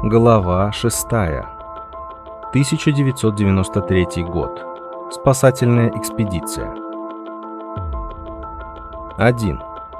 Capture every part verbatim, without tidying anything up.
Глава шестая. тысяча девятьсот девяносто третий год. Спасательная экспедиция. один.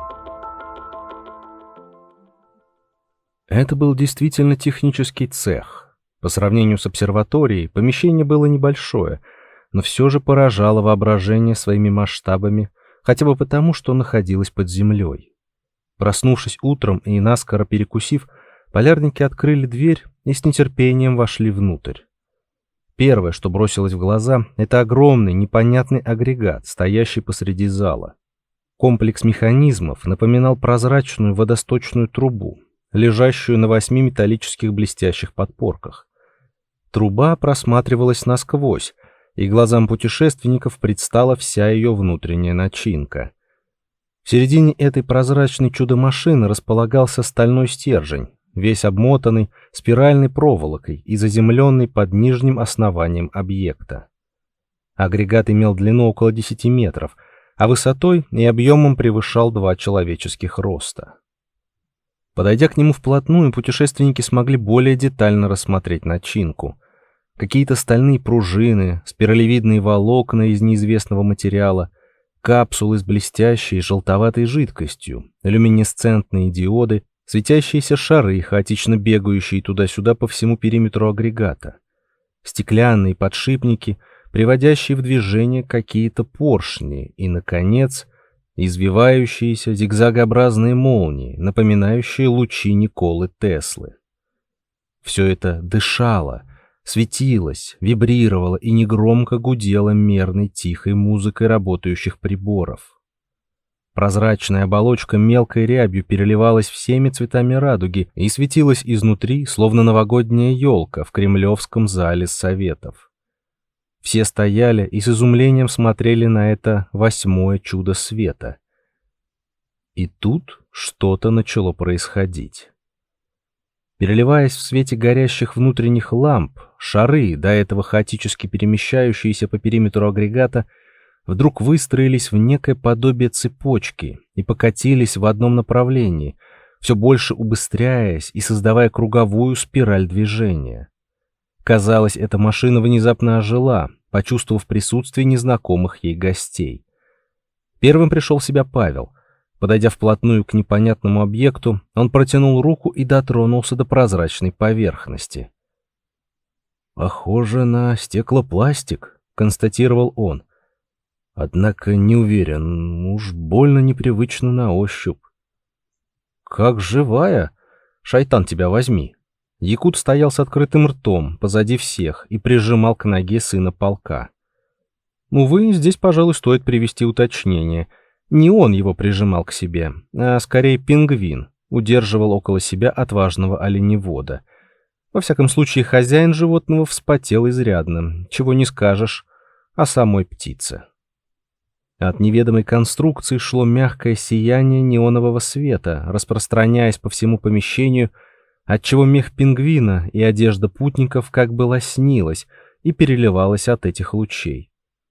Это был действительно технический цех. По сравнению с обсерваторией, помещение было небольшое, но все же поражало воображение своими масштабами, хотя бы потому, что находилось под землей. Проснувшись утром и наскоро перекусив, полярники открыли дверь и с нетерпением вошли внутрь. Первое, что бросилось в глаза, это огромный непонятный агрегат, стоящий посреди зала. Комплекс механизмов напоминал прозрачную водосточную трубу, лежащую на восьми металлических блестящих подпорках. Труба просматривалась насквозь, и глазам путешественников предстала вся ее внутренняя начинка. В середине этой прозрачной чудо-машины располагался стальной стержень, весь обмотанный спиральной проволокой и заземленный под нижним основанием объекта. Агрегат имел длину около десяти метров, а высотой и объемом превышал два человеческих роста. Подойдя к нему вплотную, путешественники смогли более детально рассмотреть начинку. Какие-то стальные пружины, спиралевидные волокна из неизвестного материала, капсулы с блестящей желтоватой жидкостью, люминесцентные диоды, светящиеся шары, хаотично бегающие туда-сюда по всему периметру агрегата, стеклянные подшипники, приводящие в движение какие-то поршни и, наконец, извивающиеся зигзагообразные молнии, напоминающие лучи Николы Теслы. Все это дышало, светилось, вибрировало и негромко гудело мерной тихой музыкой работающих приборов. Прозрачная оболочка мелкой рябью переливалась всеми цветами радуги и светилась изнутри, словно новогодняя елка в Кремлевском зале Советов. Все стояли и с изумлением смотрели на это восьмое чудо света. И тут что-то начало происходить. Переливаясь в свете горящих внутренних ламп, шары, до этого хаотически перемещающиеся по периметру агрегата, вдруг выстроились в некое подобие цепочки и покатились в одном направлении, все больше убыстряясь и создавая круговую спираль движения. Казалось, эта машина внезапно ожила, почувствовав присутствие незнакомых ей гостей. Первым пришел в себя Павел. Подойдя вплотную к непонятному объекту, он протянул руку и дотронулся до прозрачной поверхности. «Похоже на стеклопластик», — констатировал он. Однако не уверен, уж больно непривычно на ощупь. «Как живая? Шайтан тебя возьми!» Якут стоял с открытым ртом позади всех и прижимал к ноге сына полка. Увы, здесь, пожалуй, стоит привести уточнение. Не он его прижимал к себе, а скорее пингвин удерживал около себя отважного оленевода. Во всяком случае, хозяин животного вспотел изрядно, чего не скажешь о самой птице. От неведомой конструкции шло мягкое сияние неонового света, распространяясь по всему помещению, отчего мех пингвина и одежда путников как бы лоснилась и переливалась от этих лучей.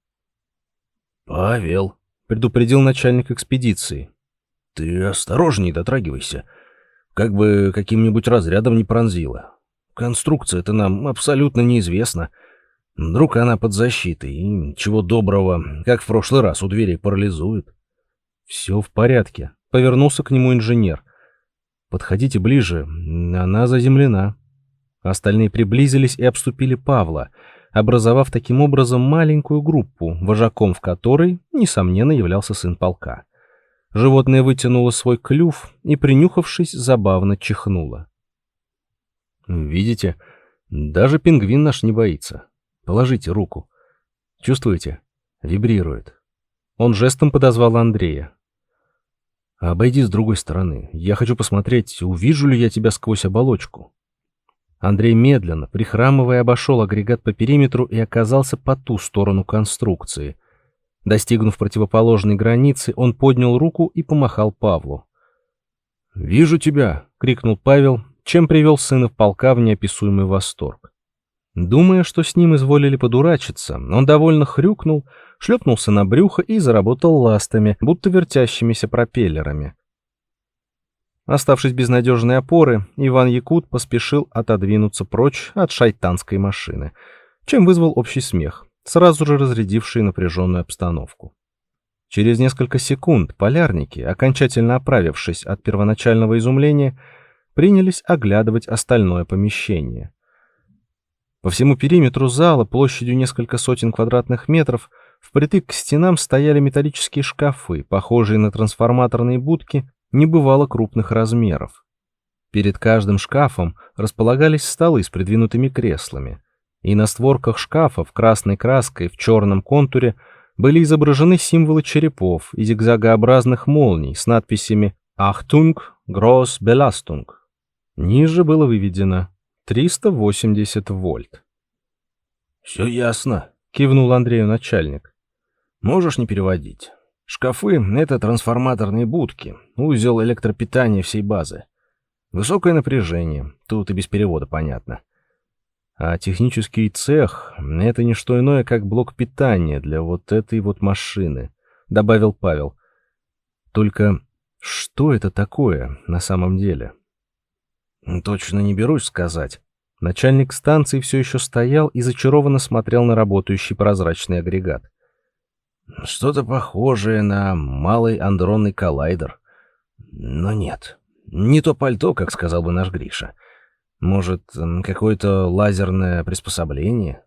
«Павел», — предупредил начальник экспедиции, — «ты осторожней дотрагивайся, как бы каким-нибудь разрядом не пронзила. Конструкция-то нам абсолютно неизвестна. Вдруг она под защитой, и чего доброго, как в прошлый раз у дверей парализует». «Все в порядке», — повернулся к нему инженер. «Подходите ближе, она заземлена». Остальные приблизились и обступили Павла, образовав таким образом маленькую группу, вожаком в которой, несомненно, являлся сын полка. Животное вытянуло свой клюв и, принюхавшись, забавно чихнуло. «Видите, даже пингвин наш не боится. Положите руку. Чувствуете? Вибрирует». Он жестом подозвал Андрея. «Обойди с другой стороны. Я хочу посмотреть, увижу ли я тебя сквозь оболочку». Андрей медленно, прихрамывая, обошел агрегат по периметру и оказался по ту сторону конструкции. Достигнув противоположной границы, он поднял руку и помахал Павлу. «Вижу тебя!» — крикнул Павел, чем привел сына полка в неописуемый восторг. Думая, что с ним изволили подурачиться, он довольно хрюкнул, шлепнулся на брюхо и заработал ластами, будто вертящимися пропеллерами. Оставшись без надежной опоры, Иван Якут поспешил отодвинуться прочь от шайтанской машины, чем вызвал общий смех, сразу же разрядивший напряженную обстановку. Через несколько секунд полярники, окончательно оправившись от первоначального изумления, принялись оглядывать остальное помещение. По всему периметру зала, площадью несколько сотен квадратных метров, впритык к стенам стояли металлические шкафы, похожие на трансформаторные будки небывало крупных размеров. Перед каждым шкафом располагались столы с придвинутыми креслами, и на створках шкафов красной краской в черном контуре были изображены символы черепов и зигзагообразных молний с надписями «Achtung, Groß Belastung». Ниже было выведено триста восемьдесят вольт. «Все ясно», — кивнул Андрею начальник. «Можешь не переводить. Шкафы — это трансформаторные будки, узел электропитания всей базы. Высокое напряжение, тут и без перевода понятно. А технический цех — это не что иное, как блок питания для вот этой вот машины», — добавил Павел. «Только что это такое на самом деле?» «Точно не берусь сказать». Начальник станции все еще стоял и зачарованно смотрел на работающий прозрачный агрегат. «Что-то похожее на малый андронный коллайдер. Но нет, не то пальто, как сказал бы наш Гриша. Может, какое-то лазерное приспособление?»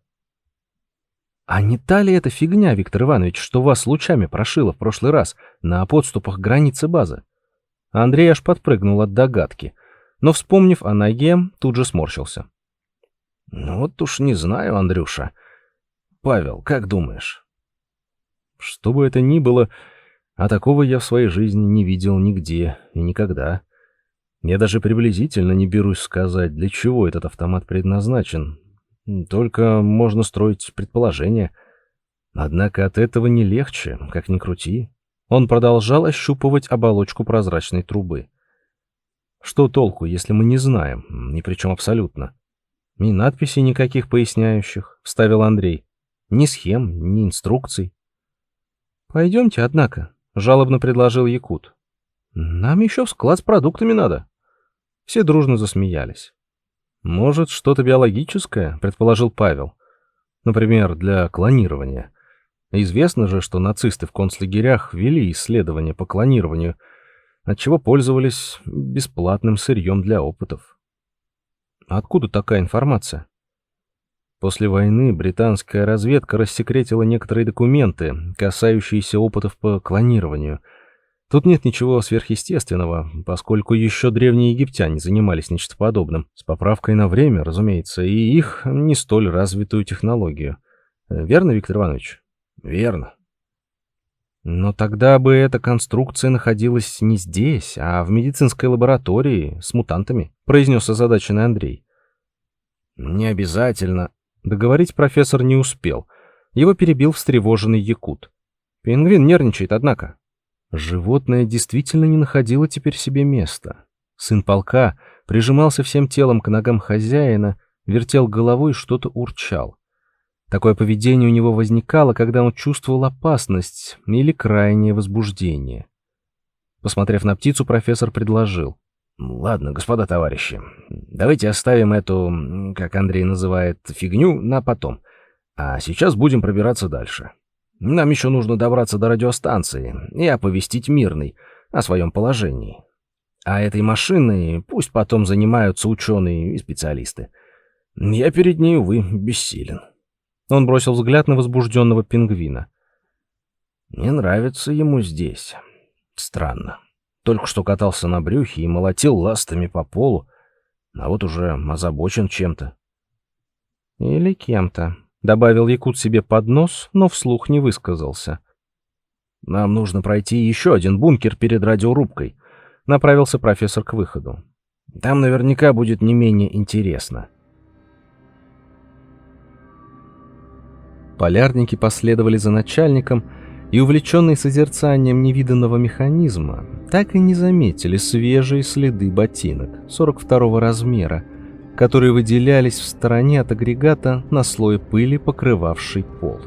«А не та ли эта фигня, Виктор Иванович, что вас лучами прошило в прошлый раз на подступах границы базы?» Андрей аж подпрыгнул от догадки, но, вспомнив о ноге, тут же сморщился. «Ну вот уж не знаю, Андрюша. Павел, как думаешь?» «Что бы это ни было, а такого я в своей жизни не видел нигде и никогда. Я даже приблизительно не берусь сказать, для чего этот автомат предназначен. Только можно строить предположения. Однако от этого не легче, как ни крути». Он продолжал ощупывать оболочку прозрачной трубы. «Что толку, если мы не знаем, ни при чем абсолютно?» «Ни надписей никаких поясняющих», — вставил Андрей. «Ни схем, ни инструкций». «Пойдемте, однако», — жалобно предложил Якут. «Нам еще в склад с продуктами надо». Все дружно засмеялись. «Может, что-то биологическое?» — предположил Павел. «Например, для клонирования. Известно же, что нацисты в концлагерях вели исследования по клонированию, отчего пользовались бесплатным сырьем для опытов». «Откуда такая информация?» После войны британская разведка рассекретила некоторые документы, касающиеся опытов по клонированию. Тут нет ничего сверхъестественного, поскольку еще древние египтяне занимались нечто подобным, с поправкой на время, разумеется, и их не столь развитую технологию. Верно, Виктор Иванович? Верно. Но тогда бы эта конструкция находилась не здесь, а в медицинской лаборатории с мутантами, произнес озадаченный Андрей. Не обязательно. Договорить профессор не успел. Его перебил встревоженный Якут. Пингвин нервничает, однако. Животное действительно не находило теперь себе места. Сын полка прижимался всем телом к ногам хозяина, вертел головой и что-то урчал. Такое поведение у него возникало, когда он чувствовал опасность или крайнее возбуждение. Посмотрев на птицу, профессор предложил. «Ладно, господа товарищи, давайте оставим эту, как Андрей называет, фигню на потом. А сейчас будем пробираться дальше. Нам еще нужно добраться до радиостанции и оповестить Мирный о своем положении. А этой машиной пусть потом занимаются ученые и специалисты. Я перед ней, увы, бессилен». Он бросил взгляд на возбужденного пингвина. «Не нравится ему здесь. Странно. Только что катался на брюхе и молотил ластами по полу, а вот уже озабочен чем-то». «Или кем-то», — добавил Якут себе под нос, но вслух не высказался. «Нам нужно пройти еще один бункер перед радиорубкой», — направился профессор к выходу. «Там наверняка будет не менее интересно». Полярники последовали за начальником и, увлеченные созерцанием невиданного механизма, так и не заметили свежие следы ботинок сорок второго размера, которые выделялись в стороне от агрегата на слое пыли, покрывавшей пол.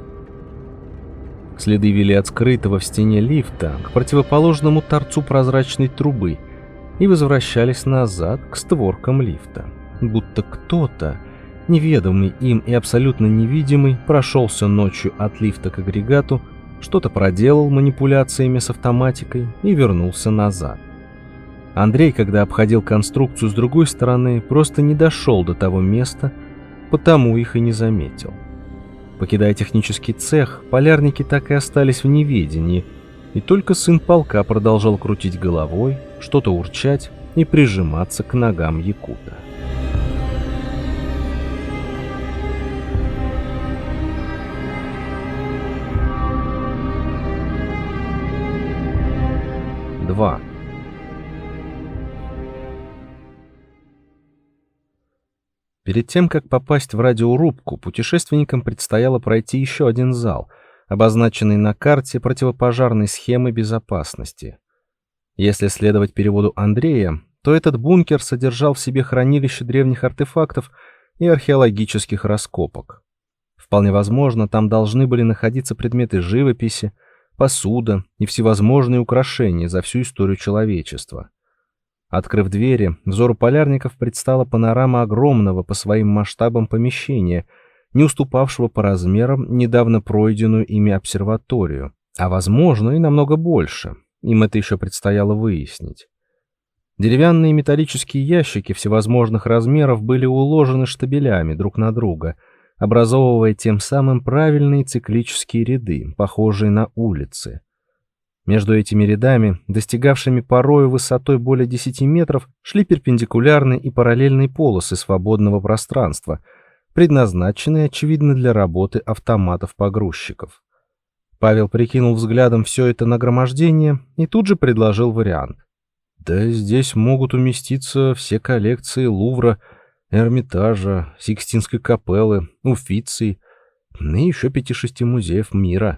Следы вели от скрытого в стене лифта к противоположному торцу прозрачной трубы и возвращались назад к створкам лифта. Будто кто-то, неведомый им и абсолютно невидимый, прошелся ночью от лифта к агрегату, что-то проделал манипуляциями с автоматикой и вернулся назад. Андрей, когда обходил конструкцию с другой стороны, просто не дошел до того места, потому их и не заметил. Покидая технический цех, полярники так и остались в неведении, и только сын полка продолжал крутить головой, что-то урчать и прижиматься к ногам якута. два. Перед тем, как попасть в радиорубку, путешественникам предстояло пройти еще один зал, обозначенный на карте противопожарной схемы безопасности. Если следовать переводу Андрея, то этот бункер содержал в себе хранилище древних артефактов и археологических раскопок. Вполне возможно, там должны были находиться предметы живописи, посуда и всевозможные украшения за всю историю человечества. Открыв двери, взору полярников предстала панорама огромного по своим масштабам помещения, не уступавшего по размерам недавно пройденную ими обсерваторию, а возможно и намного больше. Им это еще предстояло выяснить. Деревянные и металлические ящики всевозможных размеров были уложены штабелями друг на друга, образовывая тем самым правильные циклические ряды, похожие на улицы. Между этими рядами, достигавшими порою высотой более десяти метров, шли перпендикулярные и параллельные полосы свободного пространства, предназначенные, очевидно, для работы автоматов-погрузчиков. Павел прикинул взглядом все это нагромождение и тут же предложил вариант. Да здесь могут уместиться все коллекции Лувра, Эрмитажа, Сикстинской капеллы, Уффиций, и еще пяти-шести музеев мира.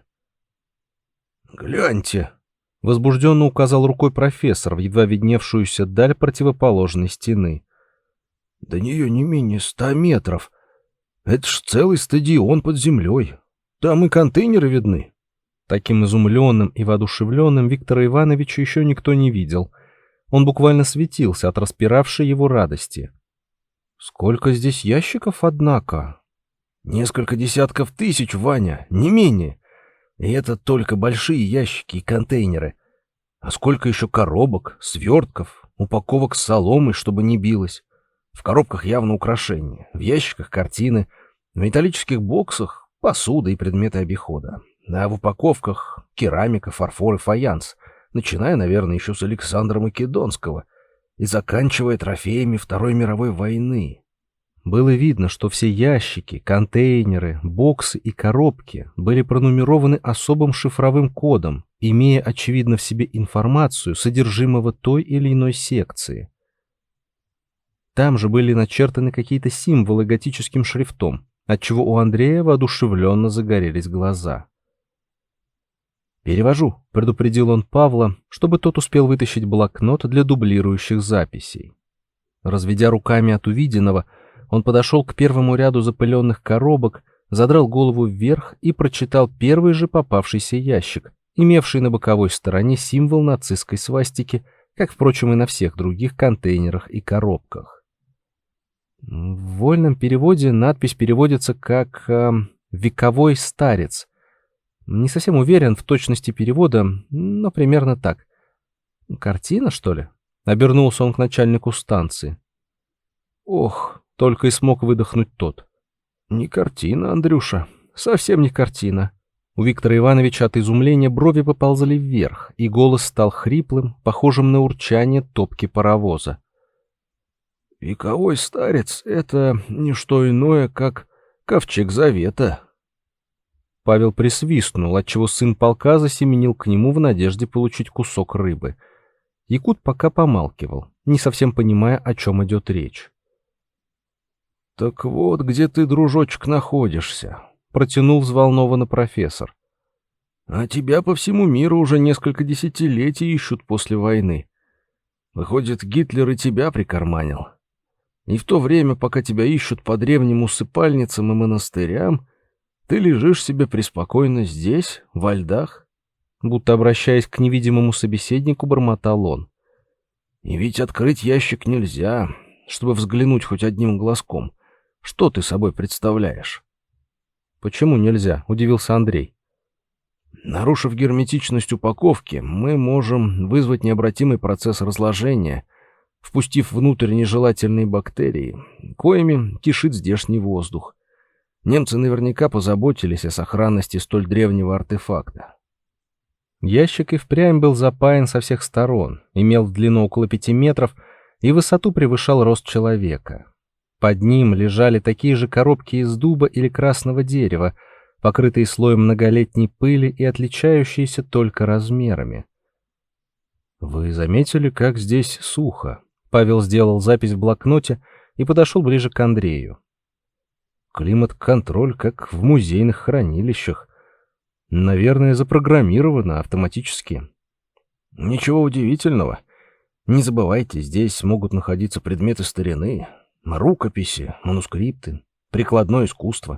«Гляньте!» — возбужденно указал рукой профессор в едва видневшуюся даль противоположной стены. «До нее не менее ста метров. Это ж целый стадион под землей. Там и контейнеры видны». Таким изумленным и воодушевленным Виктора Ивановича еще никто не видел. Он буквально светился от распиравшей его радости. «Сколько здесь ящиков, однако?» «Несколько десятков тысяч, Ваня, не менее. И это только большие ящики и контейнеры. А сколько еще коробок, свертков, упаковок с соломой, чтобы не билось. В коробках явно украшения, в ящиках картины, в металлических боксах посуда и предметы обихода. А в упаковках керамика, фарфор и фаянс, начиная, наверное, еще с Александра Македонского и заканчивая трофеями Второй мировой войны. Было видно, что все ящики, контейнеры, боксы и коробки были пронумерованы особым шифровым кодом, имея, очевидно, в себе информацию содержимого той или иной секции. Там же были начертаны какие-то символы готическим шрифтом, отчего у Андрея воодушевленно загорелись глаза. «Перевожу», — предупредил он Павла, чтобы тот успел вытащить блокнот для дублирующих записей. Разведя руками от увиденного, он подошел к первому ряду запыленных коробок, задрал голову вверх и прочитал первый же попавшийся ящик, имевший на боковой стороне символ нацистской свастики, как, впрочем, и на всех других контейнерах и коробках. В вольном переводе надпись переводится как э, «вековой старец». Не совсем уверен в точности перевода, но примерно так. «Картина, что ли?» — обернулся он к начальнику станции. «Ох!» — только и смог выдохнуть тот. «Не картина, Андрюша, совсем не картина». У Виктора Ивановича от изумления брови поползли вверх, и голос стал хриплым, похожим на урчание топки паровоза. «Вековой старец — это не что иное, как ковчег завета». Павел присвистнул, отчего сын полка засеменил к нему в надежде получить кусок рыбы. Якут пока помалкивал, не совсем понимая, о чем идет речь. «Так вот, где ты, дружочек, находишься», — протянул взволнованно профессор. «А тебя по всему миру уже несколько десятилетий ищут после войны. Выходит, Гитлер и тебя прикарманил. И в то время, пока тебя ищут по древним усыпальницам и монастырям, ты лежишь себе преспокойно здесь, во льдах», будто обращаясь к невидимому собеседнику, бормотал он. И ведь открыть ящик нельзя, чтобы взглянуть хоть одним глазком. Что ты собой представляешь? Почему нельзя? Удивился Андрей. Нарушив герметичность упаковки, мы можем вызвать необратимый процесс разложения, впустив внутрь нежелательные бактерии, коими кишит здешний воздух. Немцы наверняка позаботились о сохранности столь древнего артефакта. Ящик и впрямь был запаян со всех сторон, имел в длину около пяти метров и высоту превышал рост человека. Под ним лежали такие же коробки из дуба или красного дерева, покрытые слоем многолетней пыли и отличающиеся только размерами. «Вы заметили, как здесь сухо?» Павел сделал запись в блокноте и подошел ближе к Андрею. «Климат-контроль, как в музейных хранилищах. Наверное, запрограммировано автоматически». «Ничего удивительного. Не забывайте, здесь могут находиться предметы старины, рукописи, манускрипты, прикладное искусство».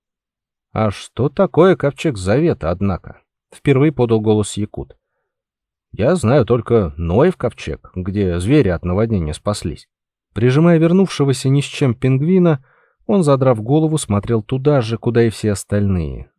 «А что такое ковчег Завета, однако?» — впервые подал голос якут. «Я знаю только Ноев ковчег, где звери от наводнения спаслись». Прижимая вернувшегося ни с чем пингвина, он, задрав голову, смотрел туда же, куда и все остальные.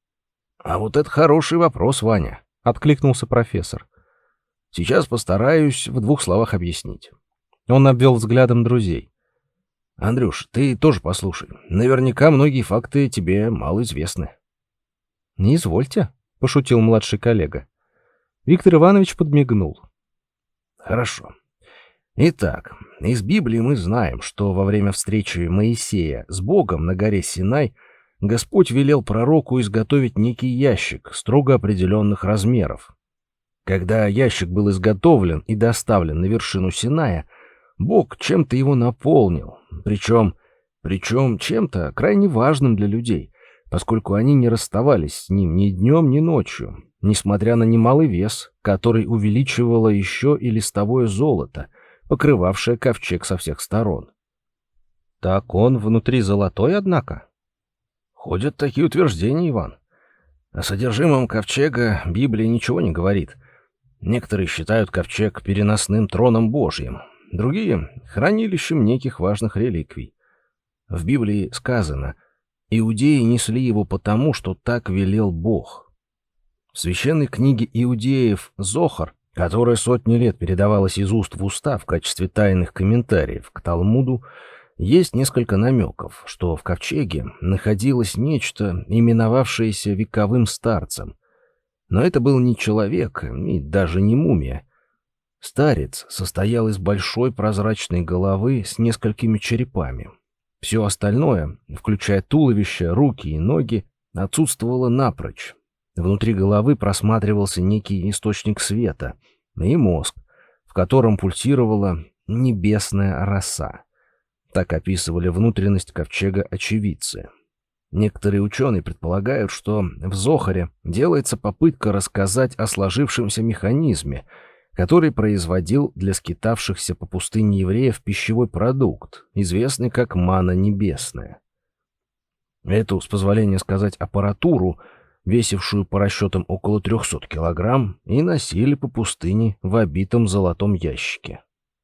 «А вот это хороший вопрос, Ваня», — откликнулся профессор. «Сейчас постараюсь в двух словах объяснить». Он обвел взглядом друзей. «Андрюш, ты тоже послушай. Наверняка многие факты тебе мало известны». «Не извольте», — пошутил младший коллега. Виктор Иванович подмигнул. «Хорошо. Итак, из Библии мы знаем, что во время встречи Моисея с Богом на горе Синай Господь велел пророку изготовить некий ящик строго определенных размеров. Когда ящик был изготовлен и доставлен на вершину Синая, Бог чем-то его наполнил, причем, причем чем-то крайне важным для людей, поскольку они не расставались с ним ни днем, ни ночью, несмотря на немалый вес, который увеличивало еще и листовое золото, покрывавшее ковчег со всех сторон. «Так он внутри золотой, однако?» «Ходят такие утверждения, Иван. О содержимом ковчега Библия ничего не говорит. Некоторые считают ковчег переносным троном Божьим, другие — хранилищем неких важных реликвий. В Библии сказано: «Иудеи несли его потому, что так велел Бог». В священной книге иудеев Зохар, которая сотни лет передавалась из уст в уста в качестве тайных комментариев к Талмуду, есть несколько намеков, что в ковчеге находилось нечто, именовавшееся вековым старцем. Но это был не человек и даже не мумия. Старец состоял из большой прозрачной головы с несколькими черепами. Все остальное, включая туловище, руки и ноги, отсутствовало напрочь. Внутри головы просматривался некий источник света и мозг, в котором пульсировала небесная роса. Так описывали внутренность ковчега очевидцы. Некоторые ученые предполагают, что в Зохаре делается попытка рассказать о сложившемся механизме, который производил для скитавшихся по пустыне евреев пищевой продукт, известный как манна небесная. Эту, с позволения сказать, аппаратуру, весившую по расчетам около трехсот килограмм, и носили по пустыне в обитом золотом ящике.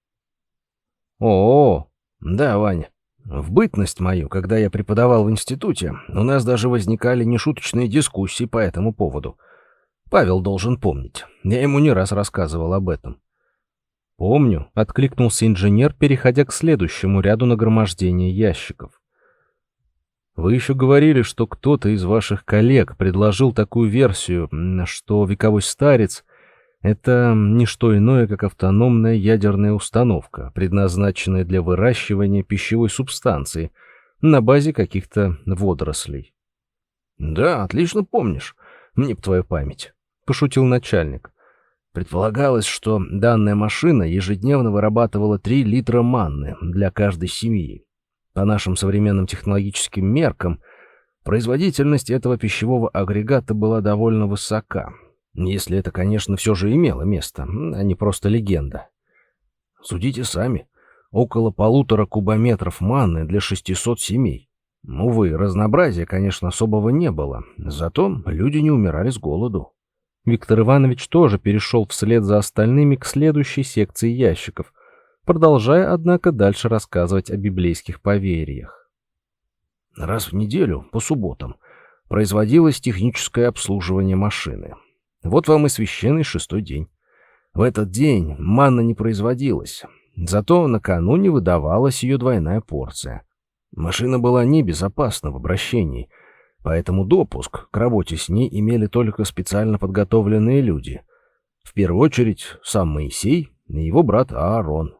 О, да, Ваня. В бытность мою, когда я преподавал в институте, у нас даже возникали нешуточные дискуссии по этому поводу. Павел должен помнить. Я ему не раз рассказывал об этом. «Помню», — откликнулся инженер, переходя к следующему ряду нагромождения ящиков. «Вы еще говорили, что кто-то из ваших коллег предложил такую версию, что вековой старец — это не что иное, как автономная ядерная установка, предназначенная для выращивания пищевой субстанции на базе каких-то водорослей». «Да, отлично помнишь. Мне б твою память», — пошутил начальник. Предполагалось, что данная машина ежедневно вырабатывала три литра манны для каждой семьи. По нашим современным технологическим меркам, производительность этого пищевого агрегата была довольно высока, если это, конечно, все же имело место, а не просто легенда. Судите сами, около полутора кубометров манны для шестисот семей. Увы, разнообразия, конечно, особого не было, зато люди не умирали с голоду. Виктор Иванович тоже перешел вслед за остальными к следующей секции ящиков, продолжая, однако, дальше рассказывать о библейских поверьях. Раз в неделю, по субботам, производилось техническое обслуживание машины. Вот вам и священный шестой день. В этот день манна не производилась, зато накануне выдавалась ее двойная порция. Машина была небезопасна в обращении, поэтому допуск к работе с ней имели только специально подготовленные люди. В первую очередь сам Моисей и его брат Аарон.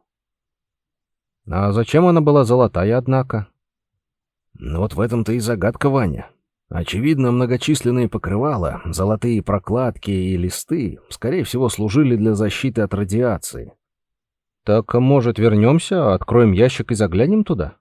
А зачем она была золотая, однако? Ну вот в этом-то и загадка, Ваня. Очевидно, многочисленные покрывала, золотые прокладки и листы, скорее всего, служили для защиты от радиации. Так, может, вернемся, откроем ящик и заглянем туда?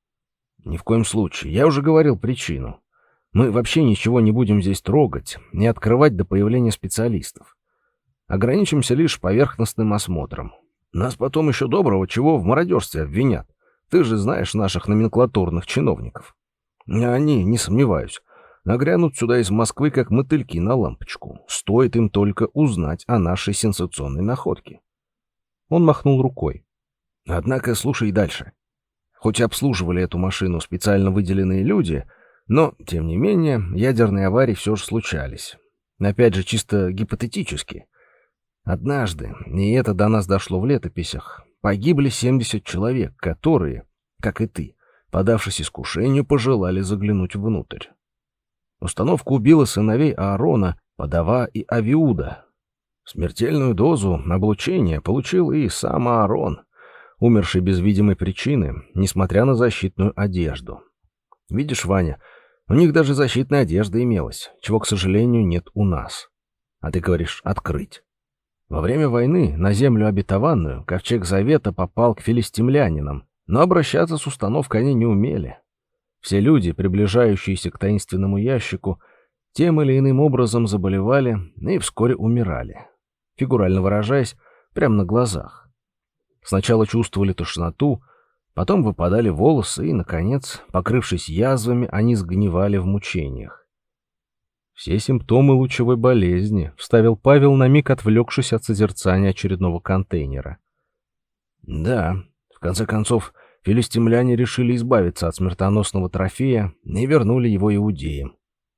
Ни в коем случае. Я уже говорил причину. Мы вообще ничего не будем здесь трогать, не открывать до появления специалистов. Ограничимся лишь поверхностным осмотром. Нас потом еще доброго чего в мародерстве обвинят. Ты же знаешь наших номенклатурных чиновников. Они, не сомневаюсь, нагрянут сюда из Москвы, как мотыльки на лампочку. Стоит им только узнать о нашей сенсационной находке. Он махнул рукой. Однако слушай дальше. Хоть обслуживали эту машину специально выделенные люди, но, тем не менее, ядерные аварии все же случались. Опять же, чисто гипотетически. Однажды, и это до нас дошло в летописях, погибли семьдесят человек, которые, как и ты, подавшись искушению, пожелали заглянуть внутрь. Установка убила сыновей Аарона, Подава и Авиуда. Смертельную дозу облучения получил и сам Аарон, умерший без видимой причины, несмотря на защитную одежду. Видишь, Ваня, у них даже защитная одежда имелась, чего, к сожалению, нет у нас. А ты говоришь «открыть». Во время войны на землю обетованную ковчег Завета попал к филистимлянинам, но обращаться с установкой они не умели. Все люди, приближающиеся к таинственному ящику, тем или иным образом заболевали и вскоре умирали. Фигурально выражаясь, прямо на глазах. Сначала чувствовали тошноту, потом выпадали волосы и, наконец, покрывшись язвами, они сгнивали в мучениях. «Все симптомы лучевой болезни», — вставил Павел, на миг отвлекшись от созерцания очередного контейнера. «Да, в конце концов, филистимляне решили избавиться от смертоносного трофея и вернули его иудеям».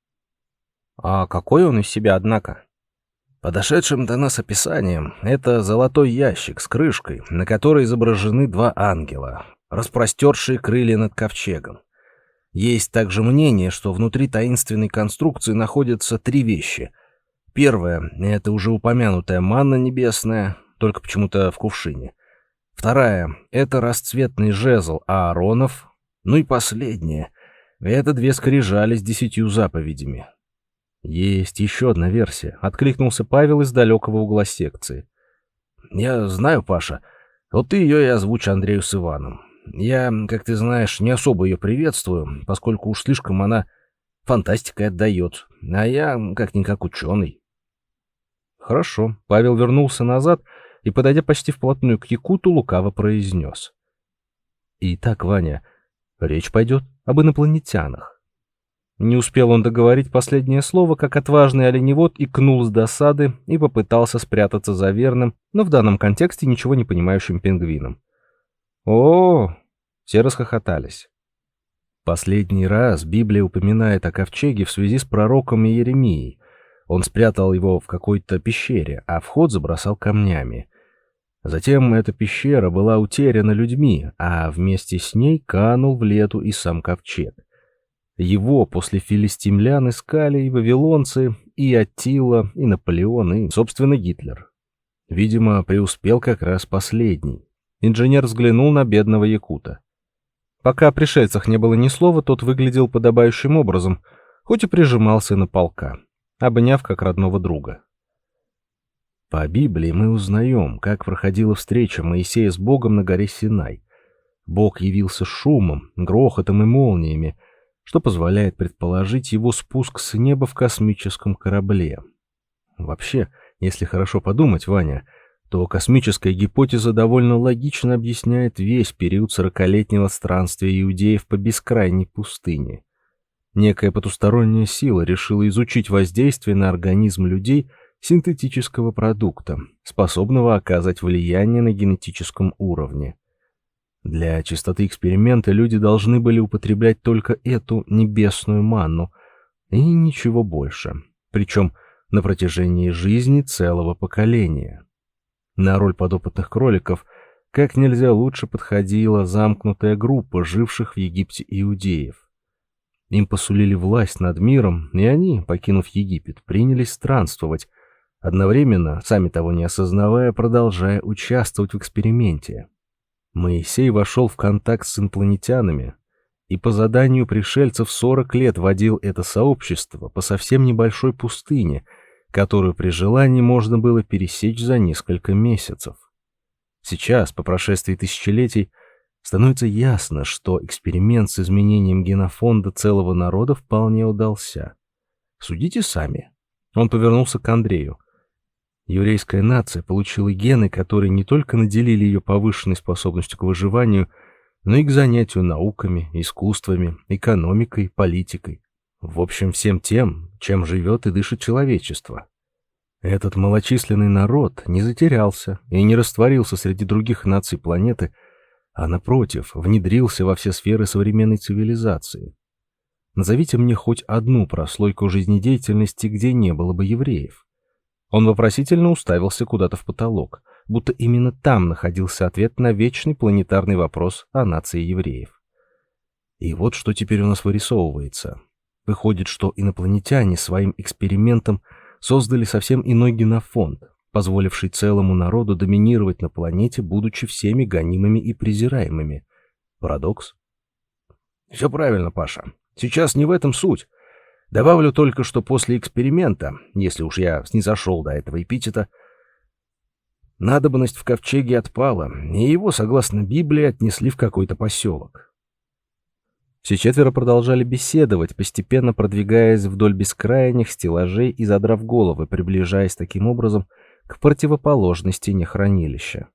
«А какой он из себя, однако?» Подошедшим до нас описанием, это золотой ящик с крышкой, на которой изображены два ангела, распростершие крылья над ковчегом. Есть также мнение, что внутри таинственной конструкции находятся три вещи. Первая — это уже упомянутая манна небесная, только почему-то в кувшине. Вторая — это расцветный жезл Ааронов. Ну и последняя — это две скрижали с десятью заповедями. «Есть еще одна версия», — откликнулся Павел из далекого угла секции. «Я знаю, Паша. Вот ты ее и озвучь Андрею с Иваном. Я, как ты знаешь, не особо ее приветствую, поскольку уж слишком она фантастикой отдает, а я как-никак ученый». «Хорошо». Павел вернулся назад и, подойдя почти вплотную к якуту, лукаво произнес. «Итак, Ваня, речь пойдет об инопланетянах». Не успел он договорить последнее слово, как отважный оленевод икнул с досады и попытался спрятаться за верным, но в данном контексте ничего не понимающим пингвином. О, все расхохотались. Последний раз Библия упоминает о ковчеге в связи с пророком Иеремией. Он спрятал его в какой-то пещере, а вход забросал камнями. Затем эта пещера была утеряна людьми, а вместе с ней канул в лету и сам ковчег. Его после филистимлян искали и вавилонцы, и Аттила, и Наполеон, и, собственно, Гитлер. Видимо, преуспел как раз последний. Инженер взглянул на бедного якута. Пока о пришельцах не было ни слова, тот выглядел подобающим образом, хоть и прижимал сына полка, обняв как родного друга. По Библии мы узнаем, как проходила встреча Моисея с Богом на горе Синай. Бог явился шумом, грохотом и молниями, что позволяет предположить его спуск с неба в космическом корабле. Вообще, если хорошо подумать, Ваня, то космическая гипотеза довольно логично объясняет весь период сорокалетнего странствия иудеев по бескрайней пустыне. Некая потусторонняя сила решила изучить воздействие на организм людей синтетического продукта, способного оказать влияние на генетическом уровне. Для чистоты эксперимента люди должны были употреблять только эту небесную манну и ничего больше, причем на протяжении жизни целого поколения. На роль подопытных кроликов как нельзя лучше подходила замкнутая группа живших в Египте иудеев. Им посулили власть над миром, и они, покинув Египет, принялись странствовать, одновременно, сами того не осознавая, продолжая участвовать в эксперименте. Моисей вошел в контакт с инопланетянами и по заданию пришельцев сорок лет водил это сообщество по совсем небольшой пустыне, которую при желании можно было пересечь за несколько месяцев. Сейчас, по прошествии тысячелетий, становится ясно, что эксперимент с изменением генофонда целого народа вполне удался. Судите сами. Он повернулся к Андрею. Еврейская нация получила гены, которые не только наделили ее повышенной способностью к выживанию, но и к занятию науками, искусствами, экономикой, политикой. В общем, всем тем, чем живет и дышит человечество. Этот малочисленный народ не затерялся и не растворился среди других наций планеты, а, напротив, внедрился во все сферы современной цивилизации. Назовите мне хоть одну прослойку жизнедеятельности, где не было бы евреев. Он вопросительно уставился куда-то в потолок, будто именно там находился ответ на вечный планетарный вопрос о нации евреев. И вот что теперь у нас вырисовывается. Выходит, что инопланетяне своим экспериментом создали совсем иной генофонд, позволивший целому народу доминировать на планете, будучи всеми гонимыми и презираемыми. Парадокс? Все правильно, Паша. Сейчас не в этом суть. Добавлю только, что после эксперимента, если уж я снизошел до этого эпитета, надобность в ковчеге отпала, и его, согласно Библии, отнесли в какой-то поселок. Все четверо продолжали беседовать, постепенно продвигаясь вдоль бескрайних стеллажей и задрав головы, приближаясь таким образом к противоположной стене хранилища.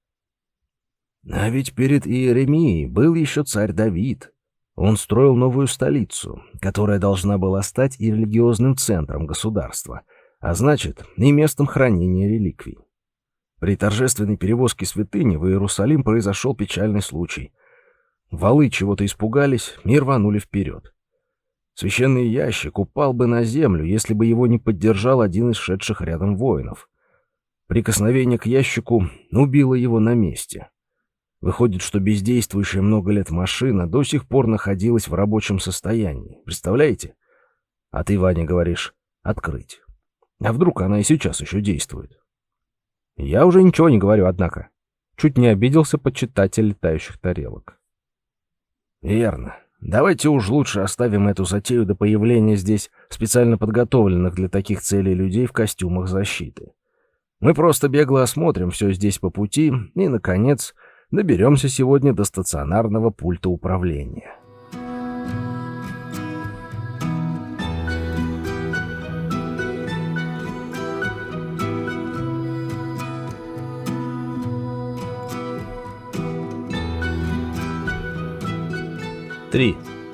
А ведь перед Иеремией был еще царь Давид. Он строил новую столицу, которая должна была стать и религиозным центром государства, а значит, и местом хранения реликвий. При торжественной перевозке святыни в Иерусалим произошел печальный случай. Валы чего-то испугались и рванули вперед. Священный ящик упал бы на землю, если бы его не поддержал один из шедших рядом воинов. Прикосновение к ящику убило его на месте. Выходит, что бездействующая много лет машина до сих пор находилась в рабочем состоянии. Представляете? А ты, Ваня, говоришь «открыть». А вдруг она и сейчас еще действует? Я уже ничего не говорю, однако. Чуть не обиделся почитатель летающих тарелок. Верно. Давайте уж лучше оставим эту затею до появления здесь специально подготовленных для таких целей людей в костюмах защиты. Мы просто бегло осмотрим все здесь по пути и, наконец, доберемся сегодня до стационарного пульта управления. Три.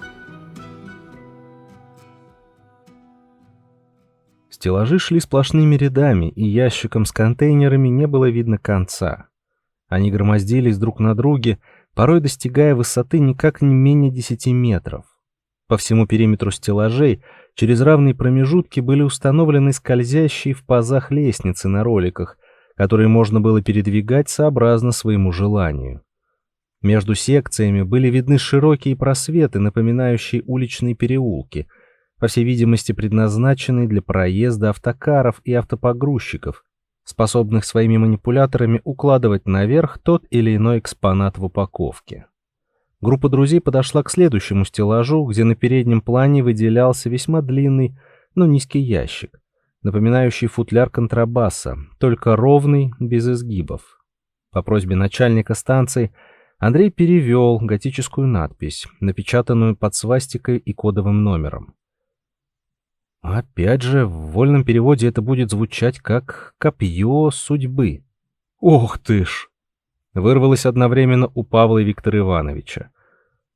Стеллажи шли сплошными рядами, и ящикам с контейнерами не было видно конца. Они громоздились друг на друге, порой достигая высоты никак не менее десяти метров. По всему периметру стеллажей через равные промежутки были установлены скользящие в пазах лестницы на роликах, которые можно было передвигать сообразно своему желанию. Между секциями были видны широкие просветы, напоминающие уличные переулки, по всей видимости предназначенные для проезда автокаров и автопогрузчиков, способных своими манипуляторами укладывать наверх тот или иной экспонат в упаковке. Группа друзей подошла к следующему стеллажу, где на переднем плане выделялся весьма длинный, но низкий ящик, напоминающий футляр контрабаса, только ровный, без изгибов. По просьбе начальника станции Андрей перевел готическую надпись, напечатанную под свастикой и кодовым номером. Опять же, в вольном переводе это будет звучать как «копье судьбы». Ох ты ж! Вырвалось одновременно у Павла и Виктора Ивановича.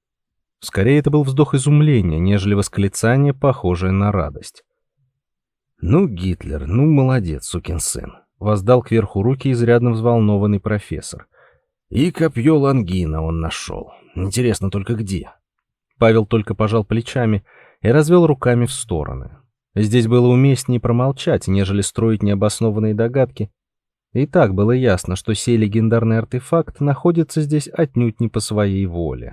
Скорее, это был вздох изумления, нежели восклицание, похожее на радость. Ну, Гитлер, ну, молодец, сукин сын. Воздал кверху руки изрядно взволнованный профессор. И копье Лангина он нашел. Интересно только где. Павел только пожал плечами и развел руками в стороны. Здесь было уместнее промолчать, нежели строить необоснованные догадки. И так было ясно, что сей легендарный артефакт находится здесь отнюдь не по своей воле.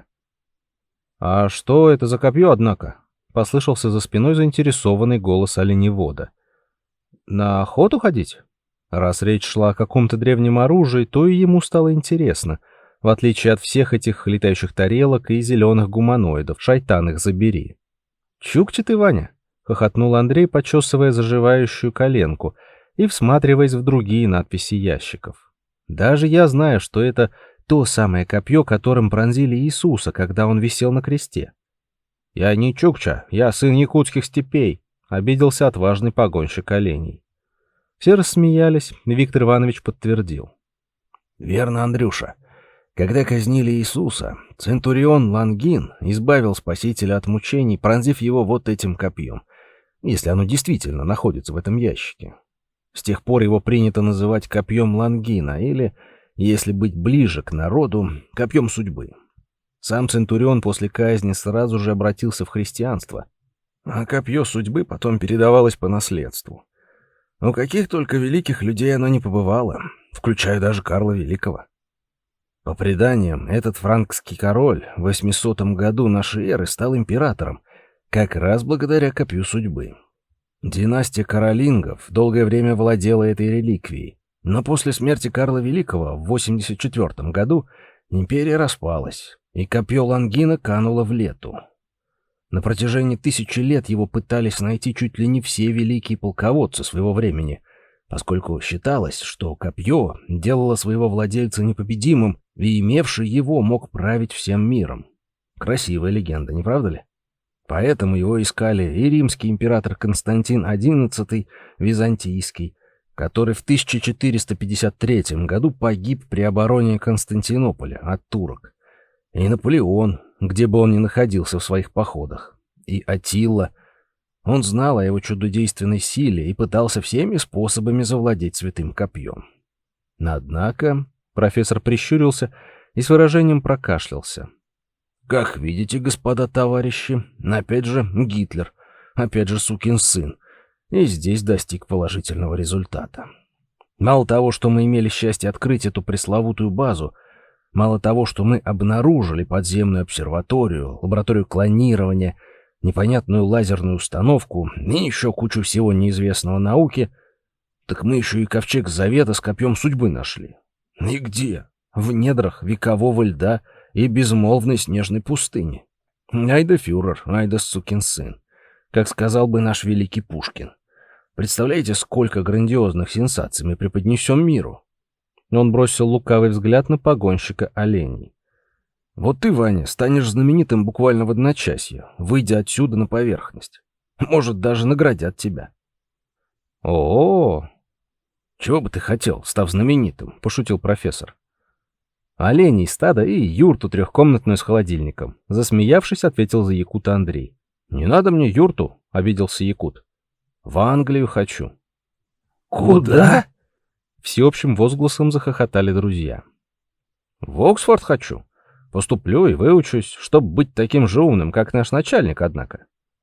«А что это за копье, однако?» — послышался за спиной заинтересованный голос оленевода. «На охоту ходить?» Раз речь шла о каком-то древнем оружии, то и ему стало интересно, в отличие от всех этих летающих тарелок и зеленых гуманоидов, шайтан их забери. «Чукче ты, Ваня!» — хохотнул Андрей, почесывая заживающую коленку и всматриваясь в другие надписи ящиков. «Даже я знаю, что это то самое копье, которым пронзили Иисуса, когда он висел на кресте». «Я не Чукча, я сын якутских степей», — обиделся отважный погонщик оленей. Все рассмеялись, и Виктор Иванович подтвердил. «Верно, Андрюша. Когда казнили Иисуса, центурион Лангин избавил Спасителя от мучений, пронзив его вот этим копьем, если оно действительно находится в этом ящике. С тех пор его принято называть копьем Лангина или, если быть ближе к народу, копьем судьбы. Сам центурион после казни сразу же обратился в христианство, а копье судьбы потом передавалось по наследству. У каких только великих людей оно не побывало, включая даже Карла Великого. По преданиям, этот франкский король в восьмисотом году нашей эры стал императором, как раз благодаря копью судьбы. Династия Каролингов долгое время владела этой реликвией, но после смерти Карла Великого в восемьдесят четвёртом году империя распалась, и копье Лангина кануло в лету. На протяжении тысячи лет его пытались найти чуть ли не все великие полководцы своего времени, поскольку считалось, что копье делало своего владельца непобедимым, и имевший его мог править всем миром. Красивая легенда, не правда ли? Поэтому его искали и римский император Константин одиннадцатый, византийский, который в тысяча четыреста пятьдесят третьем году погиб при обороне Константинополя от турок, и Наполеон, где бы он ни находился в своих походах, и Аттила. Он знал о его чудодейственной силе и пытался всеми способами завладеть святым копьем. Однако профессор прищурился и с выражением прокашлялся. «Как видите, господа товарищи, опять же Гитлер, опять же сукин сын, и здесь достиг положительного результата. Мало того, что мы имели счастье открыть эту пресловутую базу, мало того, что мы обнаружили подземную обсерваторию, лабораторию клонирования, непонятную лазерную установку и еще кучу всего неизвестного науке, так мы еще и ковчег Завета с копьем судьбы нашли. И где? В недрах векового льда и безмолвной снежной пустыни. Ай да фюрер, ай да сукин сын, как сказал бы наш великий Пушкин. Представляете, сколько грандиозных сенсаций мы преподнесем миру?» Он бросил лукавый взгляд на погонщика оленей. «Вот ты, Ваня, станешь знаменитым буквально в одночасье, выйдя отсюда на поверхность. Может, даже наградят тебя». «О-о-о! Чего бы ты хотел, став знаменитым?» — пошутил профессор. «Оленей стадо и юрту трехкомнатную с холодильником», — засмеявшись, ответил за якута Андрей. «Не надо мне юрту», — обиделся якут. «В Англию хочу». «Куда?» Всеобщим возгласом захохотали друзья. «В Оксфорд хочу. Поступлю и выучусь, чтобы быть таким же умным, как наш начальник, однако».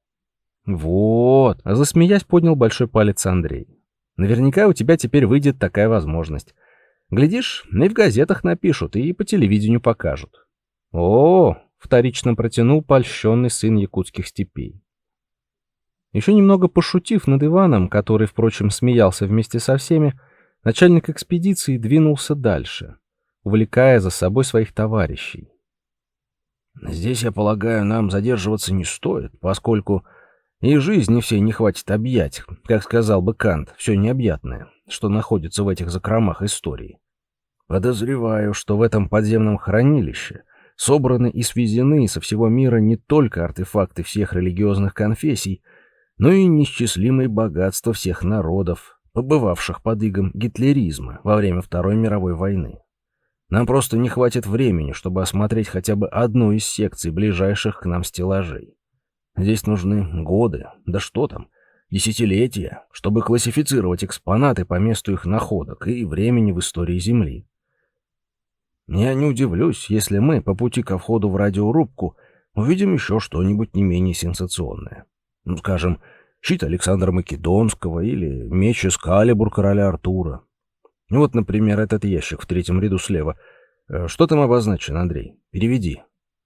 «Вот», — засмеясь, поднял большой палец Андрей. «Наверняка у тебя теперь выйдет такая возможность. Глядишь, и в газетах напишут, и по телевидению покажут». «О!» — вторично протянул польщенный сын якутских степей. Еще немного пошутив над Иваном, который, впрочем, смеялся вместе со всеми, начальник экспедиции двинулся дальше, увлекая за собой своих товарищей. «Здесь, я полагаю, нам задерживаться не стоит, поскольку и жизни всей не хватит объять, как сказал бы Кант, все необъятное, что находится в этих закромах истории. Подозреваю, что в этом подземном хранилище собраны и свезены со всего мира не только артефакты всех религиозных конфессий, но и неисчислимые богатства всех народов, побывавших под игом гитлеризма во время Второй мировой войны. Нам просто не хватит времени, чтобы осмотреть хотя бы одну из секций ближайших к нам стеллажей. Здесь нужны годы, да что там, десятилетия, чтобы классифицировать экспонаты по месту их находок и времени в истории Земли. Я не удивлюсь, если мы по пути ко входу в радиорубку увидим еще что-нибудь не менее сенсационное. Ну, скажем, щит Александра Македонского или меч Эскалибур короля Артура. Вот, например, этот ящик в третьем ряду слева. Что там обозначено, Андрей? Переведи.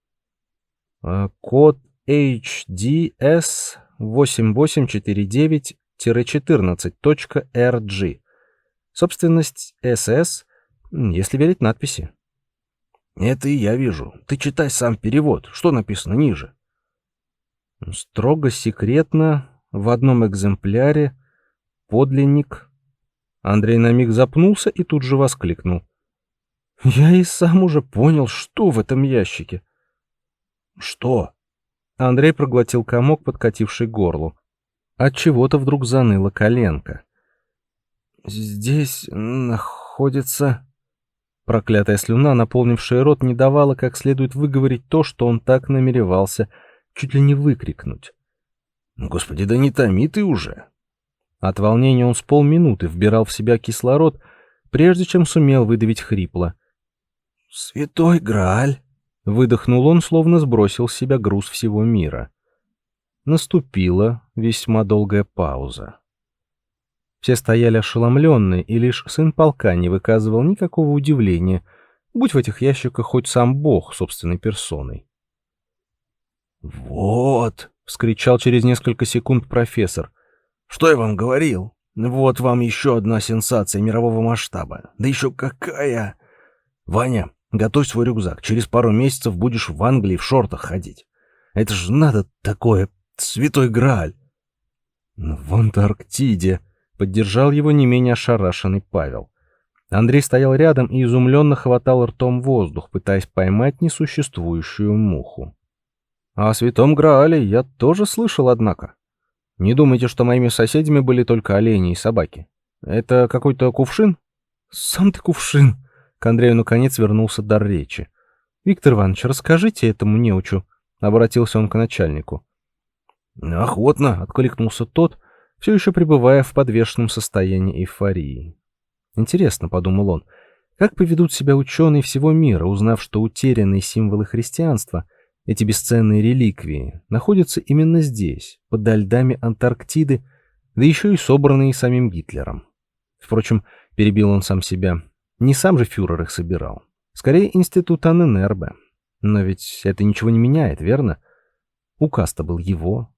Код эйч ди эс восемь восемь четыре девять четырнадцать точка эр джи. Собственность эс эс, если верить надписи. Это и я вижу. Ты читай сам перевод. Что написано ниже? Строго секретно, в одном экземпляре, подлинник. Андрей на миг запнулся и тут же воскликнул: я и сам уже понял, что в этом ящике. Что? Андрей проглотил комок, подкативший к горлу. Отчего-то вдруг заныла коленка. Здесь находится... Проклятая слюна, наполнившая рот, не давала как следует выговорить то, что он так намеревался чуть ли не выкрикнуть. Господи, да не томи ты уже. От волнения он с полминуты вбирал в себя кислород, прежде чем сумел выдавить хрипло: «Святой Грааль!» Выдохнул он, словно сбросил с себя груз всего мира. Наступила весьма долгая пауза. Все стояли ошеломленные, и лишь сын полка не выказывал никакого удивления, будь в этих ящиках хоть сам Бог собственной персоной. «Вот!» — вскричал через несколько секунд профессор. «Что я вам говорил? Вот вам еще одна сенсация мирового масштаба. Да еще какая! Ваня, готовь свой рюкзак. Через пару месяцев будешь в Англии в шортах ходить. Это же надо такое, святой Грааль!» «В Антарктиде!» — поддержал его не менее ошарашенный Павел. Андрей стоял рядом и изумленно хватал ртом воздух, пытаясь поймать несуществующую муху. «О святом Граале я тоже слышал, однако. Не думайте, что моими соседями были только олени и собаки. Это какой-то кувшин?» «Сам ты кувшин!» — к Андрею наконец вернулся дар речи. «Виктор Иванович, расскажите этому неучу», — обратился он к начальнику. «Охотно», — откликнулся тот, все еще пребывая в подвешенном состоянии эйфории. «Интересно», — подумал он, — «как поведут себя ученые всего мира, узнав, что утерянные символы христианства, эти бесценные реликвии, находятся именно здесь, под льдами Антарктиды, да еще и собранные самим Гитлером». Впрочем, перебил он сам себя, не сам же фюрер их собирал, скорее институт Анненербе. Но ведь это ничего не меняет, верно? Указ-то был его.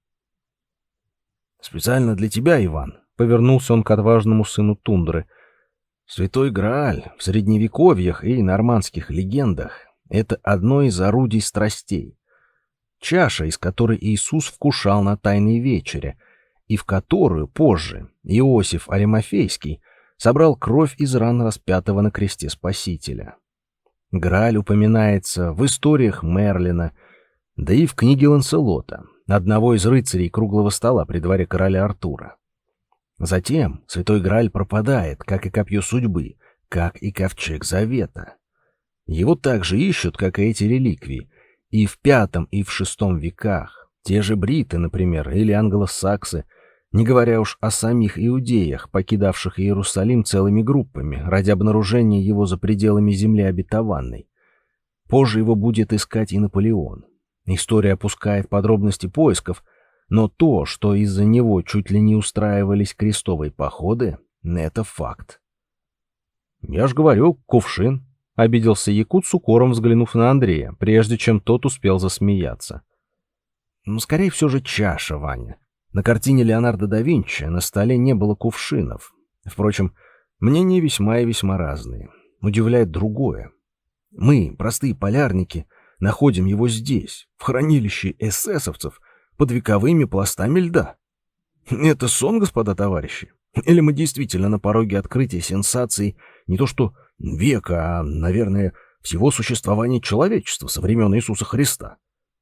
«Специально для тебя, Иван», — повернулся он к отважному сыну тундры. «Святой Грааль в средневековьях и нормандских легендах — это одно из орудий страстей. Чаша, из которой Иисус вкушал на Тайной вечере, и в которую позже Иосиф Аримафейский собрал кровь из ран распятого на кресте Спасителя. Грааль упоминается в историях Мерлина, да и в книге Ланселота, одного из рыцарей круглого стола при дворе короля Артура. Затем святой Грааль пропадает, как и копье судьбы, как и ковчег завета. Его также ищут, как и эти реликвии, и в пятом, и в шестом веках, те же бриты, например, или англосаксы, не говоря уж о самих иудеях, покидавших Иерусалим целыми группами ради обнаружения его за пределами земли обетованной. Позже его будет искать и Наполеон. История опускает подробности поисков, но то, что из-за него чуть ли не устраивались крестовые походы, это факт. «Я ж говорю, кувшин», — обиделся якут с укором, взглянув на Андрея, прежде чем тот успел засмеяться. «Ну, скорее все же чаша, Ваня. На картине Леонардо да Винчи на столе не было кувшинов. Впрочем, мнения весьма и весьма разные. Удивляет другое. Мы, простые полярники, находим его здесь, в хранилище эсэсовцев, под вековыми пластами льда. Это сон, господа товарищи? Или мы действительно на пороге открытия сенсаций не то что века, а, наверное, всего существования человечества со времен Иисуса Христа?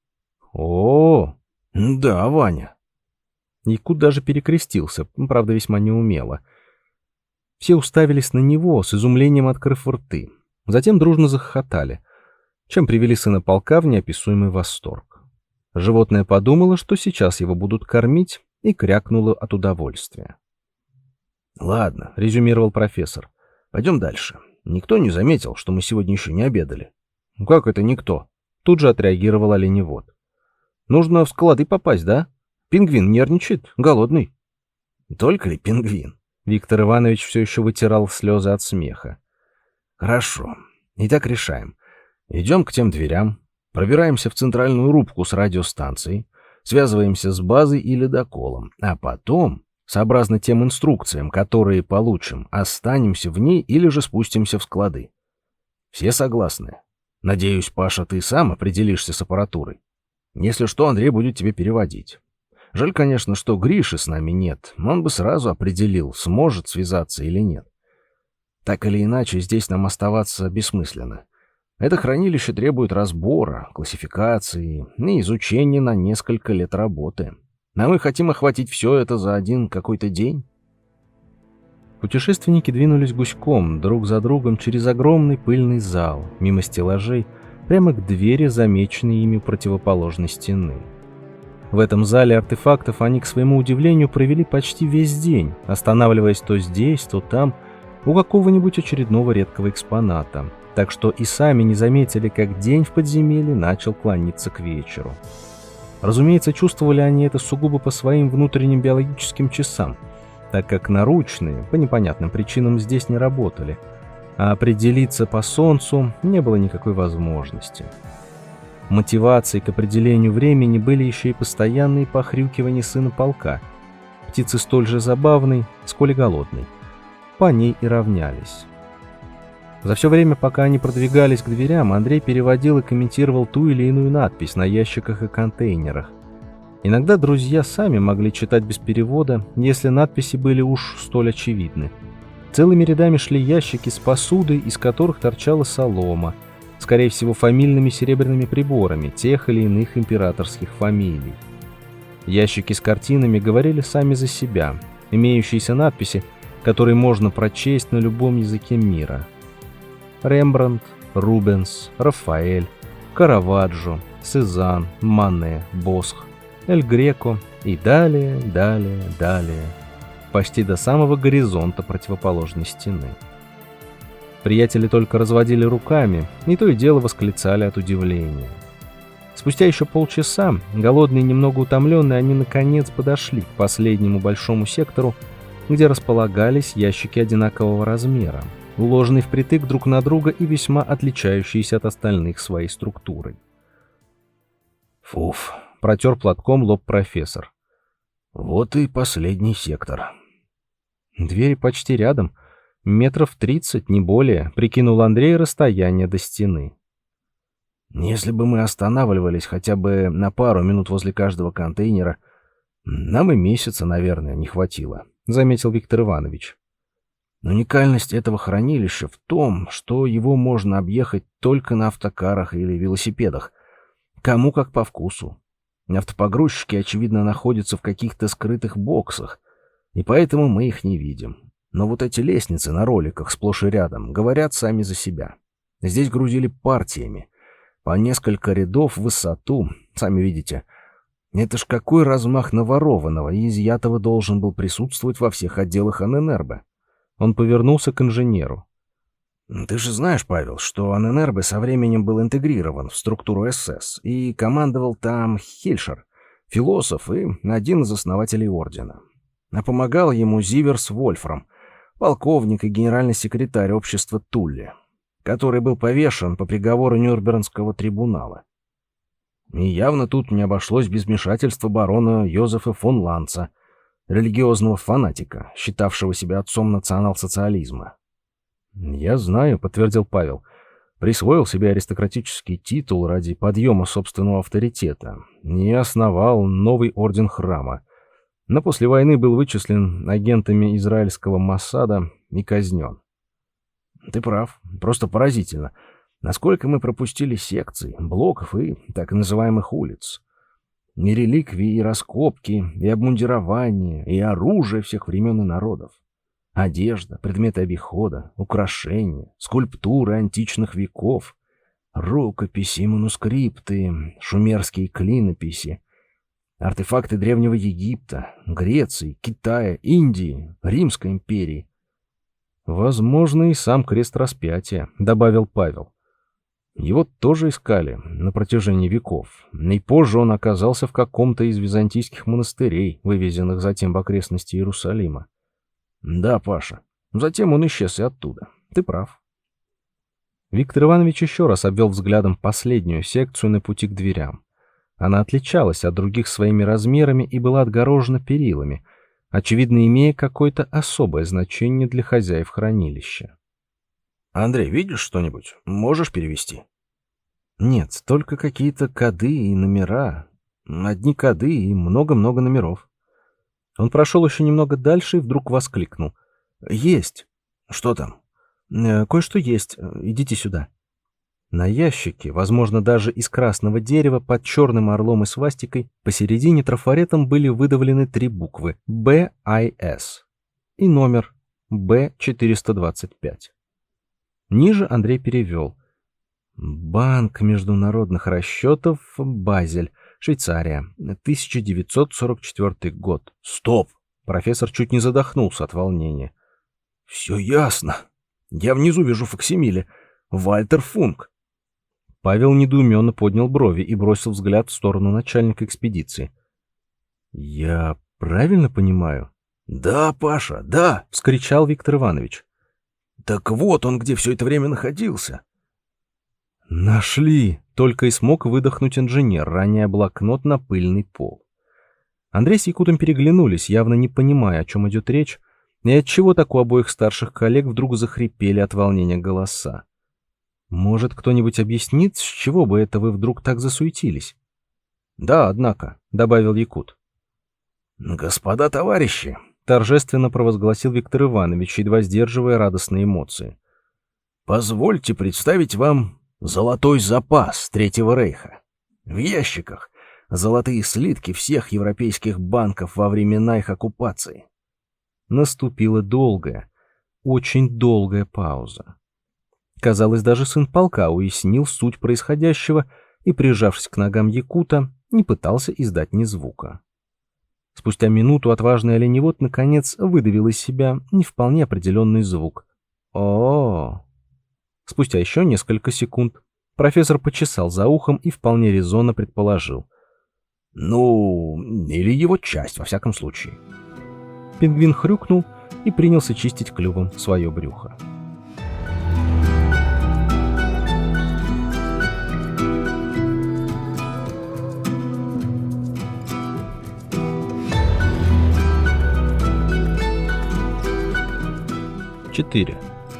О, да, Ваня. Якут даже перекрестился, правда, весьма неумело. Все уставились на него, с изумлением открыв рты. Затем дружно захохотали, чем привели сына полка в неописуемый восторг. Животное подумало, что сейчас его будут кормить, и крякнула от удовольствия. «Ладно», — резюмировал профессор, — «пойдем дальше. Никто не заметил, что мы сегодня еще не обедали». «Как это никто?» — тут же отреагировал оленевод. «Нужно в склады попасть, да? Пингвин нервничает, голодный». «Только ли пингвин?» Виктор Иванович все еще вытирал слезы от смеха. «Хорошо. Итак, решаем. Идем к тем дверям, пробираемся в центральную рубку с радиостанцией, связываемся с базой и ледоколом, а потом, сообразно тем инструкциям, которые получим, останемся в ней или же спустимся в склады. Все согласны? Надеюсь, Паша, ты сам определишься с аппаратурой. Если что, Андрей будет тебе переводить. Жаль, конечно, что Гриши с нами нет. Он бы сразу определил, сможет связаться или нет. Так или иначе, здесь нам оставаться бессмысленно. Это хранилище требует разбора, классификации и изучения на несколько лет работы. А мы хотим охватить все это за один какой-то день. Путешественники двинулись гуськом, друг за другом, через огромный пыльный зал, мимо стеллажей, прямо к двери, замеченной ими у противоположной стены. В этом зале артефактов они, к своему удивлению, провели почти весь день, останавливаясь то здесь, то там, у какого-нибудь очередного редкого экспоната, так что и сами не заметили, как день в подземелье начал клониться к вечеру. Разумеется, чувствовали они это сугубо по своим внутренним биологическим часам, так как наручные по непонятным причинам здесь не работали, а определиться по солнцу не было никакой возможности. Мотивацией к определению времени были еще и постоянные похрюкивания сына полка, птицы столь же забавной, сколь и голодной. По ней и равнялись. За все время, пока они продвигались к дверям, Андрей переводил и комментировал ту или иную надпись на ящиках и контейнерах. Иногда друзья сами могли читать без перевода, если надписи были уж столь очевидны. Целыми рядами шли ящики с посудой, из которых торчала солома, скорее всего, фамильными серебряными приборами тех или иных императорских фамилий. Ящики с картинами говорили сами за себя, имеющиеся надписи, которые можно прочесть на любом языке мира. Рембрандт, Рубенс, Рафаэль, Караваджо, Сезанн, Мане, Босх, Эль Греко и далее, далее, далее, почти до самого горизонта противоположной стены. Приятели только разводили руками, и то и дело восклицали от удивления. Спустя еще полчаса, голодные и немного утомленные, они наконец подошли к последнему большому сектору, где располагались ящики одинакового размера, уложенные впритык друг на друга и весьма отличающиеся от остальных своей структурой. «Фуф», — протер платком лоб профессор. «Вот и последний сектор». «Двери почти рядом, метров тридцать, не более», — прикинул Андрей расстояние до стены. «Если бы мы останавливались хотя бы на пару минут возле каждого контейнера, нам и месяца, наверное, не хватило», — заметил Виктор Иванович. «Уникальность этого хранилища в том, что его можно объехать только на автокарах или велосипедах, кому как по вкусу. Автопогрузчики, очевидно, находятся в каких-то скрытых боксах, и поэтому мы их не видим. Но вот эти лестницы на роликах сплошь и рядом говорят сами за себя. Здесь грузили партиями, по несколько рядов в высоту, сами видите. Это ж какой размах наворованного и изъятого должен был присутствовать во всех отделах Аненербе». Он повернулся к инженеру. «Ты же знаешь, Павел, что Аненербе со временем был интегрирован в структуру СС, и командовал там Хильшер, философ и один из основателей ордена. А помогал ему Зиверс Вольфрам, полковник и генеральный секретарь общества Тулли, который был повешен по приговору Нюрнбергского трибунала. И явно тут не обошлось без вмешательства барона Йозефа фон Ланца, религиозного фанатика, считавшего себя отцом национал-социализма. «Я знаю», — подтвердил Павел. «Присвоил себе аристократический титул ради подъема собственного авторитета и основал новый орден храма. Но после войны был вычислен агентами израильского Моссада и казнен». «Ты прав. Просто поразительно. Насколько мы пропустили секций, блоков и так называемых улиц. И реликвии, и раскопки, и обмундирование, и оружие всех времен и народов. Одежда, предметы обихода, украшения, скульптуры античных веков, рукописи, манускрипты, шумерские клинописи. Артефакты Древнего Египта, Греции, Китая, Индии, Римской империи. Возможно, и сам крест распятия, добавил Павел. Его тоже искали на протяжении веков, и позже он оказался в каком-то из византийских монастырей, вывезенных затем в окрестности Иерусалима. Да, Паша, затем он исчез и оттуда. Ты прав. Виктор Иванович еще раз обвел взглядом последнюю секцию на пути к дверям. Она отличалась от других своими размерами и была отгорожена перилами, очевидно, имея какое-то особое значение для хозяев хранилища. «Андрей, видишь что-нибудь? Можешь перевести?» «Нет, только какие-то коды и номера. Одни коды и много-много номеров». Он прошел еще немного дальше и вдруг воскликнул. «Есть!» «Что там?» э, «Кое-что есть. Идите сюда». На ящике, возможно, даже из красного дерева, под черным орлом и свастикой, посередине трафаретом были выдавлены три буквы бэ ай эс и номер бэ четыреста двадцать пять. Ниже Андрей перевел. Банк международных расчетов Базель, Швейцария, тысяча девятьсот сорок четвёртый год. Стоп! Профессор чуть не задохнулся от волнения. Все ясно. Я внизу вижу факсимиле. Вальтер Функ. Павел недоуменно поднял брови и бросил взгляд в сторону начальника экспедиции. «Я правильно понимаю?» «Да, Паша, да!» — вскричал Виктор Иванович. «Так вот он где все это время находился». «Нашли!» — только и смог выдохнуть инженер, роняя блокнот на пыльный пол. Андрей с Якутом переглянулись, явно не понимая, о чем идет речь, и отчего так у обоих старших коллег вдруг захрипели от волнения голоса. «Может, кто-нибудь объяснит, с чего бы это вы вдруг так засуетились?» «Да, однако», — добавил Якут. «Господа товарищи», — торжественно провозгласил Виктор Иванович, едва сдерживая радостные эмоции. «Позвольте представить вам золотой запас Третьего Рейха. В ящиках золотые слитки всех европейских банков во времена их оккупации». Наступила долгая, очень долгая пауза. Казалось, даже сын полка уяснил суть происходящего и, прижавшись к ногам Якута, не пытался издать ни звука. Спустя минуту отважный оленевод наконец выдавил из себя не вполне определенный звук. О-о-о! Спустя еще несколько секунд профессор почесал за ухом и вполне резонно предположил. «Ну, или его часть, во всяком случае». Пингвин хрюкнул и принялся чистить клювом свое брюхо. четыре.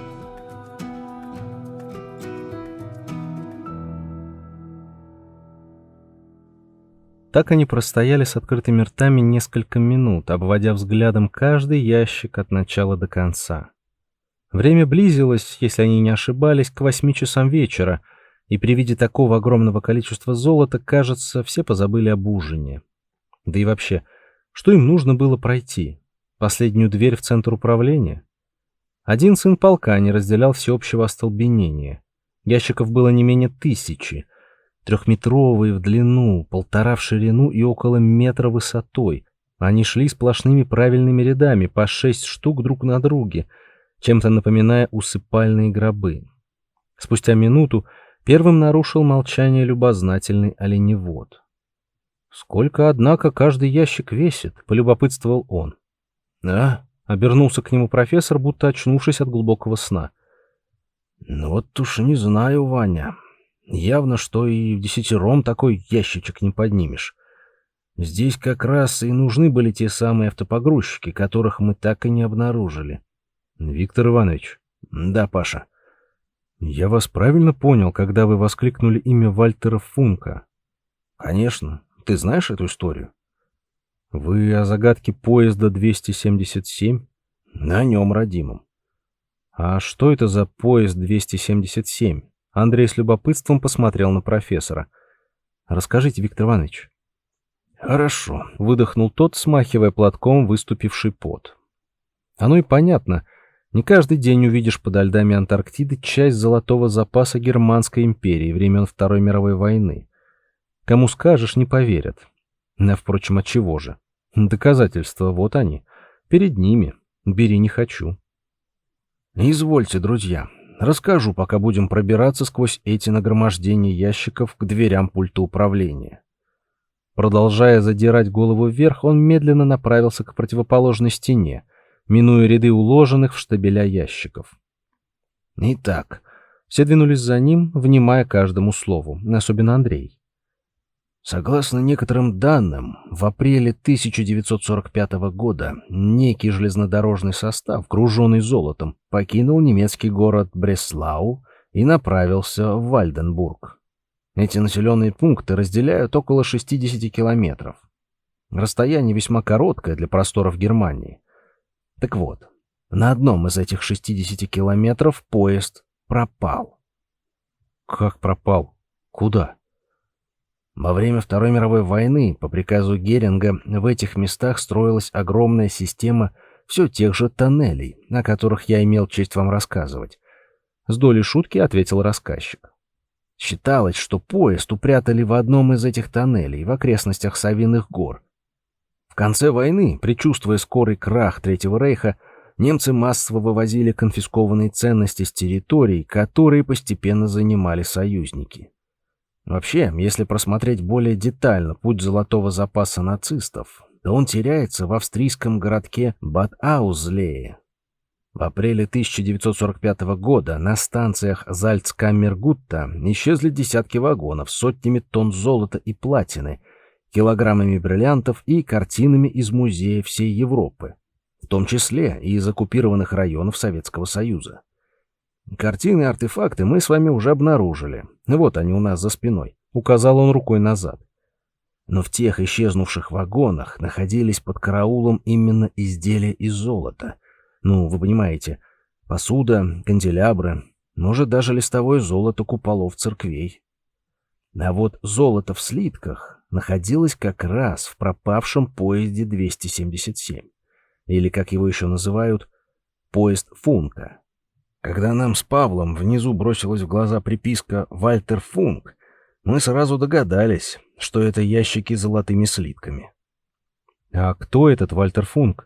Так они простояли с открытыми ртами несколько минут, обводя взглядом каждый ящик от начала до конца. Время близилось, если они не ошибались, к восьми часам вечера, и при виде такого огромного количества золота, кажется, все позабыли об ужине. Да и вообще, что им нужно было пройти? Последнюю дверь в центр управления? Один сын полка не разделял всеобщего остолбенения. Ящиков было не менее тысячи, трехметровые в длину, полтора в ширину и около метра высотой. Они шли сплошными правильными рядами, по шесть штук друг на друге, чем-то напоминая усыпальные гробы. Спустя минуту первым нарушил молчание любознательный оленевод. «Сколько, однако, каждый ящик весит?» — полюбопытствовал он. «А?» — обернулся к нему профессор, будто очнувшись от глубокого сна. «Ну вот уж не знаю, Ваня. Явно, что и в десятером такой ящичек не поднимешь. Здесь как раз и нужны были те самые автопогрузчики, которых мы так и не обнаружили». «Виктор Иванович». «Да, Паша». «Я вас правильно понял, когда вы воскликнули имя Вальтера Функа?» «Конечно. Ты знаешь эту историю?» «Вы о загадке поезда двести семьдесят семь?» «На нем, родимом». «А что это за поезд двести семьдесят семь?» Андрей с любопытством посмотрел на профессора. «Расскажите, Виктор Иванович». «Хорошо», — выдохнул тот, смахивая платком выступивший пот. «Оно и понятно. Не каждый день увидишь подо льдами Антарктиды часть золотого запаса Германской империи времен Второй мировой войны. Кому скажешь, не поверят. А, впрочем, отчего же? Доказательства вот они. Перед ними. Бери не хочу. Извольте, друзья. Расскажу, пока будем пробираться сквозь эти нагромождения ящиков к дверям пульта управления. Продолжая задирать голову вверх, он медленно направился к противоположной стене, минуя ряды уложенных в штабеля ящиков. Итак, все двинулись за ним, внимая каждому слову, особенно Андрей. Согласно некоторым данным, в апреле тысяча девятьсот сорок пятого года некий железнодорожный состав, груженный золотом, покинул немецкий город Бреслау и направился в Вальденбург. Эти населенные пункты разделяют около шестидесяти километров. Расстояние весьма короткое для просторов Германии. Так вот, на одном из этих шестидесяти километров поезд пропал. Как пропал? Куда? Во время Второй мировой войны по приказу Геринга в этих местах строилась огромная система все тех же тоннелей, о которых я имел честь вам рассказывать. С долей шутки ответил рассказчик. Считалось, что поезд упрятали в одном из этих тоннелей в окрестностях Савиных гор. В конце войны, предчувствуя скорый крах Третьего рейха, немцы массово вывозили конфискованные ценности с территорий, которые постепенно занимали союзники. Вообще, если просмотреть более детально путь золотого запаса нацистов, то он теряется в австрийском городке Бад-Аузлее. В апреле тысяча девятьсот сорок пятого года на станциях Зальцкаммергутта исчезли десятки вагонов с сотнями тонн золота и платины, килограммами бриллиантов и картинами из музеев всей Европы, в том числе и из оккупированных районов Советского Союза. Картины и артефакты мы с вами уже обнаружили. Вот они у нас за спиной. Указал он рукой назад. Но в тех исчезнувших вагонах находились под караулом именно изделия из золота. Ну, вы понимаете, посуда, канделябры, может, даже листовое золото куполов церквей. А вот золото в слитках находилось как раз в пропавшем поезде двести семьдесят семь. Или, как его еще называют, поезд Функа. Когда нам с Павлом внизу бросилась в глаза приписка «Вальтер Функ», мы сразу догадались, что это ящики с золотыми слитками. А кто этот Вальтер Функ?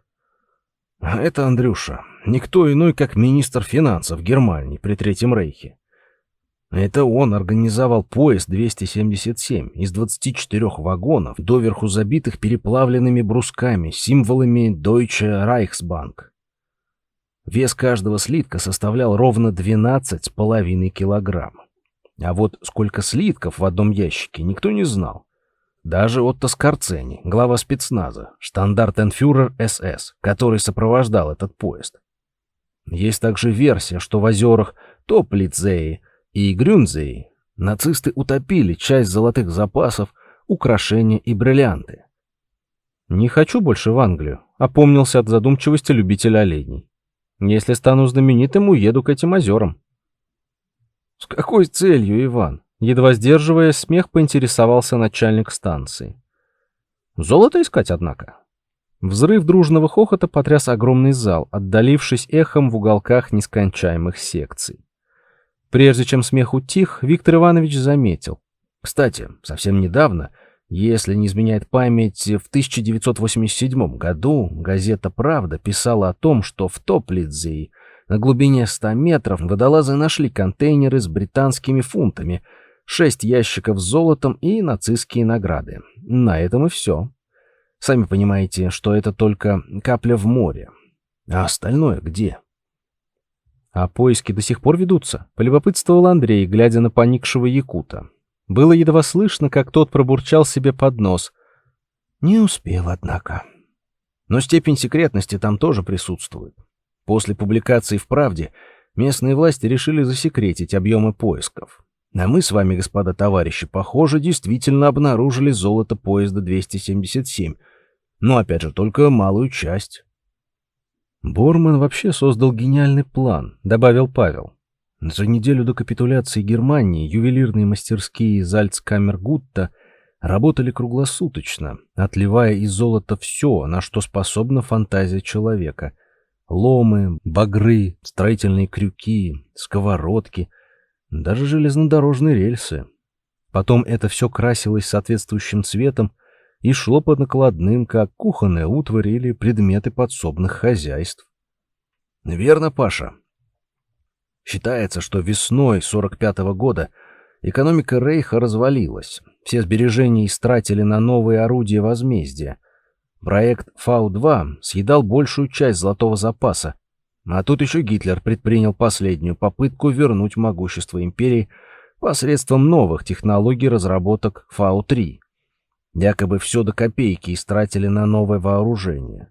Это, Андрюша, никто иной, как министр финансов Германии при Третьем рейхе. Это он организовал поезд двести семьдесят семь из двадцати четырёх вагонов, доверху забитых переплавленными брусками, символами Deutsche Reichsbank. Вес каждого слитка составлял ровно двенадцать с половиной килограмм. А вот сколько слитков в одном ящике, никто не знал. Даже Отто Скорцени, глава спецназа, штандартенфюрер эс эс, который сопровождал этот поезд. Есть также версия, что в озерах Топлицзее и Грюнзее нацисты утопили часть золотых запасов, украшения и бриллианты. «Не хочу больше в Англию», — опомнился от задумчивости любитель оленей. «Если стану знаменитым, уеду к этим озерам». «С какой целью, Иван?» Едва сдерживая смех, поинтересовался начальник станции. «Золото искать, однако». Взрыв дружного хохота потряс огромный зал, отдалившись эхом в уголках нескончаемых секций. Прежде чем смех утих, Виктор Иванович заметил. Кстати, совсем недавно, если не изменяет память, в тысяча девятьсот восемьдесят седьмом году газета «Правда» писала о том, что в Топлицзее на глубине ста метров водолазы нашли контейнеры с британскими фунтами, шесть ящиков с золотом и нацистские награды. На этом и все. Сами понимаете, что это только капля в море. А остальное где? А поиски до сих пор ведутся, полюбопытствовал Андрей, глядя на поникшего якута. Было едва слышно, как тот пробурчал себе под нос. Не успел, однако. Но степень секретности там тоже присутствует. После публикации в «Правде» местные власти решили засекретить объемы поисков. А мы с вами, господа товарищи, похоже, действительно обнаружили золото поезда двести семьдесят семь. Но, опять же, только малую часть. Борман вообще создал гениальный план, добавил Павел. За неделю до капитуляции Германии ювелирные мастерские Зальцкаммергутта работали круглосуточно, отливая из золота все, на что способна фантазия человека. Ломы, багры, строительные крюки, сковородки, даже железнодорожные рельсы. Потом это все красилось соответствующим цветом и шло по накладным, как кухонная утварь или предметы подсобных хозяйств. Верно, Паша. Считается, что весной сорок пятого года экономика Рейха развалилась. Все сбережения истратили на новые орудия возмездия. Проект Фау два съедал большую часть золотого запаса, а тут еще Гитлер предпринял последнюю попытку вернуть могущество империи посредством новых технологий разработок Фау три. Якобы все до копейки истратили на новое вооружение.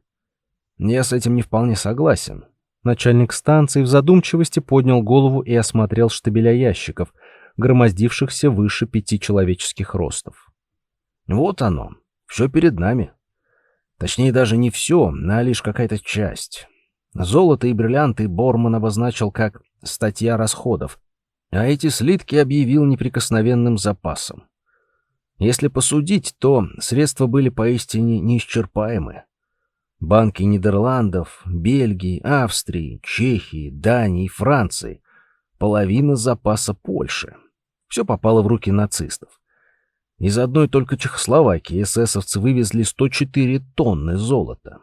Я с этим не вполне согласен. Начальник станции в задумчивости поднял голову и осмотрел штабеля ящиков, громоздившихся выше пяти человеческих ростов. Вот оно, все перед нами. Точнее, даже не все, а лишь какая-то часть. Золото и бриллианты Борман обозначил как статья расходов, а эти слитки объявил неприкосновенным запасом. Если посудить, то средства были поистине неисчерпаемы. Банки Нидерландов, Бельгии, Австрии, Чехии, Дании, Франции, половина запаса Польши. Все попало в руки нацистов. Из одной только Чехословакии эсэсовцы вывезли сто четыре тонны золота.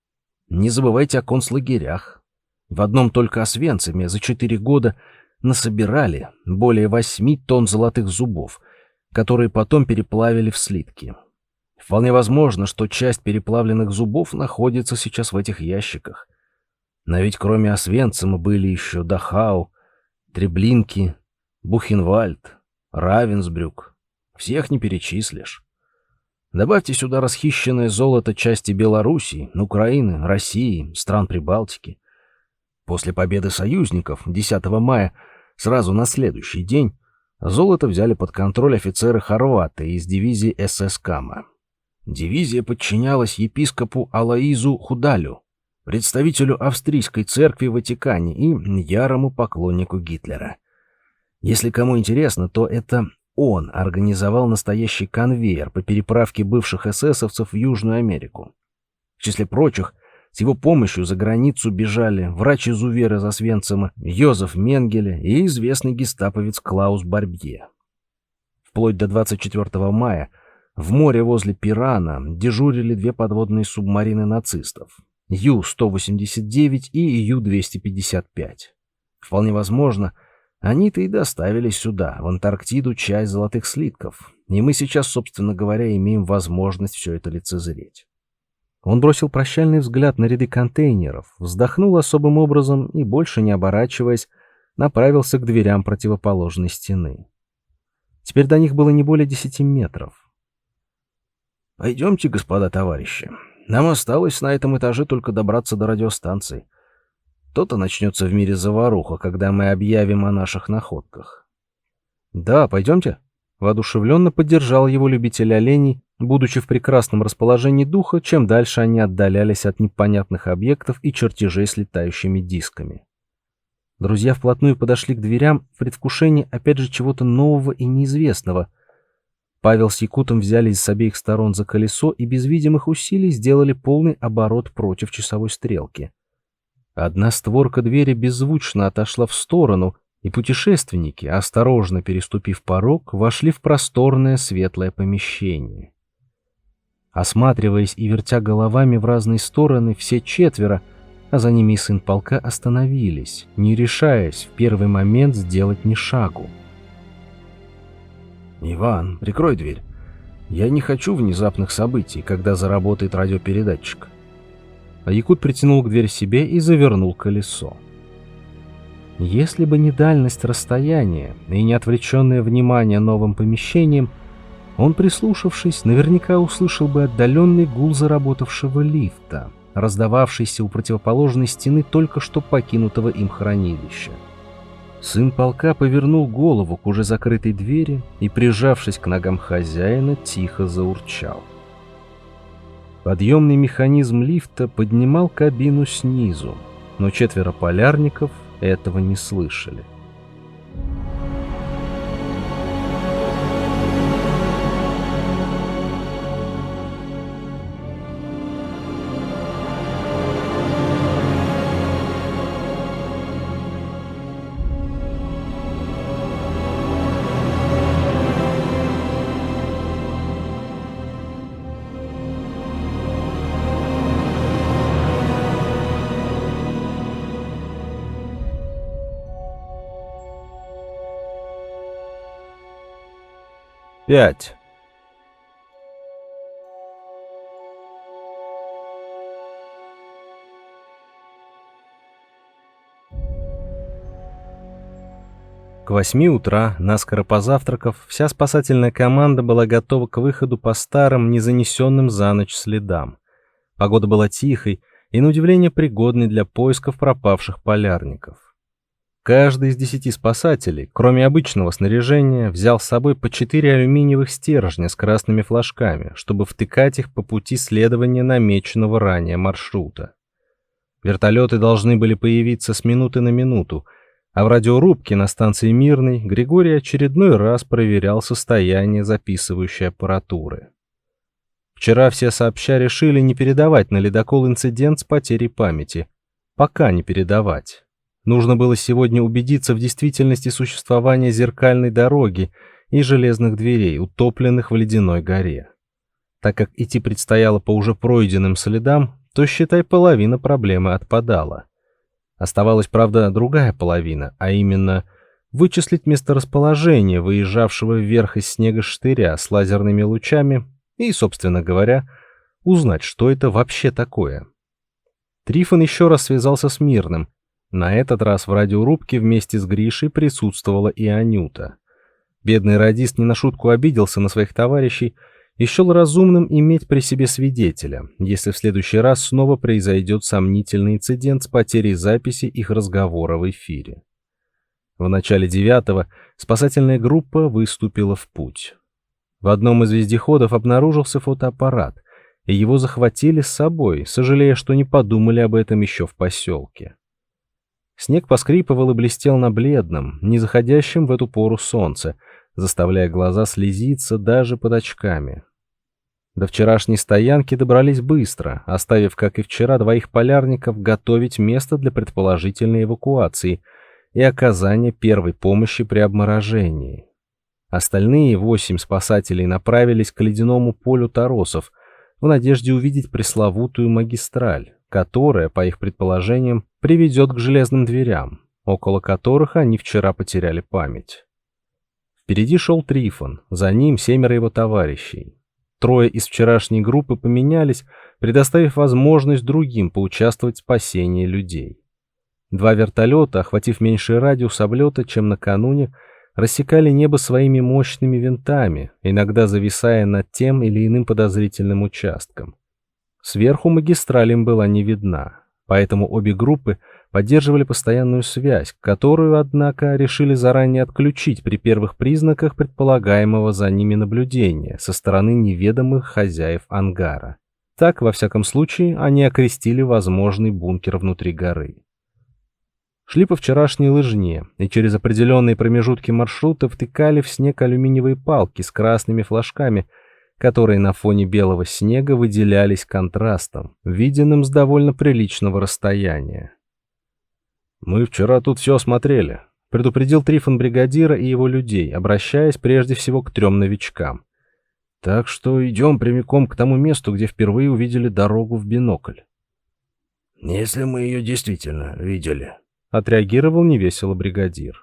Не забывайте о концлагерях. В одном только Освенциме за четыре года насобирали более восьми тонн золотых зубов, которые потом переплавили в слитки. Вполне возможно, что часть переплавленных зубов находится сейчас в этих ящиках. Но ведь кроме Освенцима были еще Дахау, Треблинки, Бухенвальд, Равенсбрюк. Всех не перечислишь. Добавьте сюда расхищенное золото части Белоруссии, Украины, России, стран Прибалтики. После победы союзников десятого мая, сразу на следующий день, золото взяли под контроль офицеры-хорваты из дивизии СС Кама. Дивизия подчинялась епископу Алоизу Худалю, представителю австрийской церкви в Ватикане и ярому поклоннику Гитлера. Если кому интересно, то это он организовал настоящий конвейер по переправке бывших эсэсовцев в Южную Америку. В числе прочих, с его помощью за границу бежали врач-изувер из Освенцима Йозеф Менгеле и известный гестаповец Клаус Барбье. Вплоть до двадцать четвёртого мая в море возле Пирана дежурили две подводные субмарины нацистов — Ю сто восемьдесят девять и Ю двести пятьдесят пять. Вполне возможно, они-то и доставили сюда, в Антарктиду, часть золотых слитков, и мы сейчас, собственно говоря, имеем возможность все это лицезреть. Он бросил прощальный взгляд на ряды контейнеров, вздохнул особым образом и, больше не оборачиваясь, направился к дверям противоположной стены. Теперь до них было не более десяти метров. «Пойдемте, господа товарищи. Нам осталось на этом этаже только добраться до радиостанции. То-то начнется в мире заваруха, когда мы объявим о наших находках». «Да, пойдемте», — воодушевленно поддержал его любитель оленей, будучи в прекрасном расположении духа, чем дальше они отдалялись от непонятных объектов и чертежей с летающими дисками. Друзья вплотную подошли к дверям в предвкушении опять же чего-то нового и неизвестного. Павел с Якутом взялись с обеих сторон за колесо и без видимых усилий сделали полный оборот против часовой стрелки. Одна створка двери беззвучно отошла в сторону, и путешественники, осторожно переступив порог, вошли в просторное светлое помещение. Осматриваясь и вертя головами в разные стороны, все четверо, а за ними и сын полка, остановились, не решаясь в первый момент сделать ни шагу. «Иван, прикрой дверь. Я не хочу внезапных событий, когда заработает радиопередатчик». А Якут притянул к двери себе и завернул колесо. Если бы не дальность расстояния и не отвлеченное внимание новым помещением, он, прислушавшись, наверняка услышал бы отдаленный гул заработавшего лифта, раздававшийся у противоположной стены только что покинутого им хранилища. Сын полка повернул голову к уже закрытой двери и, прижавшись к ногам хозяина, тихо заурчал. Подъемный механизм лифта поднимал кабину снизу, но четверо полярников этого не слышали. Пять. К восьми утра, наскоро позавтракав, вся спасательная команда была готова к выходу по старым, не занесенным за ночь следам. Погода была тихой и, на удивление, пригодной для поисков пропавших полярников. Каждый из десяти спасателей, кроме обычного снаряжения, взял с собой по четыре алюминиевых стержня с красными флажками, чтобы втыкать их по пути следования намеченного ранее маршрута. Вертолеты должны были появиться с минуты на минуту, а в радиорубке на станции Мирный Григорий очередной раз проверял состояние записывающей аппаратуры. Вчера все сообща решили не передавать на ледокол инцидент с потерей памяти. Пока не передавать. Нужно было сегодня убедиться в действительности существования зеркальной дороги и железных дверей, утопленных в ледяной горе. Так как идти предстояло по уже пройденным следам, то, считай, половина проблемы отпадала. Оставалась, правда, другая половина, а именно вычислить месторасположение выезжавшего вверх из снега штыря с лазерными лучами и, собственно говоря, узнать, что это вообще такое. Трифон еще раз связался с Мирным. На этот раз в радиорубке вместе с Гришей присутствовала и Анюта. Бедный радист не на шутку обиделся на своих товарищей и счел разумным иметь при себе свидетеля, если в следующий раз снова произойдет сомнительный инцидент с потерей записи их разговора в эфире. В начале девятого спасательная группа выступила в путь. В одном из вездеходов обнаружился фотоаппарат, и его захватили с собой, сожалея, что не подумали об этом еще в поселке. Снег поскрипывал и блестел на бледном, не заходящем в эту пору солнце, заставляя глаза слезиться даже под очками. До вчерашней стоянки добрались быстро, оставив, как и вчера, двоих полярников готовить место для предположительной эвакуации и оказания первой помощи при обморожении. Остальные восемь спасателей направились к ледяному полю торосов в надежде увидеть пресловутую магистраль, которая, по их предположениям, приведет к железным дверям, около которых они вчера потеряли память. Впереди шел Трифон, за ним семеро его товарищей. Трое из вчерашней группы поменялись, предоставив возможность другим поучаствовать в спасении людей. Два вертолета, охватив меньший радиус облета, чем накануне, рассекали небо своими мощными винтами, иногда зависая над тем или иным подозрительным участком. Сверху магистраль им была не видна, поэтому обе группы поддерживали постоянную связь, которую, однако, решили заранее отключить при первых признаках предполагаемого за ними наблюдения со стороны неведомых хозяев ангара. Так, во всяком случае, они окрестили возможный бункер внутри горы. Шли по вчерашней лыжне и через определенные промежутки маршрута втыкали в снег алюминиевые палки с красными флажками, которые на фоне белого снега выделялись контрастом, виденным с довольно приличного расстояния. «Мы вчера тут все осмотрели», — предупредил Трифон бригадира и его людей, обращаясь прежде всего к трем новичкам. «Так что идем прямиком к тому месту, где впервые увидели дорогу в бинокль». «Если мы ее действительно видели», — отреагировал невесело бригадир.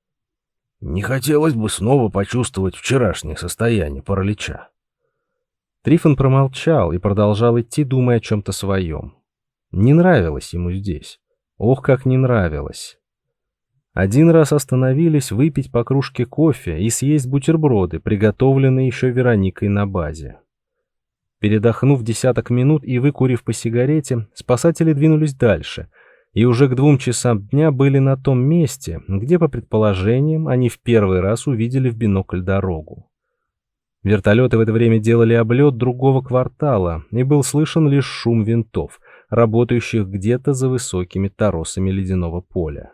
«Не хотелось бы снова почувствовать вчерашнее состояние паралича». Трифон промолчал и продолжал идти, думая о чем-то своем. Не нравилось ему здесь. Ох, как не нравилось. Один раз остановились выпить по кружке кофе и съесть бутерброды, приготовленные еще Вероникой на базе. Передохнув десяток минут и выкурив по сигарете, спасатели двинулись дальше, и уже к двум часам дня были на том месте, где, по предположениям, они в первый раз увидели в бинокль дорогу. Вертолеты в это время делали облет другого квартала, и был слышен лишь шум винтов, работающих где-то за высокими торосами ледяного поля.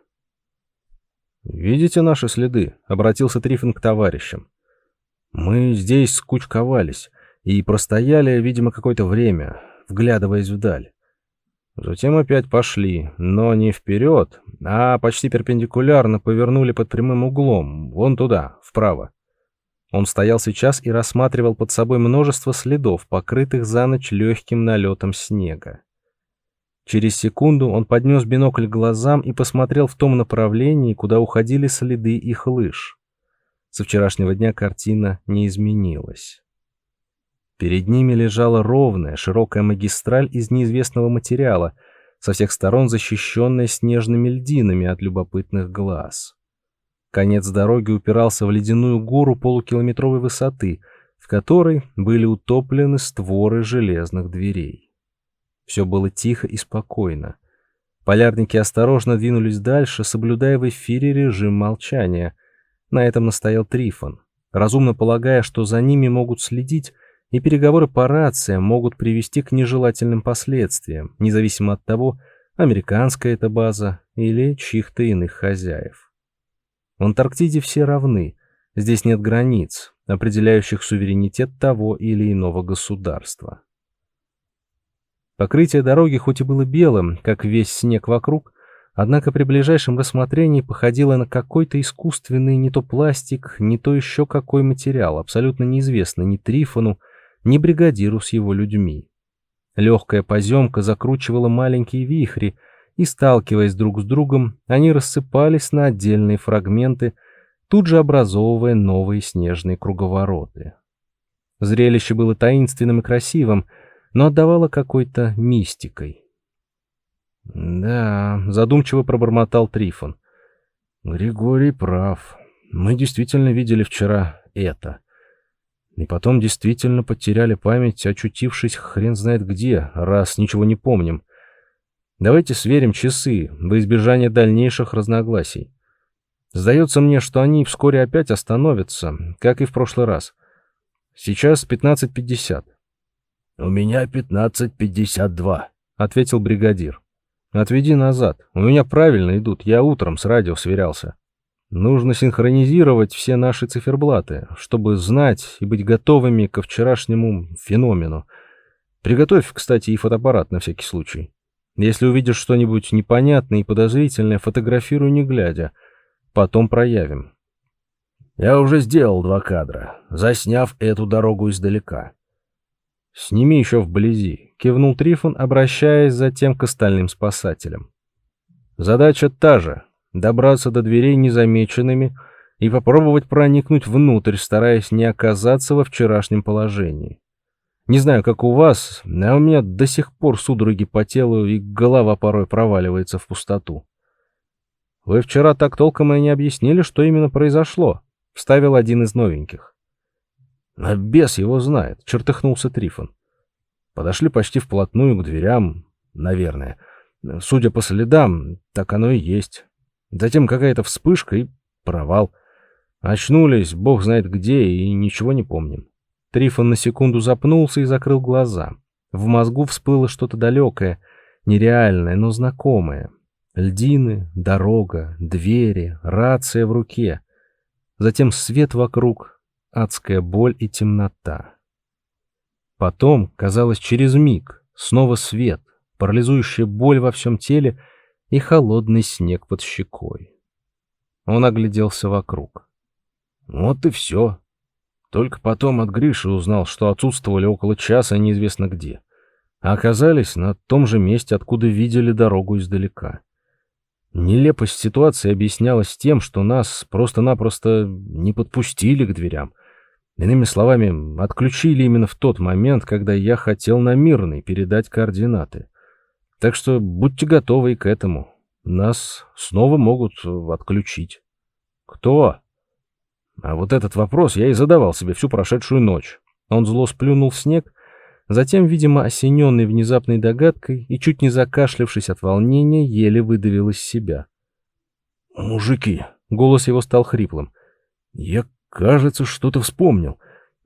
«Видите наши следы?» — обратился Трифон к товарищам. «Мы здесь скучковались и простояли, видимо, какое-то время, вглядываясь вдаль. Затем опять пошли, но не вперед, а почти перпендикулярно повернули под прямым углом, вон туда, вправо. Он стоял сейчас и рассматривал под собой множество следов, покрытых за ночь легким налетом снега. Через секунду он поднес бинокль к глазам и посмотрел в том направлении, куда уходили следы их лыж. Со вчерашнего дня картина не изменилась. Перед ними лежала ровная, широкая магистраль из неизвестного материала, со всех сторон защищенная снежными льдинами от любопытных глаз. Конец дороги упирался в ледяную гору полукилометровой высоты, в которой были утоплены створы железных дверей. Все было тихо и спокойно. Полярники осторожно двинулись дальше, соблюдая в эфире режим молчания. На этом настоял Трифон, разумно полагая, что за ними могут следить, и переговоры по рациям могут привести к нежелательным последствиям, независимо от того, американская это база или чьих-то иных хозяев. В Антарктиде все равны, здесь нет границ, определяющих суверенитет того или иного государства. Покрытие дороги хоть и было белым, как весь снег вокруг, однако при ближайшем рассмотрении походило на какой-то искусственный не то пластик, не то еще какой материал, абсолютно неизвестный ни Трифону, ни бригадиру с его людьми. Легкая поземка закручивала маленькие вихри, и, сталкиваясь друг с другом, они рассыпались на отдельные фрагменты, тут же образовывая новые снежные круговороты. Зрелище было таинственным и красивым, но отдавало какой-то мистикой. «Да», — задумчиво пробормотал Трифон. «Григорий прав. Мы действительно видели вчера это. И потом действительно потеряли память, очутившись хрен знает где, раз ничего не помним. Давайте сверим часы, во избежание дальнейших разногласий. Сдается мне, что они вскоре опять остановятся, как и в прошлый раз. Сейчас пятнадцать пятьдесят». «У меня пятнадцать пятьдесят два», — ответил бригадир. «Отведи назад. У меня правильно идут, я утром с радио сверялся. Нужно синхронизировать все наши циферблаты, чтобы знать и быть готовыми ко вчерашнему феномену. Приготовь, кстати, и фотоаппарат на всякий случай. Если увидишь что-нибудь непонятное и подозрительное, фотографируй не глядя. Потом проявим». «Я уже сделал два кадра, засняв эту дорогу издалека». «Сними еще вблизи», — кивнул Трифон, обращаясь затем к остальным спасателям. «Задача та же — добраться до дверей незамеченными и попробовать проникнуть внутрь, стараясь не оказаться во вчерашнем положении. Не знаю, как у вас, а у меня до сих пор судороги по телу и голова порой проваливается в пустоту». «Вы вчера так толком и не объяснили, что именно произошло», — вставил один из новеньких. «А бес его знает», — чертыхнулся Трифон. «Подошли почти вплотную к дверям, наверное. Судя по следам, так оно и есть. Затем какая-то вспышка и провал. Очнулись, бог знает где, и ничего не помним». Трифон на секунду запнулся и закрыл глаза. В мозгу всплыло что-то далекое, нереальное, но знакомое. Льдины, дорога, двери, рация в руке. Затем свет вокруг, адская боль и темнота. Потом, казалось, через миг, снова свет, парализующая боль во всем теле и холодный снег под щекой. Он огляделся вокруг. Вот и все. Только потом от Гриши узнал, что отсутствовали около часа неизвестно где, а оказались на том же месте, откуда видели дорогу издалека. Нелепость ситуации объяснялась тем, что нас просто-напросто не подпустили к дверям. Иными словами, отключили именно в тот момент, когда я хотел на Мирный передать координаты. Так что будьте готовы и к этому. Нас снова могут отключить. Кто? А вот этот вопрос я и задавал себе всю прошедшую ночь. Он зло сплюнул в снег, затем, видимо, осененный внезапной догадкой и чуть не закашлявшись от волнения, еле выдавил из себя. «Мужики!» — голос его стал хриплым. «Я, кажется, что-то вспомнил.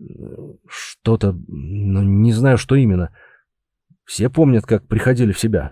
Что-то, но не знаю, что именно. Все помнят, как приходили в себя?»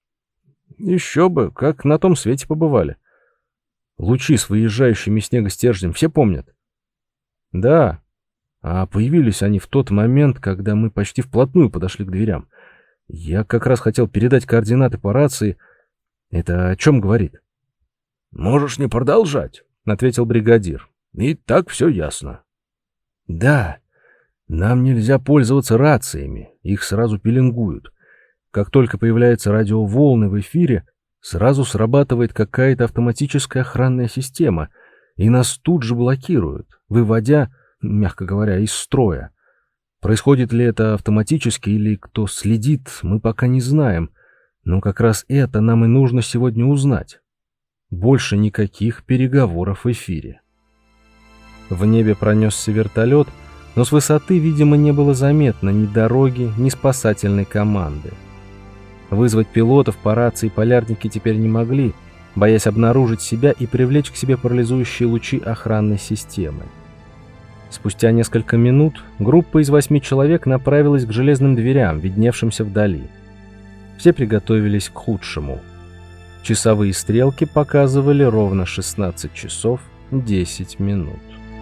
«Еще бы, как на том свете побывали. Лучи с выезжающими снегостержнем все помнят?» «Да. А появились они в тот момент, когда мы почти вплотную подошли к дверям. Я как раз хотел передать координаты по рации. Это о чем говорит?» «Можешь не продолжать», — ответил бригадир. «И так все ясно». «Да, нам нельзя пользоваться рациями, их сразу пеленгуют. Как только появляются радиоволны в эфире, сразу срабатывает какая-то автоматическая охранная система, и нас тут же блокируют, выводя, мягко говоря, из строя. Происходит ли это автоматически или кто следит, мы пока не знаем, но как раз это нам и нужно сегодня узнать. Больше никаких переговоров в эфире. В небе пронесся вертолет, но с высоты, видимо, не было заметно ни дороги, ни спасательной команды. Вызвать пилотов по рации полярники теперь не могли, боясь обнаружить себя и привлечь к себе парализующие лучи охранной системы. Спустя несколько минут группа из восьми человек направилась к железным дверям, видневшимся вдали. Все приготовились к худшему. Часовые стрелки показывали ровно шестнадцать часов десять минут.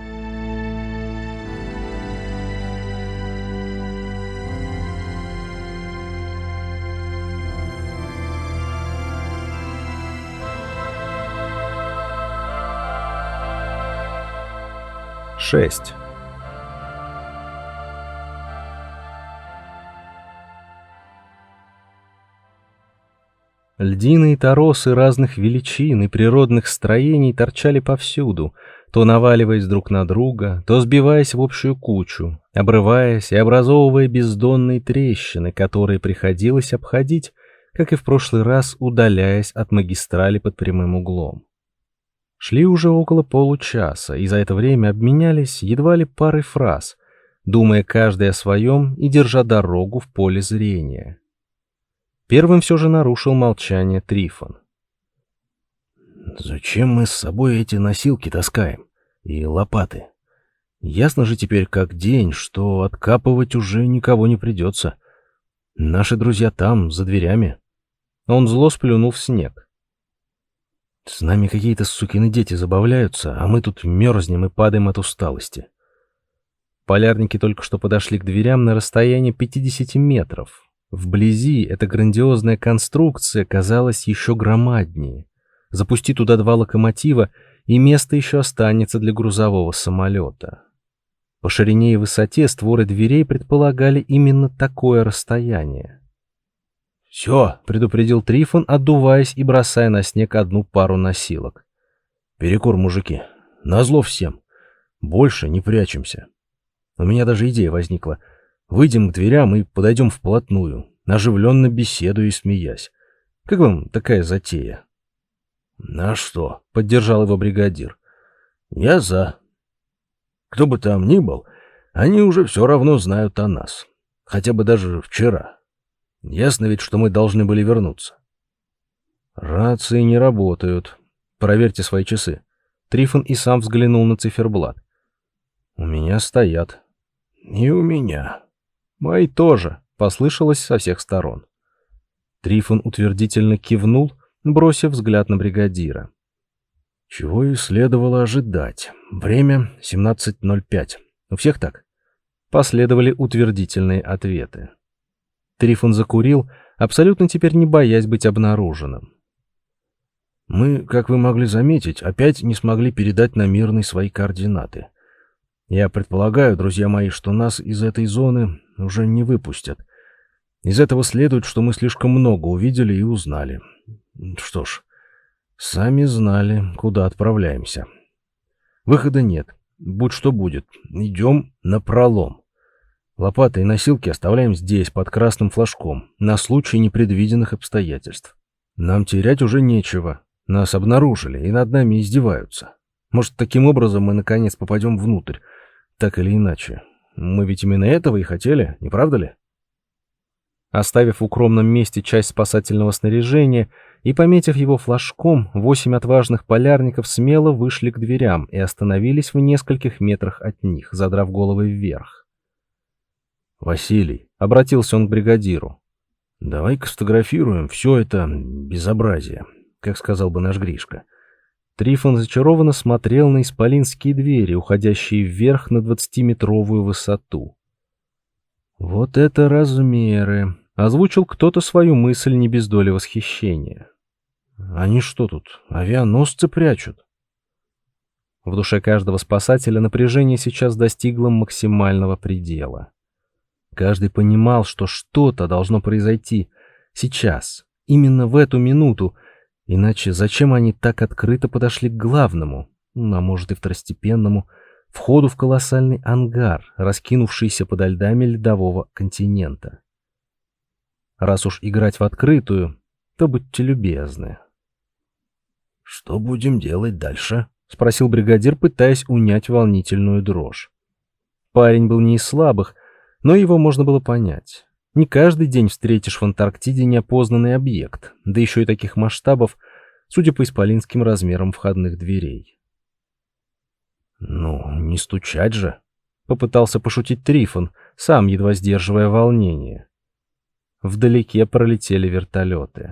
шесть. Льдины и торосы разных величин и природных строений торчали повсюду, то наваливаясь друг на друга, то сбиваясь в общую кучу, обрываясь и образовывая бездонные трещины, которые приходилось обходить, как и в прошлый раз, удаляясь от магистрали под прямым углом. Шли уже около получаса, и за это время обменялись едва ли парой фраз, думая каждый о своем и держа дорогу в поле зрения. Первым все же нарушил молчание Трифон. «Зачем мы с собой эти носилки таскаем? И лопаты? Ясно же теперь как день, что откапывать уже никого не придется. Наши друзья там, за дверями». Он зло сплюнул в снег. «С нами какие-то сукины дети забавляются, а мы тут мерзнем и падаем от усталости». Полярники только что подошли к дверям на расстоянии пятидесяти метров. Вблизи эта грандиозная конструкция казалась еще громаднее. Запусти туда два локомотива, и место еще останется для грузового самолета. По ширине и высоте створы дверей предполагали именно такое расстояние. «Все», — предупредил Трифон, отдуваясь и бросая на снег одну пару носилок. «Перекур, мужики. Назло всем. Больше не прячемся. У меня даже идея возникла. Выйдем к дверям и подойдем вплотную, оживленно беседуя и смеясь. Как вам такая затея?» «На что?» — поддержал его бригадир. «Я за. Кто бы там ни был, они уже все равно знают о нас. Хотя бы даже вчера. Ясно ведь, что мы должны были вернуться». «Рации не работают. Проверьте свои часы». Трифон и сам взглянул на циферблат. «У меня стоят». «И у меня». «Мои тоже», — послышалось со всех сторон. Трифон утвердительно кивнул, бросив взгляд на бригадира. «Чего и следовало ожидать. Время семнадцать ноль пять. У всех так?» Последовали утвердительные ответы. Трифон закурил, абсолютно теперь не боясь быть обнаруженным. «Мы, как вы могли заметить, опять не смогли передать на Мирный свои координаты. Я предполагаю, друзья мои, что нас из этой зоны уже не выпустят. Из этого следует, что мы слишком много увидели и узнали. Что ж, сами знали, куда отправляемся. Выхода нет. Будь что будет. Идем напролом. Лопаты и носилки оставляем здесь, под красным флажком, на случай непредвиденных обстоятельств. Нам терять уже нечего. Нас обнаружили и над нами издеваются. Может, таким образом мы наконец попадем внутрь. Так или иначе. Мы ведь именно этого и хотели, не правда ли?» Оставив в укромном месте часть спасательного снаряжения и пометив его флажком, восемь отважных полярников смело вышли к дверям и остановились в нескольких метрах от них, задрав головы вверх. «Василий», — обратился он к бригадиру, — «давай-ка сфотографируем все это безобразие, как сказал бы наш Гришка». Трифон зачарованно смотрел на исполинские двери, уходящие вверх на двадцатиметровую высоту. «Вот это размеры!» — озвучил кто-то свою мысль не без доли восхищения. «Они что тут, авианосцы прячут?» В душе каждого спасателя напряжение сейчас достигло максимального предела. Каждый понимал, что что-то должно произойти сейчас, именно в эту минуту, иначе зачем они так открыто подошли к главному, а может и второстепенному, входу в колоссальный ангар, раскинувшийся подо льдами ледового континента. Раз уж играть в открытую, то будьте любезны. «Что будем делать дальше?» — спросил бригадир, пытаясь унять волнительную дрожь. Парень был не из слабых, но его можно было понять. Не каждый день встретишь в Антарктиде неопознанный объект, да еще и таких масштабов, судя по исполинским размерам входных дверей. «Ну, не стучать же!» — попытался пошутить Трифон, сам едва сдерживая волнение. Вдалеке пролетели вертолеты.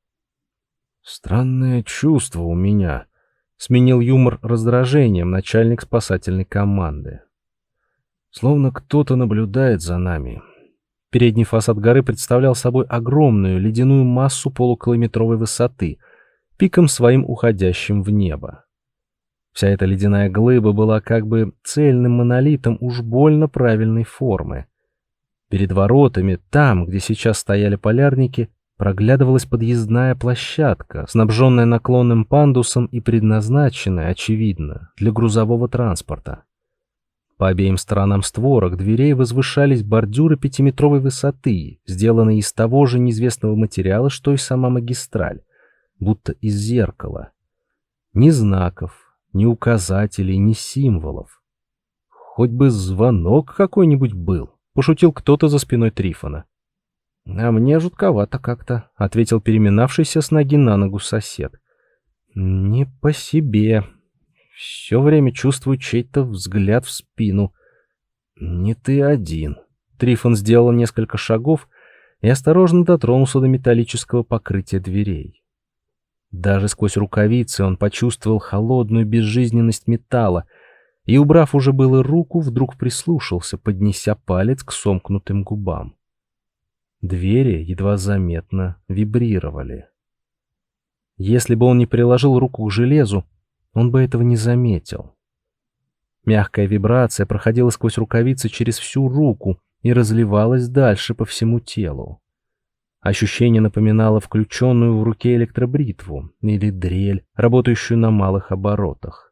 «Странное чувство у меня», — сменил юмор раздражением начальник спасательной команды. «Словно кто-то наблюдает за нами». Передний фасад горы представлял собой огромную ледяную массу полукилометровой высоты, пиком своим уходящим в небо. Вся эта ледяная глыба была как бы цельным монолитом уж больно правильной формы. Перед воротами, там, где сейчас стояли полярники, проглядывалась подъездная площадка, снабженная наклонным пандусом и предназначенная, очевидно, для грузового транспорта. По обеим сторонам створок дверей возвышались бордюры пятиметровой высоты, сделанные из того же неизвестного материала, что и сама магистраль, будто из зеркала. Ни знаков, ни указателей, ни символов. Хоть бы звонок какой-нибудь был, пошутил кто-то за спиной Трифона. «А мне жутковато как-то», — ответил переминавшийся с ноги на ногу сосед. «Не по себе. Все время чувствую чей-то взгляд в спину». «Не ты один». Трифон сделал несколько шагов и осторожно дотронулся до металлического покрытия дверей. Даже сквозь рукавицы он почувствовал холодную безжизненность металла и, убрав уже было руку, вдруг прислушался, поднеся палец к сомкнутым губам. Двери едва заметно вибрировали. Если бы он не приложил руку к железу, он бы этого не заметил. Мягкая вибрация проходила сквозь рукавицы через всю руку и разливалась дальше по всему телу. Ощущение напоминало включенную в руке электробритву или дрель, работающую на малых оборотах.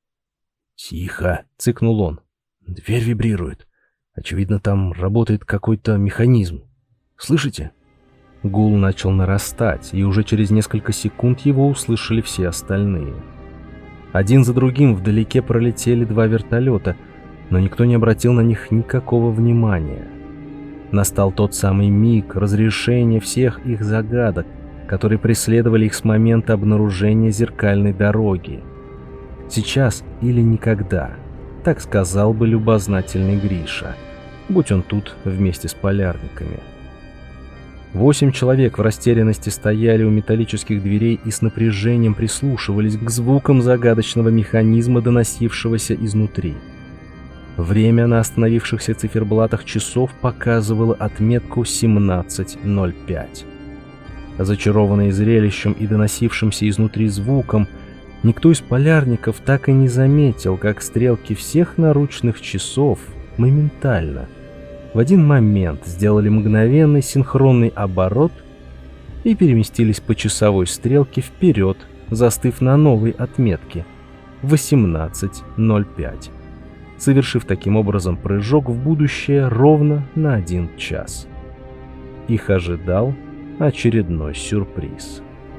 «Тихо!» — цыкнул он. «Дверь вибрирует. Очевидно, там работает какой-то механизм. Слышите?» Гул начал нарастать, и уже через несколько секунд его услышали все остальные. Один за другим вдалеке пролетели два вертолета, но никто не обратил на них никакого внимания. Настал тот самый миг разрешения всех их загадок, которые преследовали их с момента обнаружения зеркальной дороги. Сейчас или никогда, так сказал бы любознательный Гриша, будь он тут вместе с полярниками. Восемь человек в растерянности стояли у металлических дверей и с напряжением прислушивались к звукам загадочного механизма, доносившегося изнутри. Время на остановившихся циферблатах часов показывало отметку семнадцать ноль пять. Зачарованный зрелищем и доносившимся изнутри звуком, никто из полярников так и не заметил, как стрелки всех наручных часов моментально, в один момент сделали мгновенный синхронный оборот и переместились по часовой стрелке вперед, застыв на новой отметке восемнадцать ноль пять, совершив таким образом прыжок в будущее ровно на один час. Их ожидал очередной сюрприз.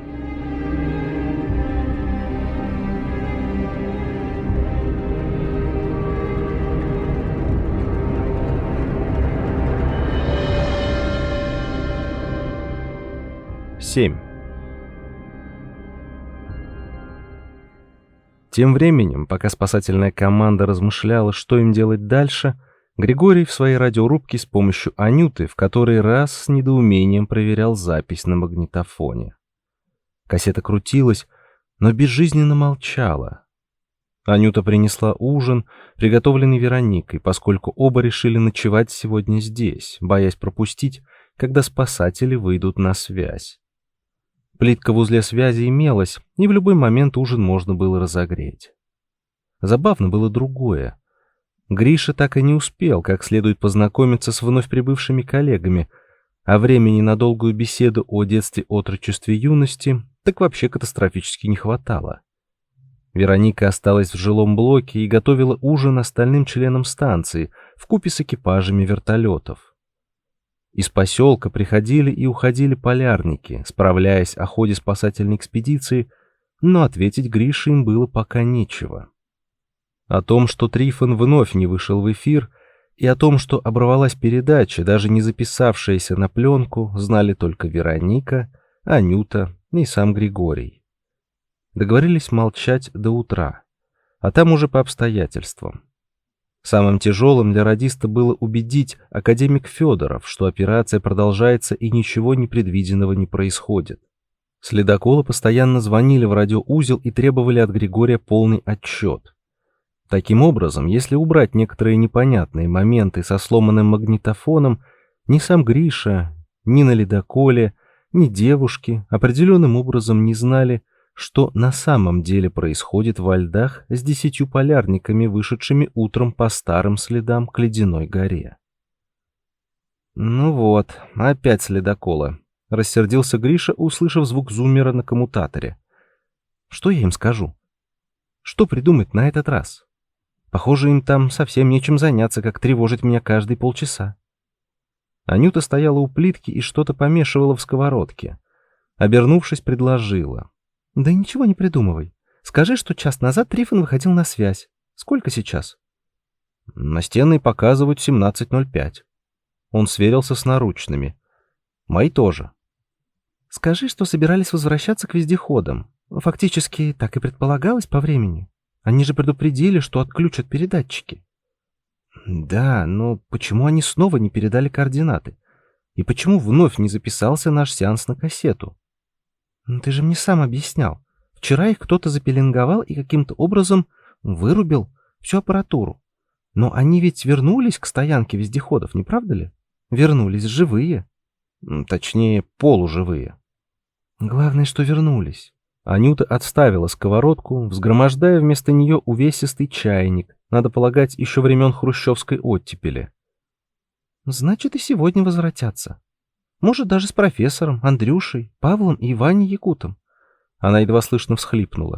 семь. Тем временем, пока спасательная команда размышляла, что им делать дальше, Григорий в своей радиорубке с помощью Анюты в который раз с недоумением проверял запись на магнитофоне. Кассета крутилась, но безжизненно молчала. Анюта принесла ужин, приготовленный Вероникой, поскольку оба решили ночевать сегодня здесь, боясь пропустить, когда спасатели выйдут на связь. Плитка в узле связи имелась, и в любой момент ужин можно было разогреть. Забавно было другое. Гриша так и не успел как следует познакомиться с вновь прибывшими коллегами, а времени на долгую беседу о детстве, отрочестве, юности так вообще катастрофически не хватало. Вероника осталась в жилом блоке и готовила ужин остальным членам станции вкупе с экипажами вертолетов. Из поселка приходили и уходили полярники, справляясь о ходе спасательной экспедиции, но ответить Грише им было пока нечего. О том, что Трифон вновь не вышел в эфир, и о том, что оборвалась передача, даже не записавшаяся на пленку, знали только Вероника, Анюта и сам Григорий. Договорились молчать до утра, а там уже по обстоятельствам. Самым тяжелым для радиста было убедить академик Федоров, что операция продолжается и ничего непредвиденного не происходит. С ледокола постоянно звонили в радиоузел и требовали от Григория полный отчет. Таким образом, если убрать некоторые непонятные моменты со сломанным магнитофоном, ни сам Гриша, ни на ледоколе, ни девушки определенным образом не знали, что на самом деле происходит во льдах с десятью полярниками, вышедшими утром по старым следам к ледяной горе. «Ну вот, опять с ледокола», — рассердился Гриша, услышав звук зуммера на коммутаторе. «Что я им скажу? Что придумать на этот раз? Похоже, им там совсем нечем заняться, как тревожить меня каждые полчаса». Анюта стояла у плитки и что-то помешивала в сковородке. Обернувшись, предложила: «Да ничего не придумывай. Скажи, что час назад Трифон выходил на связь. Сколько сейчас?» «Настенные показывают семнадцать ноль пять». Он сверился с наручными. «Мои тоже». «Скажи, что собирались возвращаться к вездеходам. Фактически, так и предполагалось по времени. Они же предупредили, что отключат передатчики». «Да, но почему они снова не передали координаты? И почему вновь не записался наш сеанс на кассету?» «Ты же мне сам объяснял. Вчера их кто-то запеленговал и каким-то образом вырубил всю аппаратуру. Но они ведь вернулись к стоянке вездеходов, не правда ли? Вернулись живые. Точнее, полуживые». «Главное, что вернулись». Анюта отставила сковородку, взгромождая вместо нее увесистый чайник, надо полагать, еще времен хрущевской оттепели. «Значит, и сегодня возвратятся. Может, даже с профессором, Андрюшей, Павлом и Ваней Якутом». Она едва слышно всхлипнула.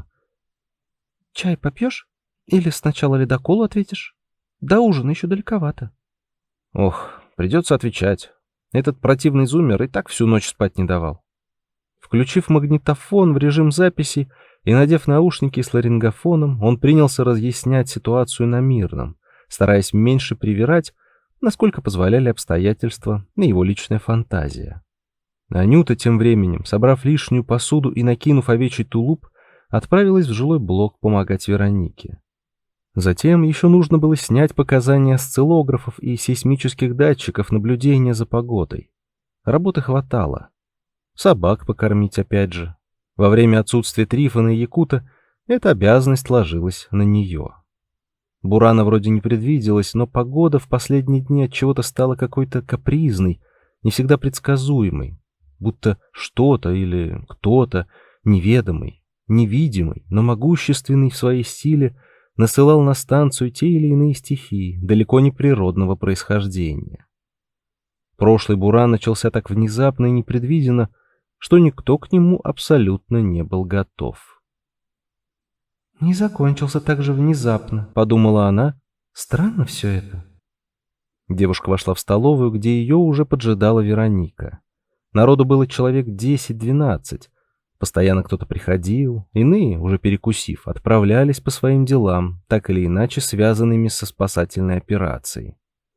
«Чай попьешь? Или сначала ледоколу ответишь? До ужина еще далековато». «Ох, придется отвечать. Этот противный зуммер и так всю ночь спать не давал». Включив магнитофон в режим записи и надев наушники с ларингофоном, он принялся разъяснять ситуацию на мирном, стараясь меньше привирать, насколько позволяли обстоятельства и его личная фантазия. Анюта тем временем, собрав лишнюю посуду и накинув овечий тулуп, отправилась в жилой блок помогать Веронике. Затем еще нужно было снять показания осциллографов и сейсмических датчиков наблюдения за погодой. Работы хватало. Собак покормить опять же. Во время отсутствия Трифона и Якута эта обязанность ложилась на нее. Бурана вроде не предвиделась, но погода в последние дни от чего-то стала какой-то капризной, не всегда предсказуемой, будто что-то или кто-то неведомый, невидимый, но могущественный в своей силе насылал на станцию те или иные стихии, далеко не природного происхождения. Прошлый буран начался так внезапно и непредвиденно, что никто к нему абсолютно не был готов. «Не закончился так же внезапно», — подумала она. «Странно все это». Девушка вошла в столовую, где ее уже поджидала Вероника. Народу было человек десять-двенадцать. Постоянно кто-то приходил, иные, уже перекусив, отправлялись по своим делам, так или иначе связанными со спасательной операцией.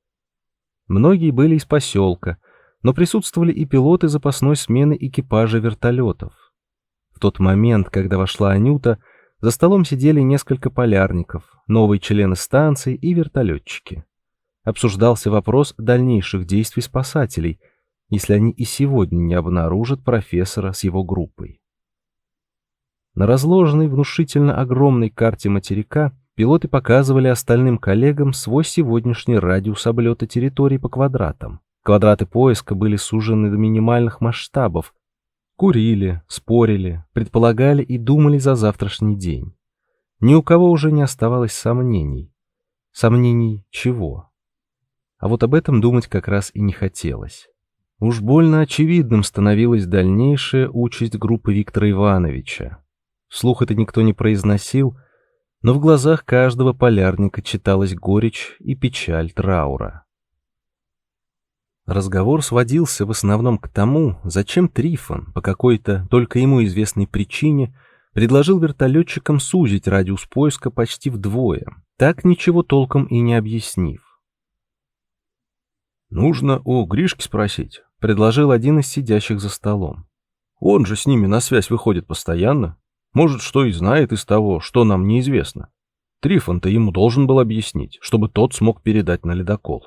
Многие были из поселка, но присутствовали и пилоты запасной смены экипажа вертолетов. В тот момент, когда вошла Анюта, за столом сидели несколько полярников, новые члены станции и вертолетчики. Обсуждался вопрос дальнейших действий спасателей, если они и сегодня не обнаружат профессора с его группой. На разложенной внушительно огромной карте материка пилоты показывали остальным коллегам свой сегодняшний радиус облета территории по квадратам. Квадраты поиска были сужены до минимальных масштабов. Курили, спорили, предполагали и думали за завтрашний день. Ни у кого уже не оставалось сомнений. Сомнений чего? А вот об этом думать как раз и не хотелось. Уж больно очевидным становилась дальнейшая участь группы Виктора Ивановича. Вслух это никто не произносил, Но в глазах каждого полярника читалась горечь и печаль траура. Разговор сводился в основном к тому, зачем Трифон, по какой-то только ему известной причине, предложил вертолетчикам сузить радиус поиска почти вдвое, так ничего толком и не объяснив. «Нужно у Гришки спросить», — предложил один из сидящих за столом. «Он же с ними на связь выходит постоянно. Может, что и знает из того, что нам неизвестно. Трифон-то ему должен был объяснить, чтобы тот смог передать на ледокол».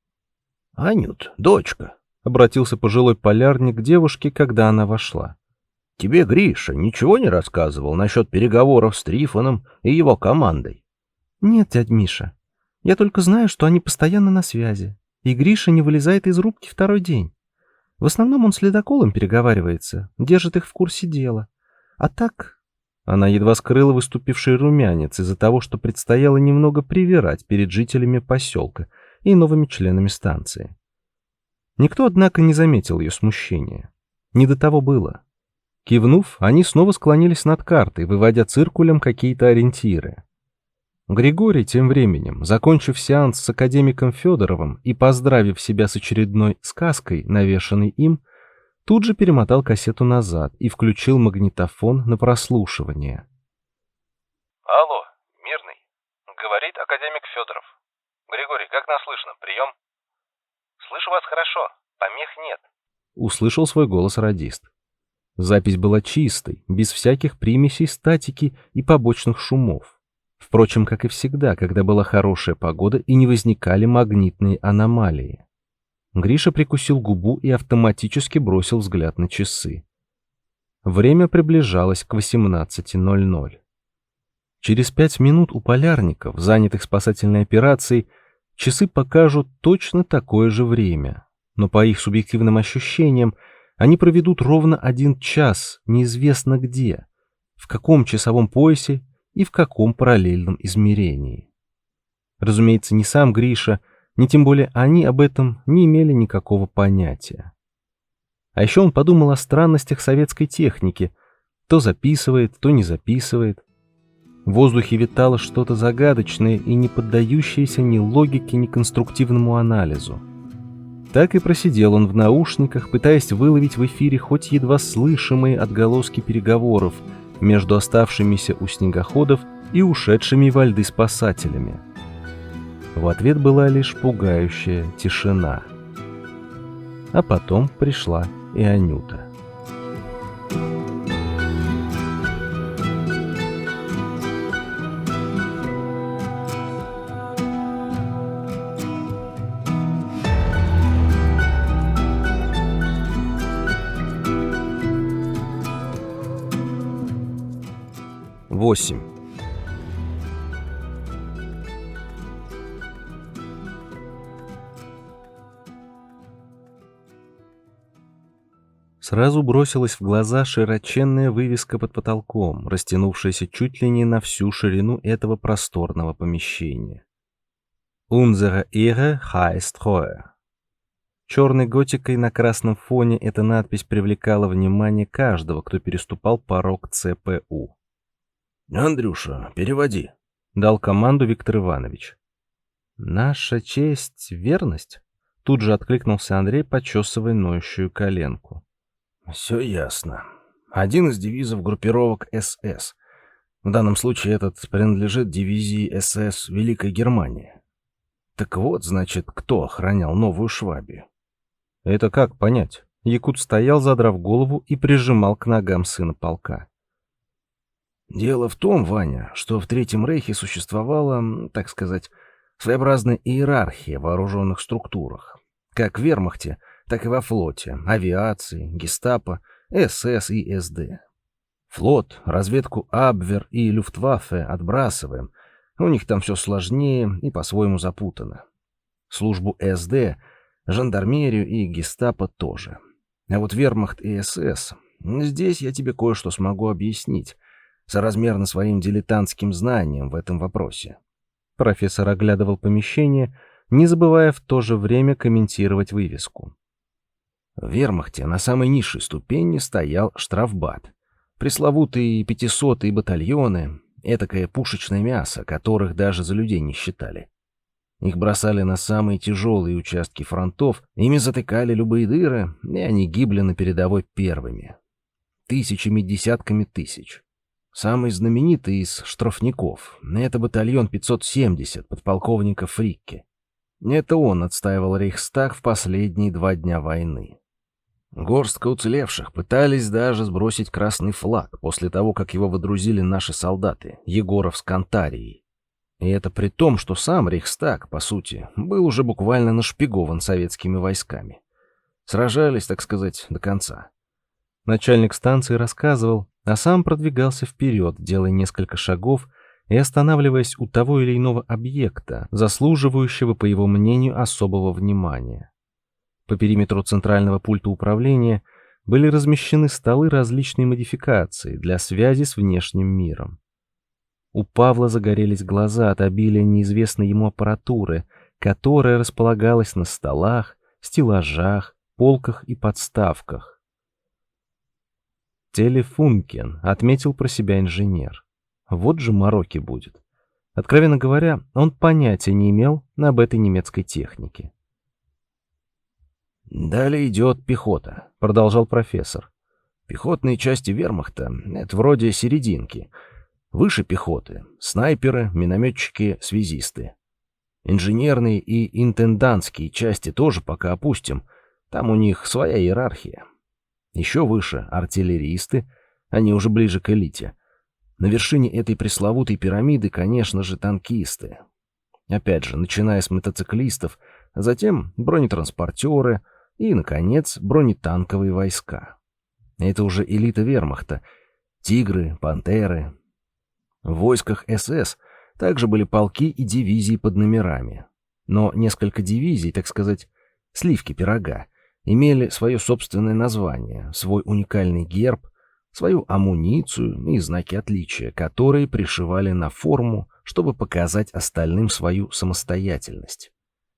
«Анют, дочка», — обратился пожилой полярник к девушке, когда она вошла. «Тебе Гриша ничего не рассказывал насчет переговоров с Трифоном и его командой?» «Нет, дядь Миша. Я только знаю, что они постоянно на связи, и Гриша не вылезает из рубки второй день. В основном он с ледоколом переговаривается, держит их в курсе дела. А так...» Она едва скрыла выступивший румянец из-за того, что предстояло немного привирать перед жителями поселка и новыми членами станции. Никто, однако, не заметил ее смущения. Не до того было. Кивнув, они снова склонились над картой, выводя циркулем какие-то ориентиры. Григорий, тем временем, закончив сеанс с академиком Федоровым и поздравив себя с очередной сказкой, навешанной им, тут же перемотал кассету назад и включил магнитофон на прослушивание. «Алло, Мирный. Говорит академик Федоров. Григорий, как нас слышно? Прием?» «Слышу вас хорошо. Помех нет». Услышал свой голос радист. Запись была чистой, без всяких примесей статики и побочных шумов. Впрочем, как и всегда, когда была хорошая погода и не возникали магнитные аномалии. Гриша прикусил губу и автоматически бросил взгляд на часы. Время приближалось к восемнадцати ноль-ноль. Через пять минут у полярников, занятых спасательной операцией, часы покажут точно такое же время, но по их субъективным ощущениям они проведут ровно один час, неизвестно где, в каком часовом поясе и в каком параллельном измерении. Разумеется, ни сам Гриша, ни тем более они об этом не имели никакого понятия. А еще он подумал о странностях советской техники. То записывает, то не записывает. В воздухе витало что-то загадочное и не поддающееся ни логике, ни конструктивному анализу. Так и просидел он в наушниках, пытаясь выловить в эфире хоть едва слышимые отголоски переговоров между оставшимися у снегоходов и ушедшими во льды спасателями. В ответ была лишь пугающая тишина. А потом пришла и Анюта. восемь. Сразу бросилась в глаза широченная вывеска под потолком, растянувшаяся чуть ли не на всю ширину этого просторного помещения. «Unsere Ehre heißt Treue». Черной готикой на красном фоне эта надпись привлекала внимание каждого, кто переступал порог ЦПУ. «Андрюша, переводи», — дал команду Виктор Иванович. «Наша честь — верность?» — тут же откликнулся Андрей, почесывая ноющую коленку. «Все ясно. Один из девизов группировок СС. В данном случае этот принадлежит дивизии СС Великой Германии. Так вот, значит, кто охранял Новую Швабию?» «Это как понять?» Якут стоял, задрав голову, и прижимал к ногам сына полка. «Дело в том, Ваня, что в Третьем Рейхе существовала, так сказать, своеобразная иерархия в вооруженных структурах. Как в вермахте, так и во флоте, авиации, гестапо, СС и СД. Флот, разведку Абвер и Люфтваффе отбрасываем, у них там все сложнее и по-своему запутано. Службу СД, жандармерию и гестапо тоже. А вот вермахт и СС, здесь я тебе кое-что смогу объяснить, соразмерно своим дилетантским знанием в этом вопросе». Профессор оглядывал помещение, не забывая в то же время комментировать вывеску. В вермахте на самой низшей ступени стоял штрафбат. Пресловутые пятисотые батальоны, Этакое пушечное мясо, которых даже за людей не считали. Их бросали на самые тяжелые участки фронтов, ими затыкали любые дыры, и они гибли на передовой первыми. Тысячами, десятками тысяч. Самый знаменитый из штрафников — это батальон пятьсот семьдесят подполковника Фрикке. Это он отстаивал Рейхстаг в последние два дня войны. Горстка уцелевших пытались даже сбросить красный флаг после того, как его водрузили наши солдаты, Егоров с Кантарией. И это при том, что сам Рейхстаг, по сути, был уже буквально нашпигован советскими войсками. Сражались, так сказать, до конца. Начальник станции рассказывал, а сам продвигался вперед, делая несколько шагов и останавливаясь у того или иного объекта, заслуживающего, по его мнению, особого внимания. По периметру центрального пульта управления были размещены столы различной модификации для связи с внешним миром. У Павла загорелись глаза от обилия неизвестной ему аппаратуры, которая располагалась на столах, стеллажах, полках и подставках. «Телефункен», — отметил про себя инженер. Вот же мороки будет. Откровенно говоря, он понятия не имел об этой немецкой технике. «Далее идет пехота», — продолжал профессор. «Пехотные части вермахта — это вроде серединки. Выше пехоты — снайперы, минометчики, связисты. Инженерные и интендантские части тоже пока опустим. Там у них своя иерархия. Еще выше — артиллеристы, они уже ближе к элите. На вершине этой пресловутой пирамиды, конечно же, танкисты. Опять же, начиная с мотоциклистов, затем бронетранспортеры и, наконец, бронетанковые войска. Это уже элита вермахта. Тигры, пантеры. В войсках СС также были полки и дивизии под номерами. Но несколько дивизий, так сказать, сливки пирога, имели свое собственное название, свой уникальный герб, свою амуницию и знаки отличия, которые пришивали на форму, чтобы показать остальным свою самостоятельность.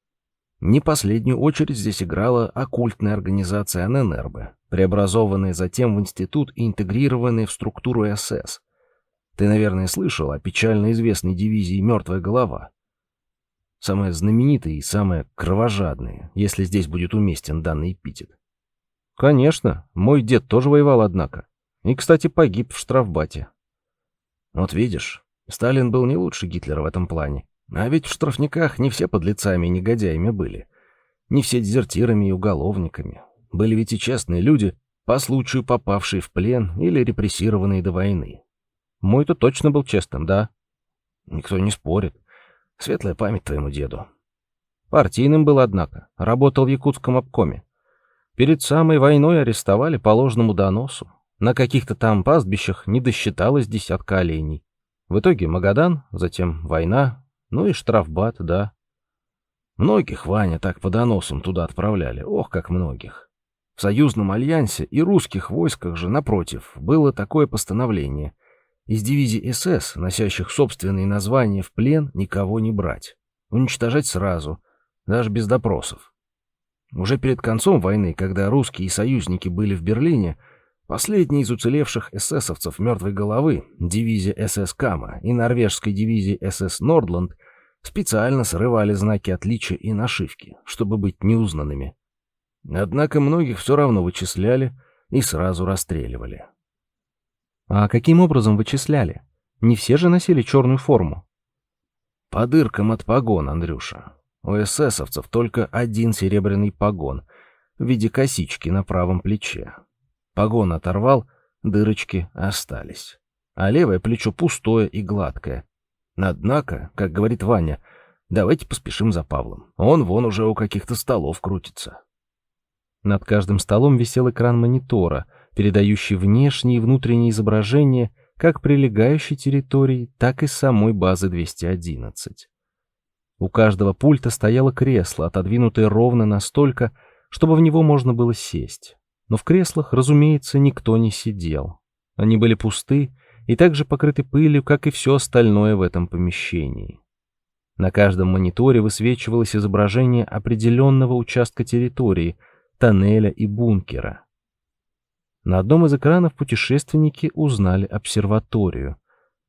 Не последнюю очередь здесь играла оккультная организация Аненербе, преобразованная затем в институт и интегрированная в структуру СС. Ты, наверное, слышал о печально известной дивизии «Мертвая голова». Самая знаменитая и самая кровожадная, если здесь будет уместен данный эпитет. Конечно, мой дед тоже воевал, однако. И, кстати, погиб в штрафбате. Вот видишь, Сталин был не лучше Гитлера в этом плане. А ведь в штрафниках не все подлецами и негодяями были. Не все дезертирами и уголовниками. Были ведь и честные люди, по случаю попавшие в плен или репрессированные до войны. Мой-то точно был честным, да? Никто не спорит. Светлая память твоему деду. Партийным был, однако. Работал в якутском обкоме. Перед самой войной арестовали по ложному доносу. На каких-то там пастбищах не досчиталось десятка оленей. В итоге Магадан, затем война, ну и штрафбат, да. Многих, Ваня, так по доносам туда отправляли. Ох, как многих. В союзном альянсе и русских войсках же, напротив, было такое постановление. Из дивизий СС, носящих собственные названия, в плен никого не брать. Уничтожать сразу, даже без допросов. Уже перед концом войны, когда русские и союзники были в Берлине, последний из уцелевших эсэсовцев «Мертвой головы», дивизия СС Кама и норвежской дивизии СС Нордланд, специально срывали знаки отличия и нашивки, чтобы быть неузнанными. Однако многих все равно вычисляли и сразу расстреливали. А каким образом вычисляли? Не все же носили черную форму. По дыркам от погон, Андрюша. У эсэсовцев только один серебряный погон в виде косички на правом плече. Погон оторвал, дырочки остались. А левое плечо пустое и гладкое. Однако, как говорит Ваня, давайте поспешим за Павлом. Он вон уже у каких-то столов крутится. Над каждым столом висел экран монитора, передающий внешние и внутренние изображения как прилегающей территории, так и самой базы двести одиннадцать. У каждого пульта стояло кресло, отодвинутое ровно настолько, чтобы в него можно было сесть. Но в креслах, разумеется, никто не сидел. Они были пусты и также покрыты пылью, как и все остальное в этом помещении. На каждом мониторе высвечивалось изображение определенного участка территории, тоннеля и бункера. На одном из экранов путешественники узнали обсерваторию.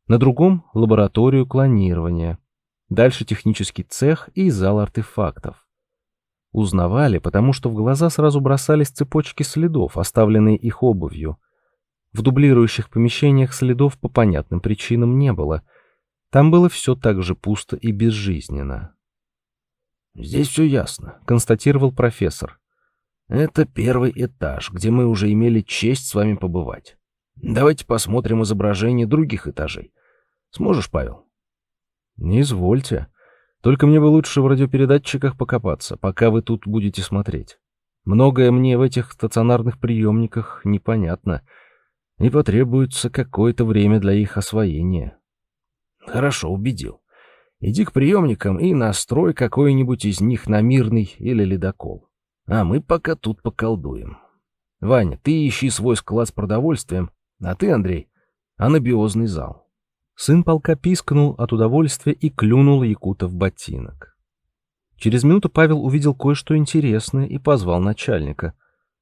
На другом — лабораторию клонирования. Дальше технический цех и зал артефактов. Узнавали, потому что в глаза сразу бросались цепочки следов, оставленные их обувью. В дублирующих помещениях следов по понятным причинам не было. Там было все так же пусто и безжизненно. «Здесь все ясно», — констатировал профессор. «Это первый этаж, где мы уже имели честь с вами побывать. Давайте посмотрим изображение других этажей. Сможешь, Павел?» «Не извольте. Только мне бы лучше в радиопередатчиках покопаться, пока вы тут будете смотреть. Многое мне в этих стационарных приемниках непонятно, и потребуется какое-то время для их освоения». «Хорошо, убедил. Иди к приемникам и настрой какой-нибудь из них на мирный или ледокол. А мы пока тут поколдуем. Ваня, ты ищи свой склад с продовольствием, а ты, Андрей, анабиозный зал». Сын полка пискнул от удовольствия и клюнул Якута в ботинок. Через минуту Павел увидел кое-что интересное и позвал начальника.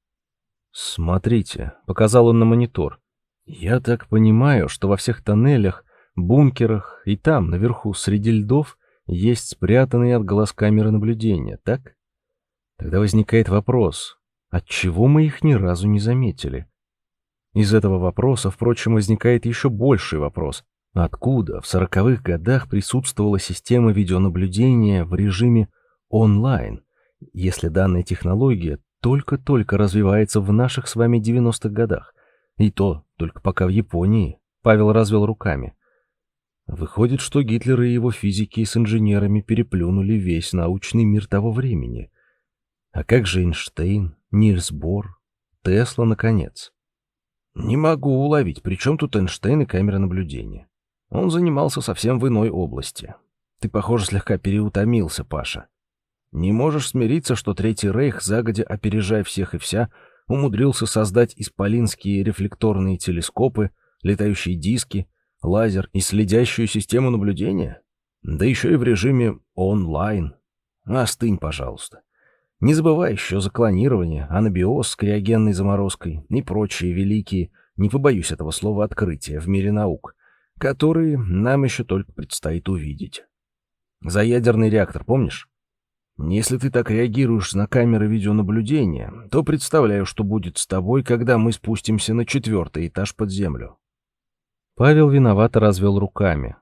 «Смотрите», — показал он на монитор. «Я так понимаю, что во всех тоннелях, бункерах и там, наверху, среди льдов, есть спрятанные от глаз камеры наблюдения, так? Тогда возникает вопрос, отчего мы их ни разу не заметили? Из этого вопроса, впрочем, возникает еще больший вопрос. Откуда в сороковых годах присутствовала система видеонаблюдения в режиме онлайн, если данная технология только-только развивается в наших с вами девяностых годах? И то только пока в Японии. Павел развел руками. Выходит, что Гитлер и его физики с инженерами переплюнули весь научный мир того времени. А как же Эйнштейн, Нильс Бор, Тесла, наконец? Не могу уловить, при чем тут Эйнштейн и камера наблюдения. Он занимался совсем в иной области. Ты, похоже, слегка переутомился, Паша. Не можешь смириться, что Третий Рейх, загодя опережая всех и вся, умудрился создать исполинские рефлекторные телескопы, летающие диски, лазер и следящую систему наблюдения? Да еще и в режиме онлайн. Остынь, пожалуйста. Не забывай еще за клонирование, анабиоз с криогенной заморозкой и прочие великие, не побоюсь этого слова, открытия в мире наук, которые нам еще только предстоит увидеть. За ядерный реактор, помнишь? Если ты так реагируешь на камеры видеонаблюдения, то представляю, что будет с тобой, когда мы спустимся на четвертый этаж под землю. Павел виновато развел руками.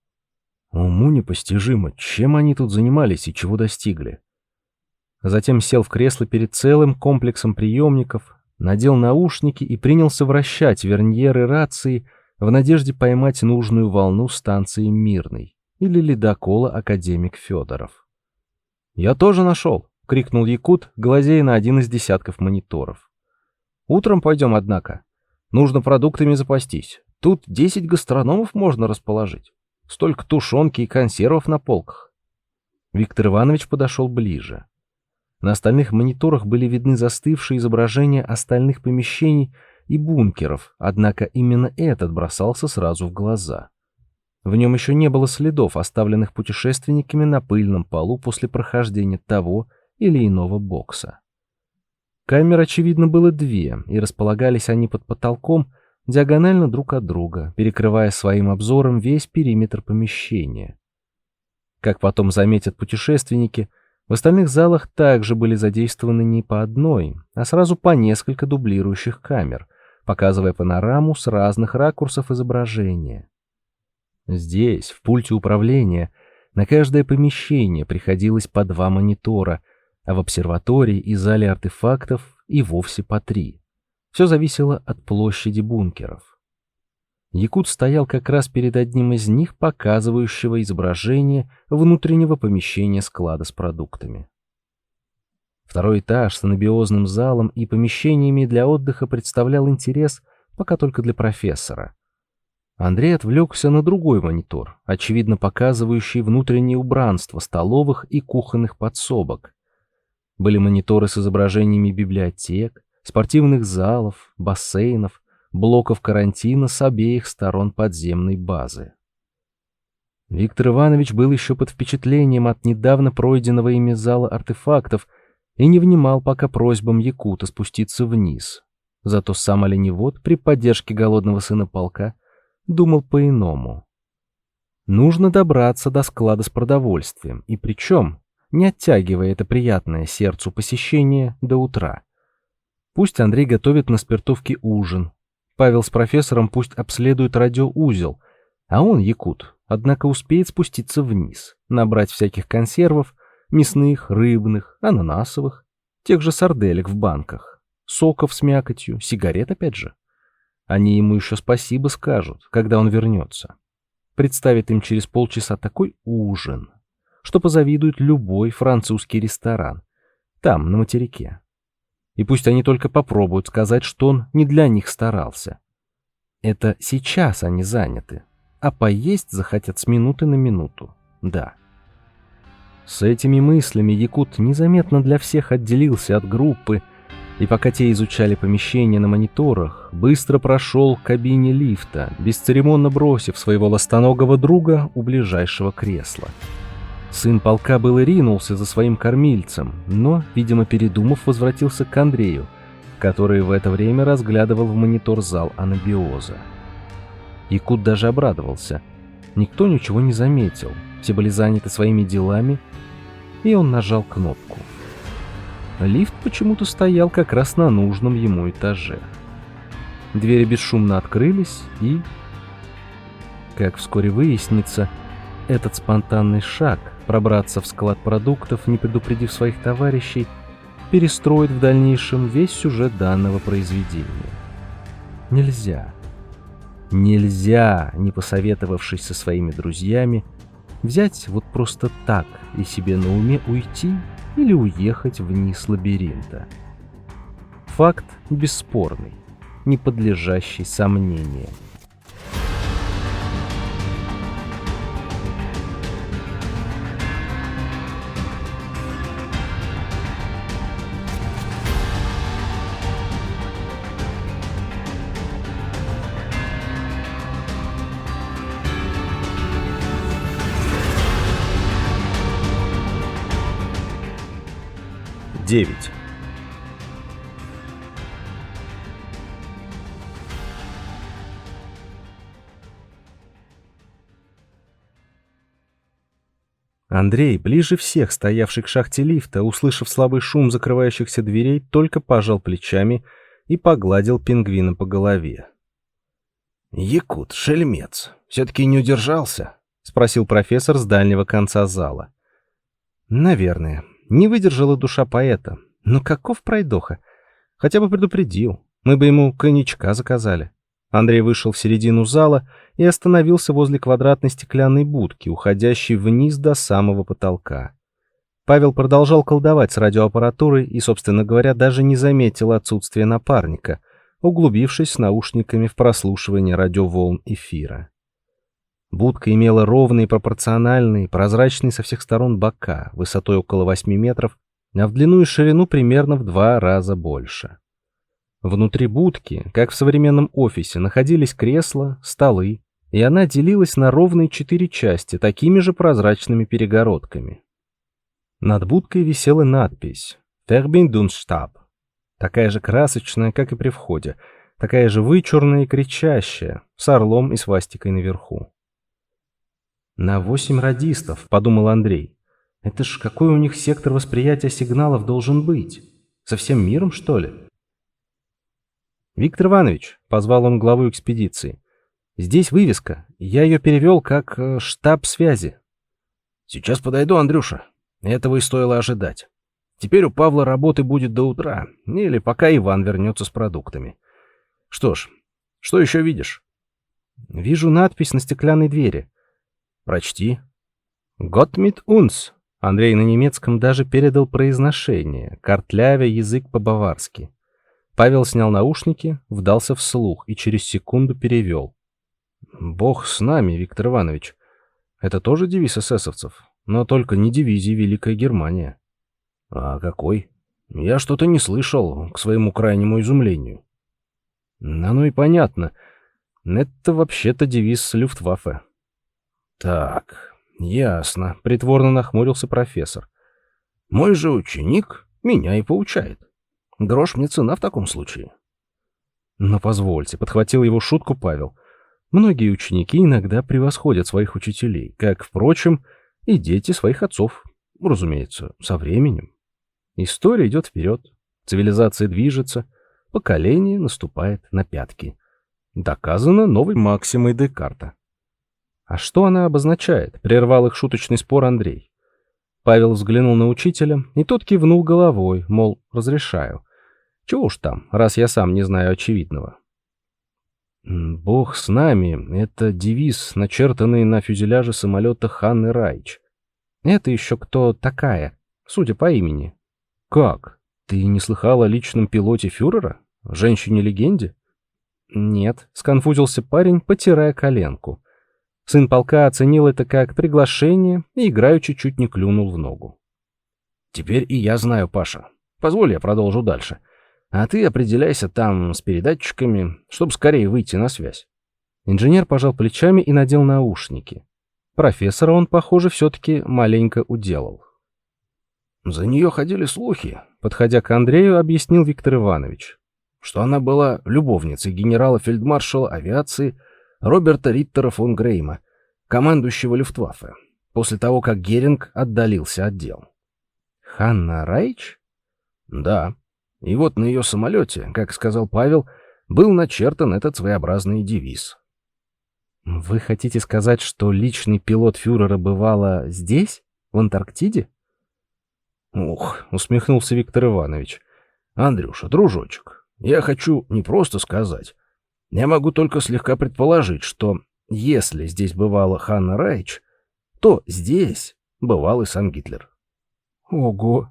Уму непостижимо, чем они тут занимались и чего достигли. Затем сел в кресло перед целым комплексом приемников, надел наушники и принялся вращать верньеры рации в надежде поймать нужную волну станции Мирной или ледокола академик Федоров. «Я тоже нашел!» — крикнул Якут, глазея на один из десятков мониторов. «Утром пойдем, однако. Нужно продуктами запастись. Тут десять гастрономов можно расположить. Столько тушенки и консервов на полках». Виктор Иванович подошел ближе. На остальных мониторах были видны застывшие изображения остальных помещений и бункеров, однако именно этот бросался сразу в глаза. В нем еще не было следов, оставленных путешественниками на пыльном полу после прохождения того или иного бокса. Камер, очевидно, было две, и располагались они под потолком, диагонально друг от друга, перекрывая своим обзором весь периметр помещения. Как потом заметят путешественники, в остальных залах также были задействованы не по одной, а сразу по несколько дублирующих камер, показывая панораму с разных ракурсов изображения. Здесь, в пульте управления, на каждое помещение приходилось по два монитора, а в обсерватории и зале артефактов и вовсе по три. Все зависело от площади бункеров. Якут стоял как раз перед одним из них, показывающего изображение внутреннего помещения склада с продуктами. Второй этаж с анабиозным залом и помещениями для отдыха представлял интерес пока только для профессора. Андрей отвлекся на другой монитор, очевидно показывающий внутреннее убранство столовых и кухонных подсобок. Были мониторы с изображениями библиотек, спортивных залов, бассейнов, блоков карантина с обеих сторон подземной базы. Виктор Иванович был еще под впечатлением от недавно пройденного ими зала артефактов и не внимал пока просьбам Якута спуститься вниз. Зато сам оленевод при поддержке голодного сына полка думал по-иному. Нужно добраться до склада с продовольствием, и причем не оттягивая это приятное сердцу посещение до утра. Пусть Андрей готовит на спиртовке ужин. Павел с профессором пусть обследуют радиоузел, а он, якут, однако успеет спуститься вниз, набрать всяких консервов, мясных, рыбных, ананасовых, тех же сарделек в банках, соков с мякотью, сигарет опять же. Они ему еще спасибо скажут, когда он вернется. Представит им через полчаса такой ужин, что позавидует любой французский ресторан, там, на материке. И пусть они только попробуют сказать, что он не для них старался. Это сейчас они заняты, а поесть захотят с минуты на минуту, да. С этими мыслями якут незаметно для всех отделился от группы, и пока те изучали помещение на мониторах, быстро прошел к кабине лифта, бесцеремонно бросив своего ластоногого друга у ближайшего кресла. Сын полка было ринулся за своим кормильцем, но, видимо, передумав, возвратился к Андрею, который в это время разглядывал в монитор зал анабиоза. Якут даже обрадовался. Никто ничего не заметил, все были заняты своими делами, и он нажал кнопку. Лифт почему-то стоял как раз на нужном ему этаже. Двери бесшумно открылись, и, как вскоре выяснится, этот спонтанный шаг пробраться в склад продуктов, не предупредив своих товарищей, перестроит в дальнейшем весь сюжет данного произведения. Нельзя, нельзя, не посоветовавшись со своими друзьями, взять вот просто так и себе на уме уйти или уехать вниз лабиринта. Факт бесспорный, не подлежащий сомнению. девять. Андрей, ближе всех стоявший к шахте лифта, услышав слабый шум закрывающихся дверей, только пожал плечами и погладил пингвина по голове. «Якут, шельмец, все-таки не удержался?» — спросил профессор с дальнего конца зала. «Наверное. Не выдержала душа поэта. Но каков пройдоха? Хотя бы предупредил. Мы бы ему коньячка заказали». Андрей вышел в середину зала и остановился возле квадратной стеклянной будки, уходящей вниз до самого потолка. Павел продолжал колдовать с радиоаппаратурой и, собственно говоря, даже не заметил отсутствия напарника, углубившись с наушниками в прослушивание радиоволн эфира. Будка имела ровные, пропорциональные, прозрачные со всех сторон бока, высотой около восьми метров, а в длину и ширину примерно в два раза больше. Внутри будки, как в современном офисе, находились кресла, столы, и она делилась на ровные четыре части такими же прозрачными перегородками. Над будкой висела надпись «Verbindungsstab», такая же красочная, как и при входе, такая же вычурная и кричащая, с орлом и свастикой наверху. «На восемь радистов», — подумал Андрей. «Это ж какой у них сектор восприятия сигналов должен быть? Со всем миром, что ли?» «Виктор Иванович», — позвал он главу экспедиции, — «здесь вывеска. Я ее перевел как э, штаб связи». «Сейчас подойду, Андрюша. Этого и стоило ожидать. Теперь у Павла работы будет до утра, или пока Иван вернется с продуктами. Что ж, что еще видишь?» «Вижу надпись на стеклянной двери». «Прочти». «Gott mit uns». Андрей на немецком даже передал произношение, картлявя язык по-баварски. Павел снял наушники, вдался вслух и через секунду перевел. «Бог с нами, Виктор Иванович». Это тоже девиз эсэсовцев, но только не дивизии Великая Германия. «А какой? Я что-то не слышал, к своему крайнему изумлению». «Оно и понятно. Это вообще-то девиз Люфтваффе». «Так, ясно», — притворно нахмурился профессор. «Мой же ученик меня и поучает. Грош мне цена в таком случае». «Но позвольте», — подхватил его шутку Павел. Многие ученики иногда превосходят своих учителей, как, впрочем, и дети своих отцов, разумеется, со временем. История идет вперед, цивилизация движется, поколение наступает на пятки. Доказано новой максимой Декарта. «А что она обозначает?» — прервал их шуточный спор Андрей. Павел взглянул на учителя, и тот кивнул головой, мол, разрешаю. Чего уж там, раз я сам не знаю очевидного. «Бог с нами» — это девиз, начертанный на фюзеляже самолета Ханны Райч. Это еще кто такая, судя по имени? Как? Ты не слыхал о личном пилоте фюрера? Женщине-легенде? Нет, сконфузился парень, потирая коленку. Сын полка оценил это как приглашение и играючи чуть не клюнул в ногу. Теперь и я знаю, Паша. Позволь, я продолжу дальше. А ты определяйся там с передатчиками, чтобы скорее выйти на связь. Инженер пожал плечами и надел наушники. Профессора он, похоже, все-таки маленько уделал. За нее ходили слухи, подходя к Андрею, объяснил Виктор Иванович, что она была любовницей генерала-фельдмаршала авиации Роберта Риттера фон Грейма, командующего Люфтваффе, после того, как Геринг отдалился от дел. Ханна Райч? Да. И вот на ее самолете, как сказал Павел, был начертан этот своеобразный девиз. Вы хотите сказать, что личный пилот фюрера бывала здесь, в Антарктиде? Ух, усмехнулся Виктор Иванович. Андрюша, дружочек, я хочу не просто сказать. Я могу только слегка предположить, что если здесь бывала Ханна Райч, то здесь бывал и сам Гитлер. Ого!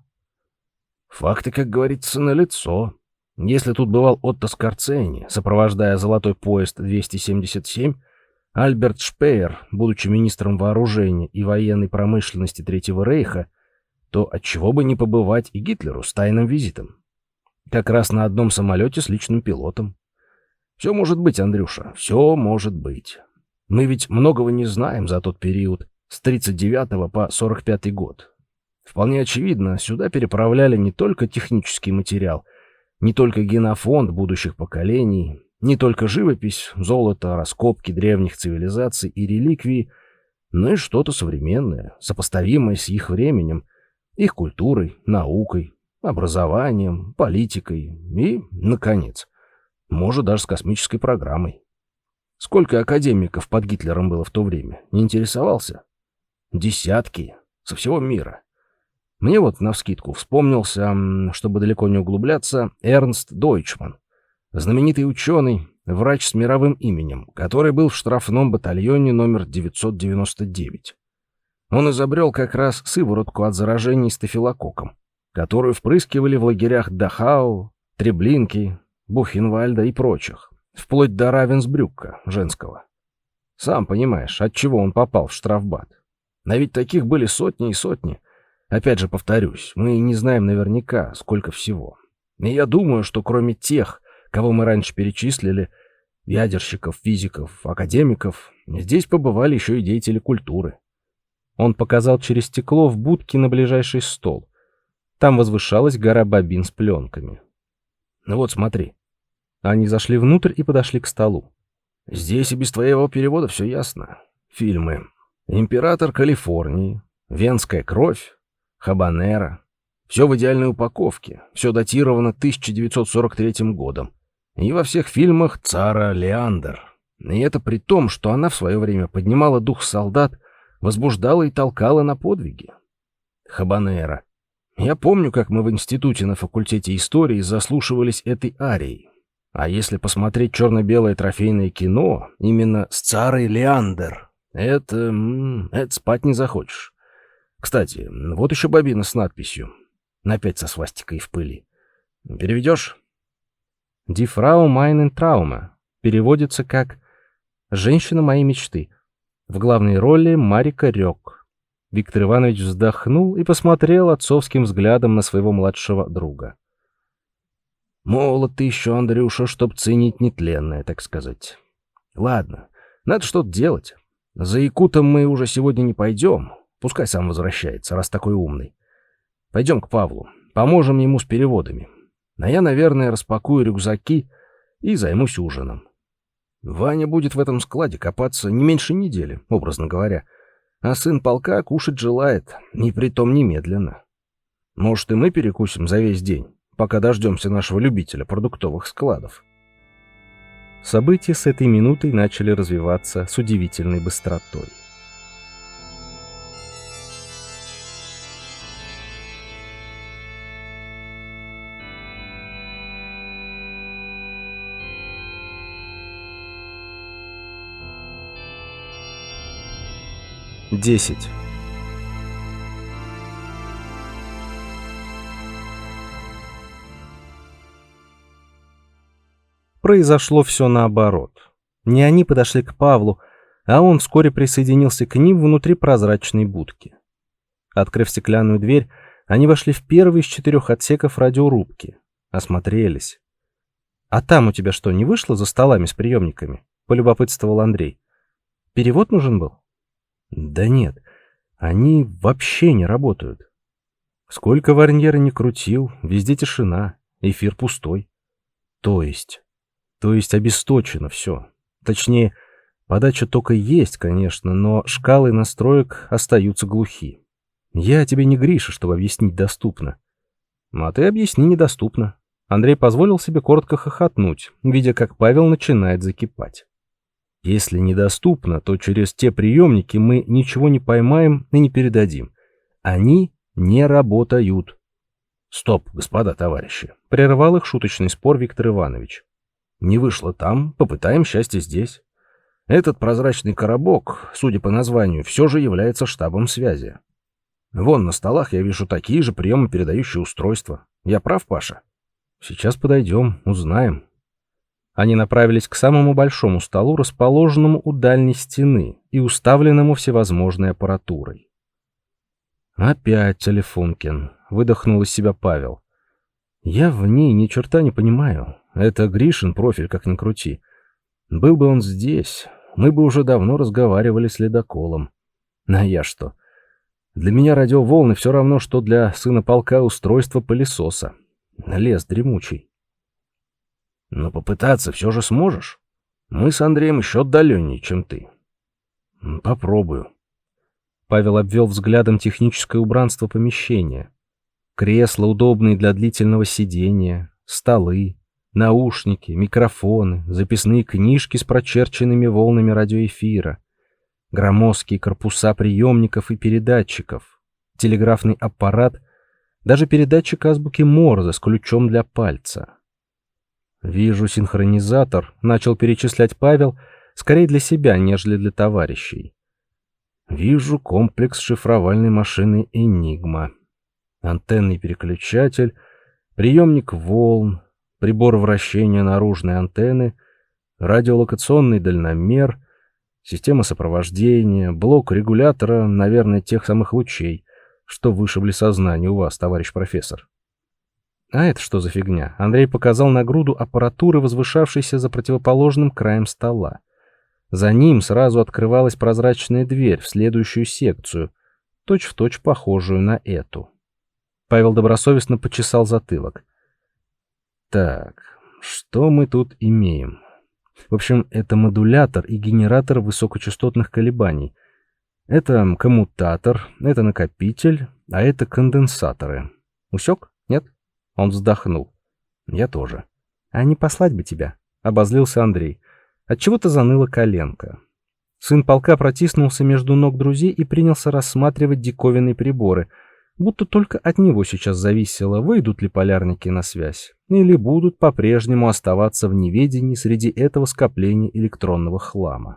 Факты, как говорится, налицо. Если тут бывал Отто Скорцени, сопровождая золотой поезд двести семьдесят семь, Альберт Шпеер, будучи министром вооружения и военной промышленности Третьего Рейха, то отчего бы не побывать и Гитлеру с тайным визитом? Как раз на одном самолете с личным пилотом. Все может быть, Андрюша, все может быть. Мы ведь многого не знаем за тот период, с тридцать девятого по сорок пятый год. Вполне очевидно, сюда переправляли не только технический материал, не только генофонд будущих поколений, не только живопись, золото, раскопки древних цивилизаций и реликвии, но и что-то современное, сопоставимое с их временем, их культурой, наукой, образованием, политикой и, наконец, может, даже с космической программой. Сколько академиков под Гитлером было в то время? Не интересовался? Десятки. Со всего мира. Мне вот навскидку вспомнился, чтобы далеко не углубляться, Эрнст Дойчман. Знаменитый ученый, врач с мировым именем, который был в штрафном батальоне номер девятьсот девяносто девять. Он изобрел как раз сыворотку от заражений стафилококком, которую впрыскивали в лагерях Дахау, Треблинки, Бухенвальда и прочих, вплоть до Равенсбрюка женского. Сам понимаешь, от чего он попал в штрафбат. А ведь таких были сотни и сотни. Опять же повторюсь, мы не знаем наверняка, сколько всего. И я думаю, что кроме тех, кого мы раньше перечислили, ядерщиков, физиков, академиков, здесь побывали еще и деятели культуры. Он показал через стекло в будке на ближайший стол. Там возвышалась гора бобин с пленками. Ну вот смотри. Они зашли внутрь и подошли к столу. Здесь и без твоего перевода все ясно. Фильмы. «Император Калифорнии», «Венская кровь», «Хабанера». Все в идеальной упаковке. Все датировано тысяча девятьсот сорок третьим годом. И во всех фильмах цара Леандр. И это при том, что она в свое время поднимала дух солдат, возбуждала и толкала на подвиги. Хабанера. Я помню, как мы в институте на факультете истории заслушивались этой арией. А если посмотреть черно-белое трофейное кино, именно с царой Леандр, это... это спать не захочешь. Кстати, вот еще бобина с надписью. Опять со свастикой в пыли. Переведешь? «Die Frau meiner Träume» переводится как «Женщина моей мечты». В главной роли Марика Рёк. Виктор Иванович вздохнул и посмотрел отцовским взглядом на своего младшего друга. «Молод ты еще, Андрюша, чтоб ценить нетленное, так сказать. Ладно, надо что-то делать. За якутом мы уже сегодня не пойдем. Пускай сам возвращается, раз такой умный. Пойдем к Павлу, поможем ему с переводами. А я, наверное, распакую рюкзаки и займусь ужином». Ваня будет в этом складе копаться не меньше недели, образно говоря, а сын полка кушать желает, и притом немедленно. Может, и мы перекусим за весь день, пока дождемся нашего любителя продуктовых складов». События с этой минутой начали развиваться с удивительной быстротой. Десять. Произошло все наоборот. Не они подошли к Павлу, а он вскоре присоединился к ним внутри прозрачной будки. Открыв стеклянную дверь, они вошли в первый из четырех отсеков радиорубки. Осмотрелись. «А там у тебя что, не вышло за столами с приемниками?» — полюбопытствовал Андрей. «Перевод нужен был?» «Да нет, они вообще не работают. Сколько Варньера не крутил, везде тишина, эфир пустой. То есть... То есть обесточено все. Точнее, подача тока есть, конечно, но шкалы настроек остаются глухи. Я тебе не Гриша, чтобы объяснить доступно». «А ты объясни недоступно». Андрей позволил себе коротко хохотнуть, видя, как Павел начинает закипать. «Если недоступно, то через те приемники мы ничего не поймаем и не передадим. Они не работают». «Стоп, господа товарищи», — прервал их шуточный спор Виктор Иванович. «Не вышло там, попытаем счастье здесь. Этот прозрачный коробок, судя по названию, все же является штабом связи. Вон на столах я вижу такие же приемопередающие устройства. Я прав, Паша?» «Сейчас подойдем, узнаем». Они направились к самому большому столу, расположенному у дальней стены и уставленному всевозможной аппаратурой. «Опять Телефункин», — выдохнул из себя Павел. «Я в ней ни черта не понимаю. Это Гришин профиль, как ни крути. Был бы он здесь, мы бы уже давно разговаривали с ледоколом. А я что? Для меня радиоволны все равно, что для сына полка устройство пылесоса. Лес дремучий». «Но попытаться все же сможешь? Мы с Андреем еще отдаленнее, чем ты». «Попробую». Павел обвел взглядом техническое убранство помещения. Кресла, удобные для длительного сидения, столы, наушники, микрофоны, записные книжки с прочерченными волнами радиоэфира, громоздкие корпуса приемников и передатчиков, телеграфный аппарат, даже передатчик азбуки Морзе с ключом для пальца. «Вижу синхронизатор», — начал перечислять Павел, скорее для себя, нежели для товарищей. «Вижу комплекс шифровальной машины «Энигма», антенный переключатель, приемник волн, прибор вращения наружной антенны, радиолокационный дальномер, система сопровождения, блок регулятора, наверное, тех самых лучей, что вышибли сознание у вас, товарищ профессор». «А это что за фигня?» Андрей показал на груду аппаратуры, возвышавшейся за противоположным краем стола. За ним сразу открывалась прозрачная дверь в следующую секцию, точь-в-точь похожую на эту. Павел добросовестно почесал затылок. «Так, что мы тут имеем? В общем, это модулятор и генератор высокочастотных колебаний. Это коммутатор, это накопитель, а это конденсаторы. Усек? Нет?» Он вздохнул. «Я тоже». «А не послать бы тебя?» — обозлился Андрей. Отчего-то заныла коленка. Сын полка протиснулся между ног друзей и принялся рассматривать диковинные приборы, будто только от него сейчас зависело, выйдут ли полярники на связь, или будут по-прежнему оставаться в неведении среди этого скопления электронного хлама.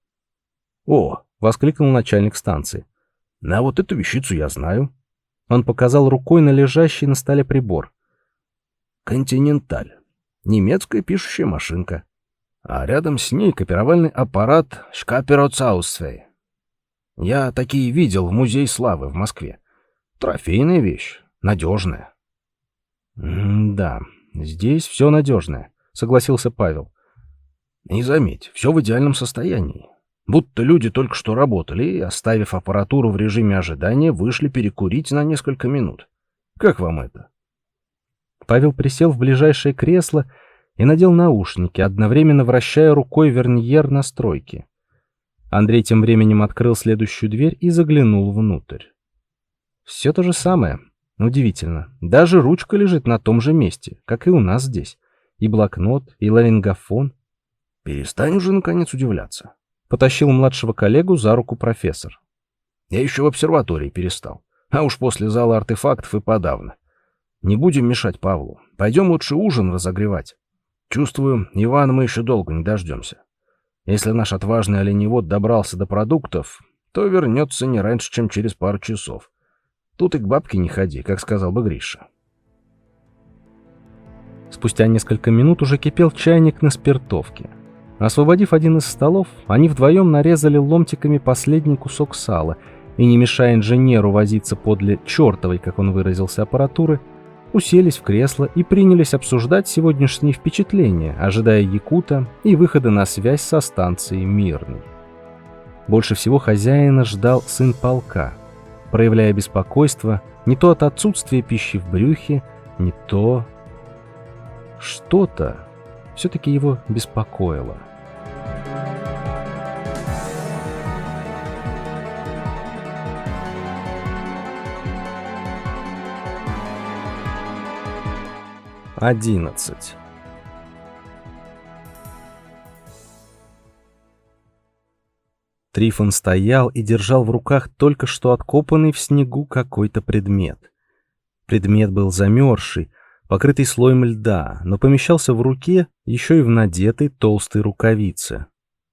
«О!» — воскликнул начальник станции. «На вот эту вещицу я знаю». Он показал рукой на лежащий на столе прибор. «Континенталь. Немецкая пишущая машинка. А рядом с ней копировальный аппарат «Шкапероцаусфей». Я такие видел в Музее славы в Москве. Трофейная вещь, надежная». «Да, здесь все надежное», — согласился Павел. «И заметь, все в идеальном состоянии. Будто люди только что работали и, оставив аппаратуру в режиме ожидания, вышли перекурить на несколько минут. Как вам это?» Павел присел в ближайшее кресло и надел наушники, одновременно вращая рукой верньер настройки. Андрей тем временем открыл следующую дверь и заглянул внутрь. Все то же самое. Удивительно. Даже ручка лежит на том же месте, как и у нас здесь. И блокнот, и ларингофон. Перестань уже, наконец, удивляться. Потащил младшего коллегу за руку профессор. Я еще в обсерватории перестал. А уж после зала артефактов и подавно. Не будем мешать Павлу. Пойдем лучше ужин разогревать. Чувствую, Ивана мы еще долго не дождемся. Если наш отважный оленевод добрался до продуктов, то вернется не раньше, чем через пару часов. Тут и к бабке не ходи, как сказал бы Гриша. Спустя несколько минут уже кипел чайник на спиртовке. Освободив один из столов, они вдвоем нарезали ломтиками последний кусок сала и, не мешая инженеру возиться подле чертовой, как он выразился, аппаратуры, уселись в кресло и принялись обсуждать сегодняшние впечатления, ожидая якута и выхода на связь со станцией Мирный. Больше всего хозяина ждал сын полка, проявляя беспокойство не то от отсутствия пищи в брюхе, не то... Что-то все-таки его беспокоило. Одиннадцать. Трифон стоял и держал в руках только что откопанный в снегу какой-то предмет. Предмет был замерзший, покрытый слоем льда, но помещался в руке еще и в надетой толстой рукавице.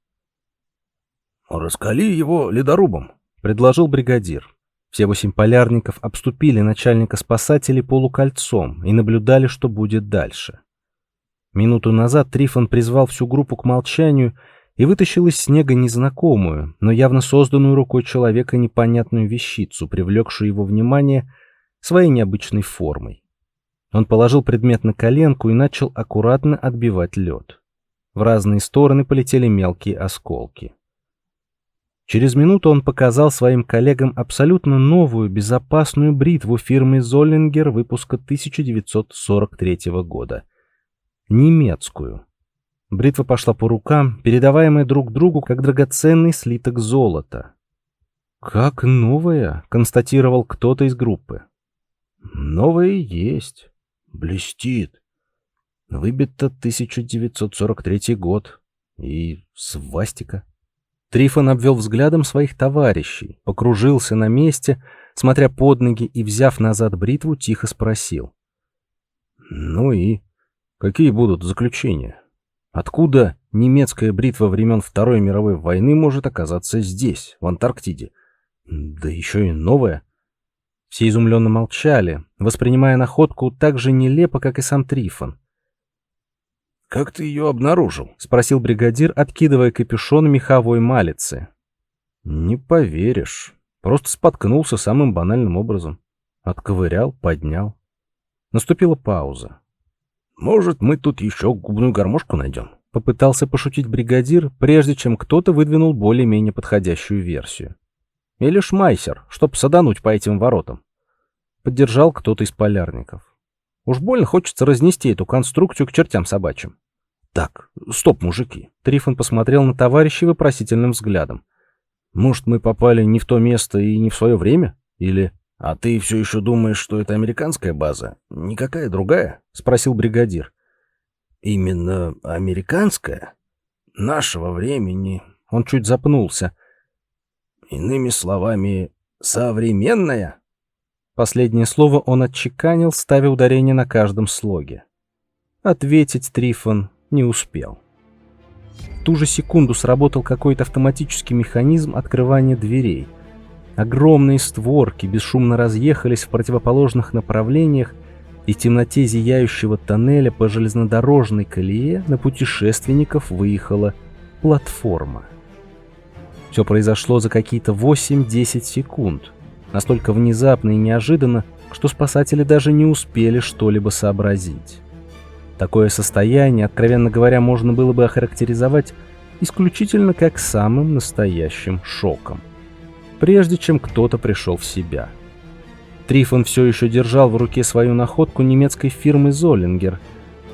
«Раскали его ледорубом», — предложил бригадир. Все восемь полярников обступили начальника спасателей полукольцом и наблюдали, что будет дальше. Минуту назад Трифон призвал всю группу к молчанию и вытащил из снега незнакомую, но явно созданную рукой человека непонятную вещицу, привлекшую его внимание своей необычной формой. Он положил предмет на коленку и начал аккуратно отбивать лед. В разные стороны полетели мелкие осколки. Через минуту он показал своим коллегам абсолютно новую безопасную бритву фирмы Золлингер выпуска тысяча девятьсот сорок третьего года. Немецкую. Бритва пошла по рукам, передаваемая друг другу как драгоценный слиток золота. «Как новая», — констатировал кто-то из группы. «Новая есть. Блестит. Выбито тысяча девятьсот сорок третий год. И свастика». Трифон обвел взглядом своих товарищей, покружился на месте, смотря под ноги и, взяв назад бритву, тихо спросил. «Ну и какие будут заключения? Откуда немецкая бритва времен Второй мировой войны может оказаться здесь, в Антарктиде? Да еще и новая?» Все изумленно молчали, воспринимая находку так же нелепо, как и сам Трифон. «Как ты ее обнаружил?» — спросил бригадир, откидывая капюшон меховой малицы. «Не поверишь. Просто споткнулся самым банальным образом. Отковырял, поднял». Наступила пауза. «Может, мы тут еще губную гармошку найдем?» — попытался пошутить бригадир, прежде чем кто-то выдвинул более-менее подходящую версию. «Или шмайсер, чтоб садануть по этим воротам». Поддержал кто-то из полярников. Уж больно хочется разнести эту конструкцию к чертям собачьим. «Так, стоп, мужики!» Трифон посмотрел на товарищей вопросительным взглядом. «Может, мы попали не в то место и не в свое время? Или...» «А ты все еще думаешь, что это американская база? Никакая другая?» — спросил бригадир. «Именно американская? Нашего времени?» Он чуть запнулся. «Иными словами, современная?» Последнее слово он отчеканил, ставя ударение на каждом слоге. Ответить Трифон не успел. В ту же секунду сработал какой-то автоматический механизм открывания дверей. Огромные створки бесшумно разъехались в противоположных направлениях, и в темноте зияющего тоннеля по железнодорожной колее на путешественников выехала платформа. Все произошло за какие-то восемь-десять секунд. Настолько внезапно и неожиданно, что спасатели даже не успели что-либо сообразить. Такое состояние, откровенно говоря, можно было бы охарактеризовать исключительно как самым настоящим шоком. Прежде чем кто-то пришел в себя. Трифон все еще держал в руке свою находку немецкой фирмы Золлингер.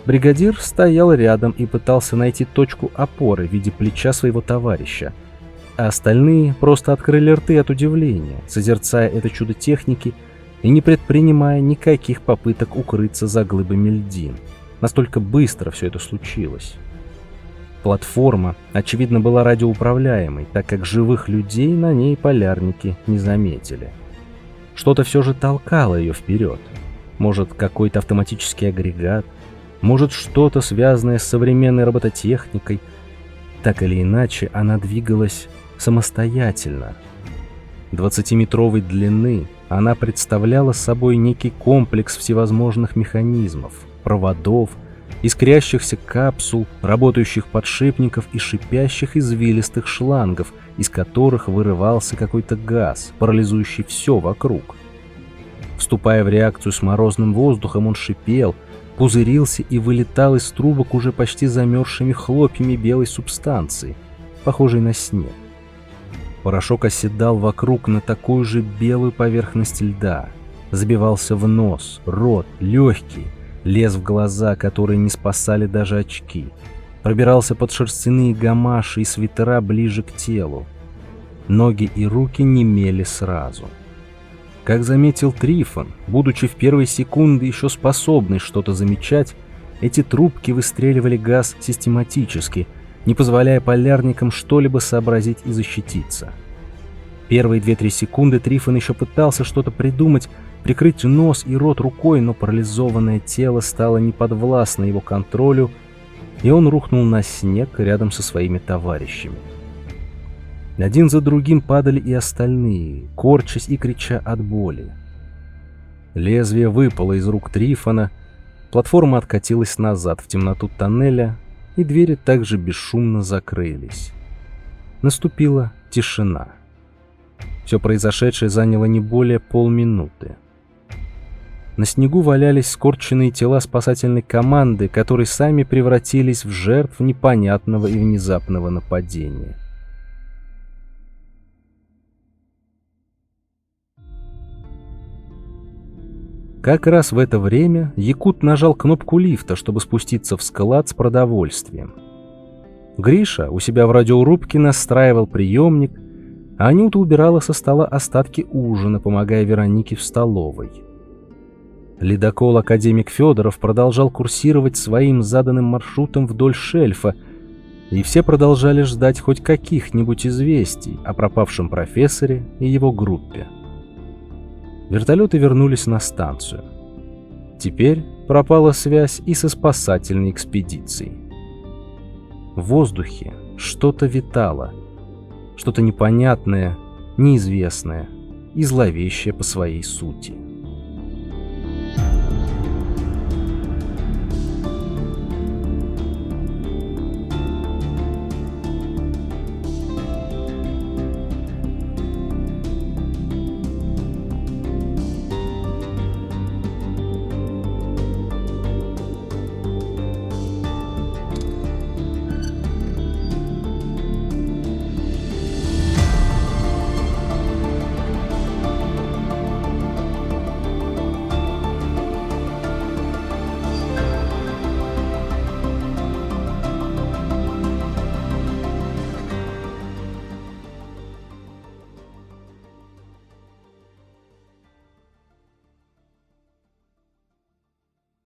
Бригадир стоял рядом и пытался найти точку опоры в виде плеча своего товарища, а остальные просто открыли рты от удивления, созерцая это чудо техники и не предпринимая никаких попыток укрыться за глыбами льдин. Настолько быстро все это случилось. Платформа, очевидно, была радиоуправляемой, так как живых людей на ней полярники не заметили. Что-то все же толкало ее вперед. Может, какой-то автоматический агрегат, может, что-то связанное с современной робототехникой. Так или иначе, она двигалась самостоятельно. Двадцатиметровой длины она представляла собой некий комплекс всевозможных механизмов, проводов, искрящихся капсул, работающих подшипников и шипящих извилистых шлангов, из которых вырывался какой-то газ, парализующий все вокруг. Вступая в реакцию с морозным воздухом, он шипел, пузырился и вылетал из трубок уже почти замерзшими хлопьями белой субстанции, похожей на снег. Порошок оседал вокруг на такую же белую поверхность льда, забивался в нос, рот, легкие, лез в глаза, которые не спасали даже очки, пробирался под шерстяные гамаши и свитера ближе к телу. Ноги и руки немели сразу. Как заметил Трифон, будучи в первые секунды еще способный что-то замечать, эти трубки выстреливали газ систематически, не позволяя полярникам что-либо сообразить и защититься. Первые две-три секунды Трифон еще пытался что-то придумать, прикрыть нос и рот рукой, но парализованное тело стало неподвластно его контролю, и он рухнул на снег рядом со своими товарищами. Один за другим падали и остальные, корчась и крича от боли. Лезвие выпало из рук Трифона, платформа откатилась назад в темноту тоннеля, и двери также бесшумно закрылись. Наступила тишина. Все произошедшее заняло не более полминуты. На снегу валялись скорченные тела спасательной команды, которые сами превратились в жертв непонятного и внезапного нападения. Как раз в это время Якут нажал кнопку лифта, чтобы спуститься в склад с продовольствием. Гриша у себя в радиорубке настраивал приемник, а Анюта убирала со стола остатки ужина, помогая Веронике в столовой. Ледокол академик Федоров продолжал курсировать своим заданным маршрутом вдоль шельфа, и все продолжали ждать хоть каких-нибудь известий о пропавшем профессоре и его группе. Вертолеты вернулись на станцию. Теперь пропала связь и со спасательной экспедицией. В воздухе что-то витало, что-то непонятное, неизвестное и зловещее по своей сути.